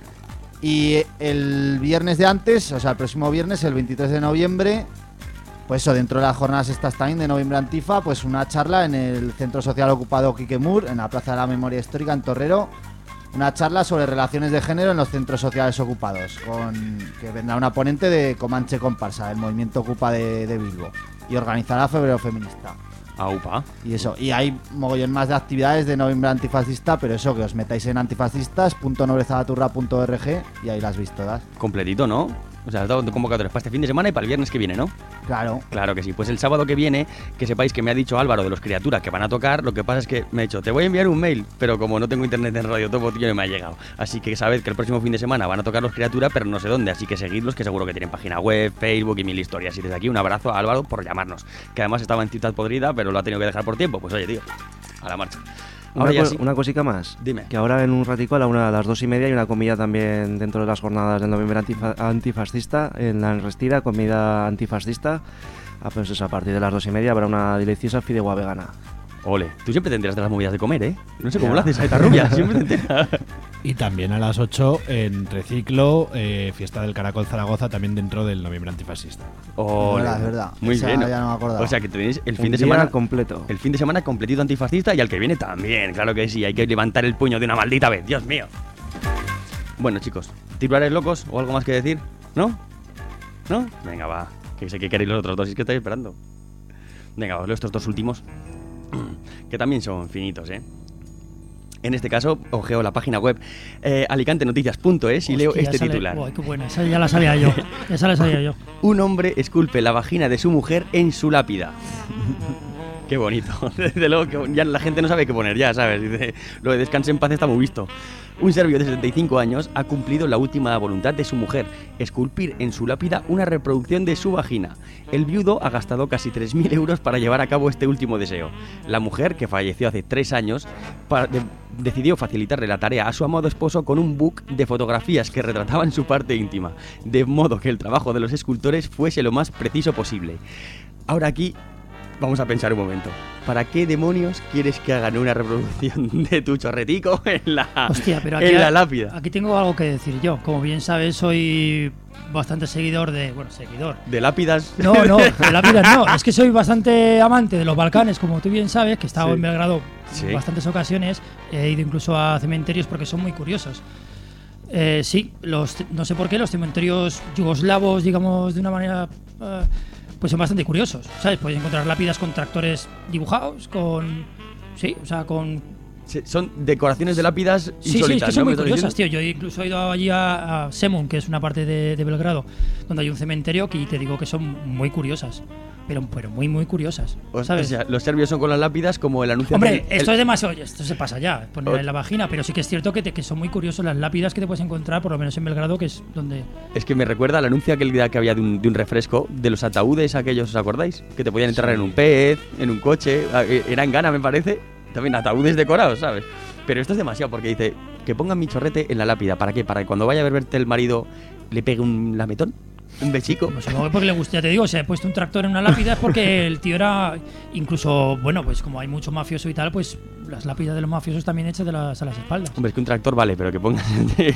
Y el viernes de antes, o sea, el próximo viernes, el 23 de noviembre, pues eso, dentro de las jornadas estas también de Noviembre Antifa, pues una charla en el Centro Social Ocupado Quiquemur, en la Plaza de la Memoria Histórica, en Torrero, una charla sobre relaciones de género en los centros sociales ocupados, que vendrá una ponente de Comanche Comparsa, del movimiento Ocupa de Bilbo, y organizará Febrero Feminista. Aupa. Y eso, y hay mogollón más de actividades de Noviembre Antifascista, pero eso, que os metáis en antifascistas.noblezabaturra.org y ahí las veis todas. Completito, ¿no? O sea, has dado convocatorias para este fin de semana y para el viernes que viene, ¿no? Claro. Claro que sí. Pues el sábado que viene, que sepáis que me ha dicho Álvaro de los Criaturas que van a tocar, lo que pasa es que me ha dicho, te voy a enviar un mail, pero como no tengo internet en Radio Topo, tío, no me ha llegado. Así que sabed que el próximo fin de semana van a tocar los Criaturas, pero no sé dónde, así que seguidlos, que seguro que tienen página web, Facebook y mil historias. Y desde aquí un abrazo a Álvaro por llamarnos, que además estaba en Ciudad Podrida, pero lo ha tenido que dejar por tiempo. Pues oye, tío, a la marcha. Una cosica más. Dime. Que ahora en un ratico a las 2:30 hay una comida también dentro de las jornadas del Noviembre Antifascista, en la Enrestida, comida antifascista. Pues eso, a partir de las 2:30 habrá una deliciosa fideuá vegana. Ole, tú siempre te enteras de las movidas de comer, ¿eh? No sé cómo lo haces a esta rubia, siempre te enteras. Y también a las 8 en Reciclo, fiesta del Caracol Zaragoza, también dentro del Noviembre Antifascista. Ole, es verdad. Muy Esa bien. ya no me acordaba. O sea que tenéis el Un fin de día semana completo. El fin de semana completito antifascista y al que viene también, claro que sí, hay que levantar el puño de una maldita vez, Dios mío. Bueno, chicos, ¿titulares locos o algo más que decir? ¿No? ¿No? Venga, va, que sé que queréis los otros dos y es que estáis esperando. Venga, os leo estos dos últimos, que también son finitos, ¿eh? En este caso, ojeo la página web alicantenoticias.es y leo este titular. Uy, qué buena, esa ya la sabía yo. Esa la sabía yo. Un hombre esculpe la vagina de su mujer en su lápida. Qué bonito. Desde luego que ya la gente no sabe qué poner ya, ¿sabes? Dice, lo de descanse en paz está muy visto. Un serbio de 75 años ha cumplido la última voluntad de su mujer, esculpir en su lápida una reproducción de su vagina. El viudo ha gastado casi 3.000 euros para llevar a cabo este último deseo. La mujer, que falleció hace 3 años, decidió facilitarle la tarea a su amado esposo con un book de fotografías que retrataban su parte íntima, de modo que el trabajo de los escultores fuese lo más preciso posible. Ahora aquí vamos a pensar un momento. ¿Para qué demonios quieres que hagan una reproducción de tu chorretico en la, Hostia, pero aquí, en la lápida? Aquí tengo algo que decir yo. Como bien sabes, soy bastante seguidor de... Bueno, seguidor. ¿De lápidas? No, de lápidas no. Es que soy bastante amante de los Balcanes, como tú bien sabes, que he estado en Belgrado en bastantes ocasiones. He ido incluso a cementerios porque son muy curiosos. Sí, no sé por qué, los cementerios yugoslavos, digamos, de una manera... pues son bastante curiosos, ¿sabes? Puedes encontrar lápidas con tractores dibujados, con... Sí, o sea, con... Sí, son decoraciones de lápidas insólitas. Sí, es que son ¿no? muy curiosas, tío. Yo incluso he ido allí a Zemun, que es una parte de Belgrado, donde hay un cementerio que te digo que son muy curiosas. Pero muy, muy curiosas, ¿sabes? O sea, los serbios son con las lápidas como el anuncio... Hombre, esto es demasiado... Esto se pasa ya, poner en la vagina. Pero sí que es cierto que son muy curiosos las lápidas que te puedes encontrar, por lo menos en Belgrado, que es donde... Es que me recuerda al anuncio aquel día que había de un refresco, de los ataúdes aquellos, ¿os acordáis? Que te podían entrar en un pez, en un coche... Era en Ghana, me parece. También ataúdes decorados, ¿sabes? Pero esto es demasiado, porque dice que pongan mi chorrete en la lápida. ¿Para qué? Para que cuando vaya a verte el marido le pegue un lametón. Un besico. Pues no, porque le gusta, ya te digo, se ha puesto un tractor en una lápida es porque el tío era, incluso, bueno, pues como hay mucho mafioso y tal, pues las lápidas de los mafiosos también hechas a las espaldas. Hombre, es que un tractor vale, pero que pongas...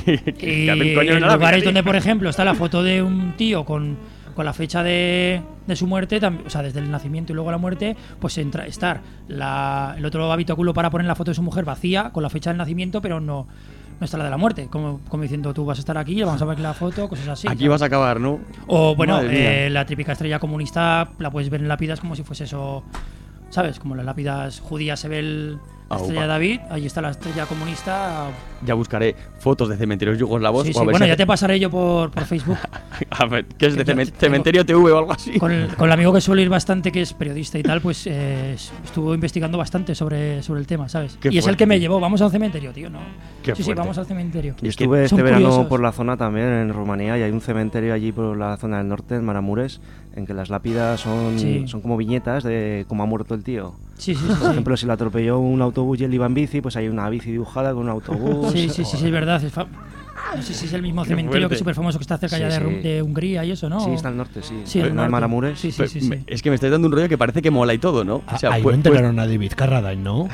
y en lugares donde, por ejemplo, está la foto de un tío con la fecha de su muerte, o sea, desde el nacimiento y luego la muerte, pues estar el otro habitáculo para poner la foto de su mujer vacía, con la fecha del nacimiento, pero no está la de la muerte, como diciendo, tú vas a estar aquí, vamos a ver la foto, cosas así. Aquí vas a acabar, ¿no? O bueno, la típica estrella comunista la puedes ver en lápidas como si fuese eso, ¿sabes? Como en las lápidas judías se ve la estrella de David, ahí está la estrella comunista. Ya buscaré fotos de cementerios yugoslavos. Sí, bueno, ya te pasaré yo por Facebook. A ver, ¿qué es de Cementerio TV o algo así? Con el amigo que suele ir bastante, que es periodista y tal, pues estuvo investigando bastante sobre el tema, ¿sabes? Y es el que me llevó, vamos a un cementerio, tío, ¿no? Sí, vamos al cementerio. Y estuve este verano por la zona también, en Rumanía, y hay un cementerio allí por la zona del norte, en Maramures, en que las lápidas son como viñetas de cómo ha muerto el tío. Sí. Por ejemplo, si le atropelló un autobús y él iba en bici, pues hay una bici dibujada con un autobús. Sí, es verdad. No sé si es el mismo cementerio que es súper famoso que está cerca de Hungría y eso, ¿no? Sí, está al norte, sí. Sí, ¿No hay Maramures? Sí. Es que me estáis dando un rollo que parece que mola y todo, ¿no? O sea, ahí no enterraron a David Carradine, ¿no?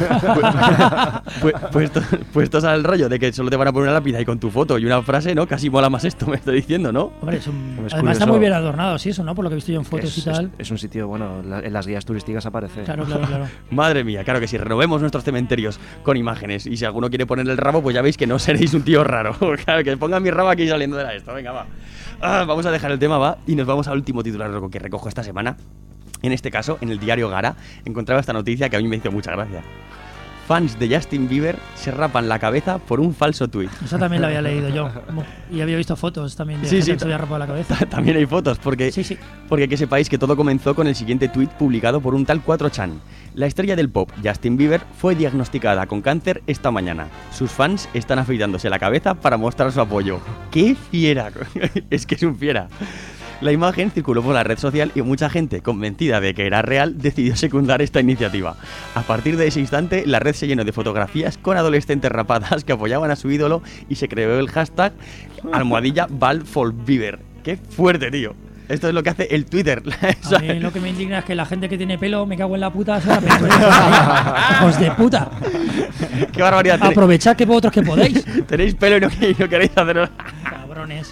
Puestos al rollo de que solo te van a poner una lápida y con tu foto y una frase, ¿no? Casi mola más esto, me estoy diciendo, ¿no? Hombre, además está muy bien adornado, sí, eso, ¿no? Por lo que he visto yo en fotos y tal. Es un sitio, bueno, en las guías turísticas aparece. Claro. Madre mía, claro que si renovemos nuestros cementerios con imágenes y si alguno quiere poner el rabo, pues ya veis que no seréis un tío raro. Claro, que ponga mi rabo aquí saliendo de esto, venga, va. Vamos a dejar el tema, va, y nos vamos al último titular que recojo esta semana. En este caso, en el diario Gara, encontraba esta noticia que a mí me hizo mucha gracia. Fans de Justin Bieber se rapan la cabeza por un falso tuit. Eso también lo había leído yo. Y había visto fotos también de gente que se había rapado la cabeza. También hay fotos, porque que sepáis que todo comenzó con el siguiente tuit publicado por un tal 4chan. La estrella del pop, Justin Bieber, fue diagnosticada con cáncer esta mañana. Sus fans están afeitándose la cabeza para mostrar su apoyo. ¡Qué fiera! Es que es un fiera. La imagen circuló por la red social y mucha gente, convencida de que era real, decidió secundar esta iniciativa. A partir de ese instante, la red se llenó de fotografías con adolescentes rapadas que apoyaban a su ídolo y se creó el hashtag #BaldForBieber. ¡Qué fuerte, tío! Esto es lo que hace el Twitter. A mí lo que me indigna es que la gente que tiene pelo, me cago en la puta, se la ¡hijos de puta! ¡Qué barbaridad! Aprovechad que vosotros que podéis. Tenéis pelo y no queréis hacerlo. Cabrones.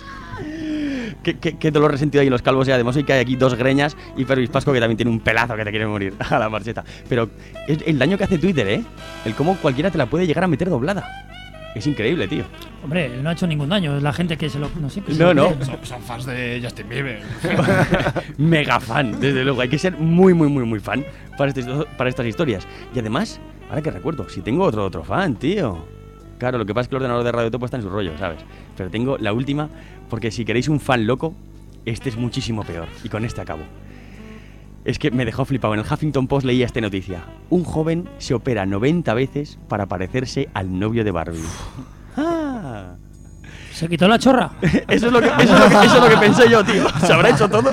Qué dolor resentido hay en los calvos y además hoy que hay aquí dos greñas y Pervis Pasco que también tiene un pelazo que te quiere morir a la marcheta. Pero es el daño que hace Twitter, ¿eh? El cómo cualquiera te la puede llegar a meter doblada. Es increíble, tío. Hombre, él no ha hecho ningún daño. Es la gente que se lo... No sé. No. Son fans de Justin Bieber. Mega fan, desde luego. Hay que ser muy fan para estas historias. Y además, ahora que recuerdo, si tengo otro fan, tío. Claro, lo que pasa es que el ordenador de Radio Topo está en su rollo, ¿sabes? Pero tengo la última, porque si queréis un fan loco, este es muchísimo peor. Y con este acabo. Es que me dejó flipado. En el Huffington Post leía esta noticia. Un joven se opera 90 veces para parecerse al novio de Barbie. ¿Se quitó la chorra? Eso es lo que pensé yo, tío. ¿Se habrá hecho todo?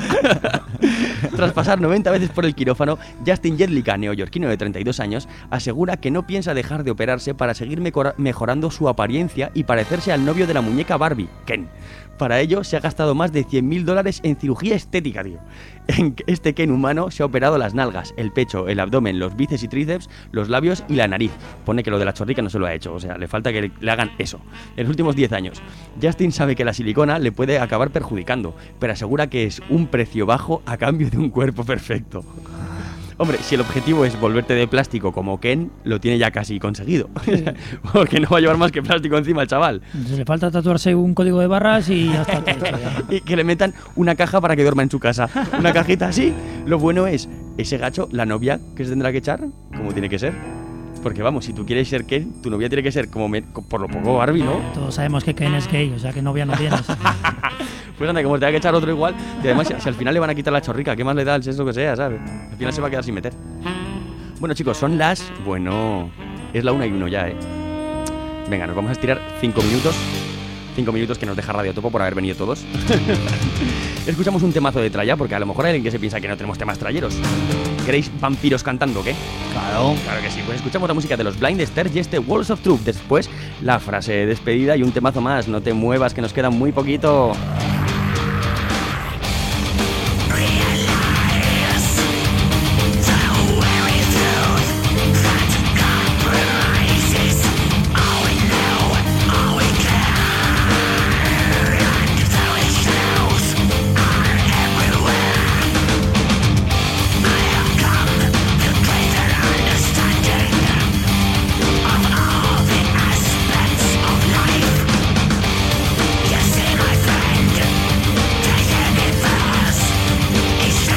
Tras pasar 90 veces por el quirófano, Justin Jedlicka, neoyorquino de 32 años, asegura que no piensa dejar de operarse para seguir mejorando su apariencia y parecerse al novio de la muñeca Barbie, Ken. Para ello, se ha gastado más de $100.000 en cirugía estética, tío. Este Ken humano se ha operado las nalgas, el pecho, el abdomen, los bíceps y tríceps, los labios y la nariz. Pone que lo de la chorrica no se lo ha hecho, o sea, le falta que le hagan eso. En los últimos 10 años. Justin sabe que la silicona le puede acabar perjudicando, pero asegura que es un precio bajo a cambio de un cuerpo perfecto. Hombre, si el objetivo es volverte de plástico como Ken, lo tiene ya casi conseguido. Porque no va a llevar más que plástico encima el chaval. Entonces le falta tatuarse un código de barras y ya está todo hecho ya. Y que le metan una caja para que duerma en su casa. Una cajita así. Lo bueno es, ese gacho, la novia que se tendrá que echar, como tiene que ser. Porque vamos, si tú quieres ser Ken, tu novia tiene que ser como por lo poco Barbie, ¿no? Todos sabemos que Ken es gay, o sea que novia no tienes. Pues anda, como te tenga que echar otro igual. Y además, si al final le van a quitar la chorrica, ¿qué más le da el sexo que sea, ¿sabes? Al final se va a quedar sin meter. Bueno, chicos, son las... Bueno, es la 1:01 ya, ¿eh? Venga, nos vamos a estirar 5 minutos. 5 minutos que nos deja Radio Topo por haber venido todos. Escuchamos un temazo de tralla, porque a lo mejor hay alguien que se piensa que no tenemos temas trayeros. ¿Queréis vampiros cantando o qué? Claro que sí. Pues escuchamos la música de los Blind Stairs y este Walls of Truth. Después, la frase de despedida y un temazo más. No te muevas, que nos queda muy poquito. Yes, my friend,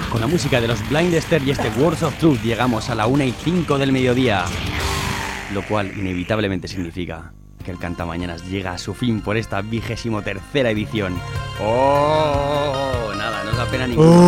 Con la música de los Blind Esther y este Words of Truth llegamos a la 1:05 del mediodía, lo cual inevitablemente significa que el Cantamañanas llega a su fin por esta 23ª edición. ¡Oh! Nada, no os da pena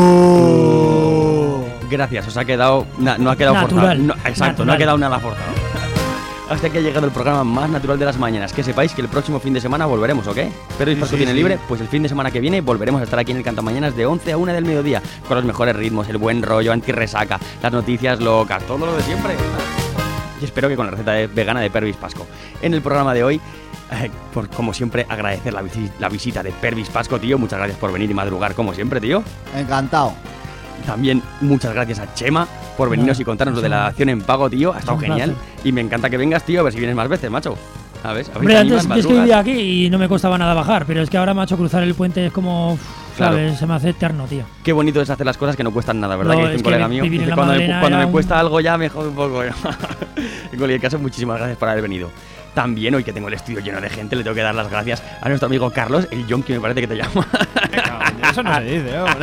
ninguna. Gracias, os ha quedado... no ha quedado natural, forzado. No, exacto, natural. no ha quedado nada forzado. Hasta aquí ha llegado el programa más natural de las mañanas. Que sepáis que el próximo fin de semana volveremos, ¿ok? Pero el Pasco tiene libre, pues el fin de semana que viene volveremos a estar aquí en el Cantamañanas de 11 a 1 del mediodía, con los mejores ritmos, el buen rollo, antirresaca, las noticias locas, todo lo de siempre. Y espero que con la receta vegana de Pervis Pasco. En el programa de hoy, por como siempre, agradecer la visita de Pervis Pasco, tío. Muchas gracias por venir y madrugar como siempre, tío. Encantado. También muchas gracias a Chema por venirnos y contarnos lo de la acción en pago, tío. Ha estado genial. Y me encanta que vengas, tío, a ver si vienes más veces, macho. A ver, hombre, antes es que vivía aquí y no me costaba nada bajar, pero es que ahora, macho, cruzar el puente es como... Claro. ¿Sabes? Se me hace eterno, tío. Qué bonito es hacer las cosas que no cuestan nada, ¿verdad? No, que dice un colega mío. Dice, cuando me cuesta algo ya me jode un poco. En cualquier caso, muchísimas gracias por haber venido. También, hoy que tengo el estudio lleno de gente, le tengo que dar las gracias a nuestro amigo Carlos, el Yonki me parece que te llama. Eso no se dice, hombre.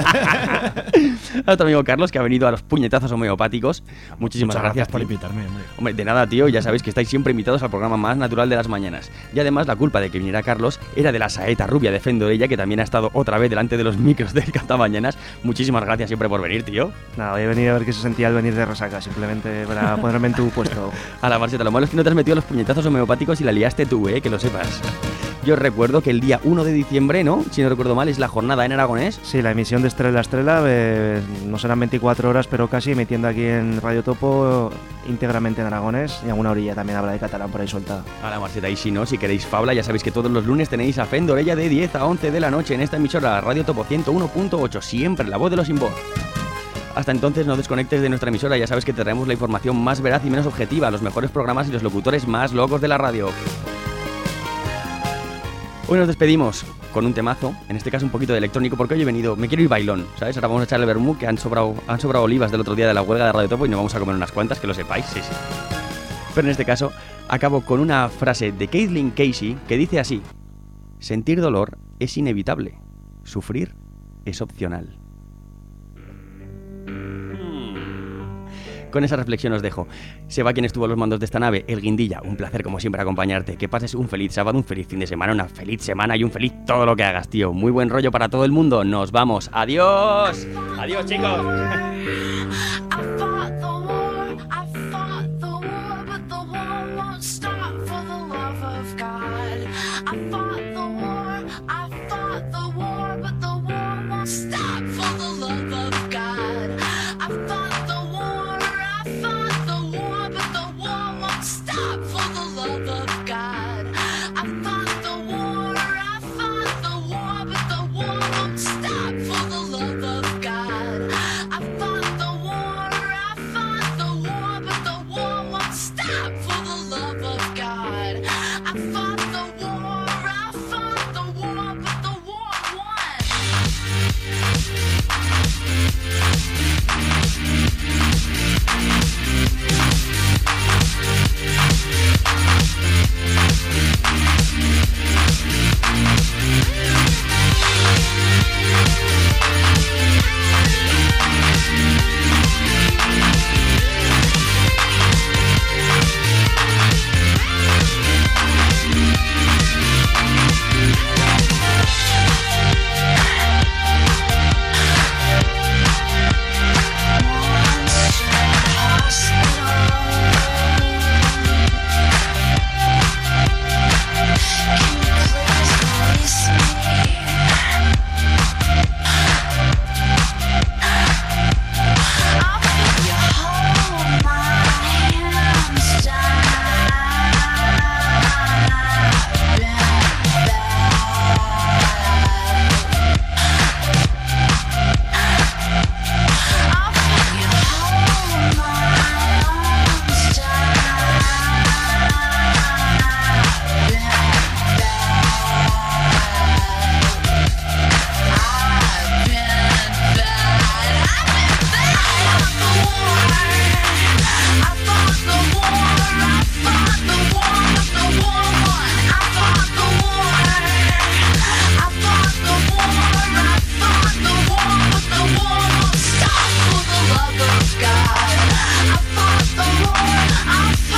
A nuestro amigo Carlos, que ha venido a los puñetazos homeopáticos. Muchísimas gracias por invitarme, hombre. Hombre, de nada, tío, ya sabéis que estáis siempre invitados al programa más natural de las mañanas. Y además, la culpa de que viniera Carlos era de la saeta rubia de Fendorella, que también ha estado otra vez delante de los micros del Cantamañanas. Muchísimas gracias siempre por venir, tío. Nada, voy a venir a ver qué se sentía al venir de resaca, simplemente para ponerme en tu puesto. A la marcheta, lo malo es que no te has metido a los puñetazos homeopáticos y la liaste tú, que lo sepas. Yo recuerdo que el día 1 de diciembre, ¿no? Si no recuerdo mal, es la jornada en aragonés. Sí, la emisión de Estrella no serán 24 horas, pero casi emitiendo aquí en Radio Topo íntegramente en aragonés, y alguna orilla también habla de catalán por ahí suelta. A la marcheta, y si no, si queréis fabla, ya sabéis que todos los lunes tenéis a Fendorella de 10 a 11 de la noche en esta emisora, Radio Topo 101.8, siempre la voz de los sin voz. Hasta entonces no desconectes de nuestra emisora, ya sabes que te traemos la información más veraz y menos objetiva, los mejores programas y los locutores más locos de la radio. Hoy nos despedimos con un temazo, en este caso un poquito de electrónico, porque hoy he venido, me quiero ir bailón, ¿sabes? Ahora vamos a echar el vermú, que han sobrado olivas del otro día de la huelga de Radio Topo y nos vamos a comer unas cuantas, que lo sepáis, sí. Pero en este caso, acabo con una frase de Caitlin Casey que dice así: sentir dolor es inevitable, sufrir es opcional. Con esa reflexión os dejo. Se va quien estuvo a los mandos de esta nave, el Guindilla. Un placer como siempre acompañarte. Que pases un feliz sábado, un feliz fin de semana, una feliz semana y un feliz todo lo que hagas, tío. Muy buen rollo para todo el mundo. Nos vamos. ¡Adiós! ¡Adiós, chicos! I fought the war, I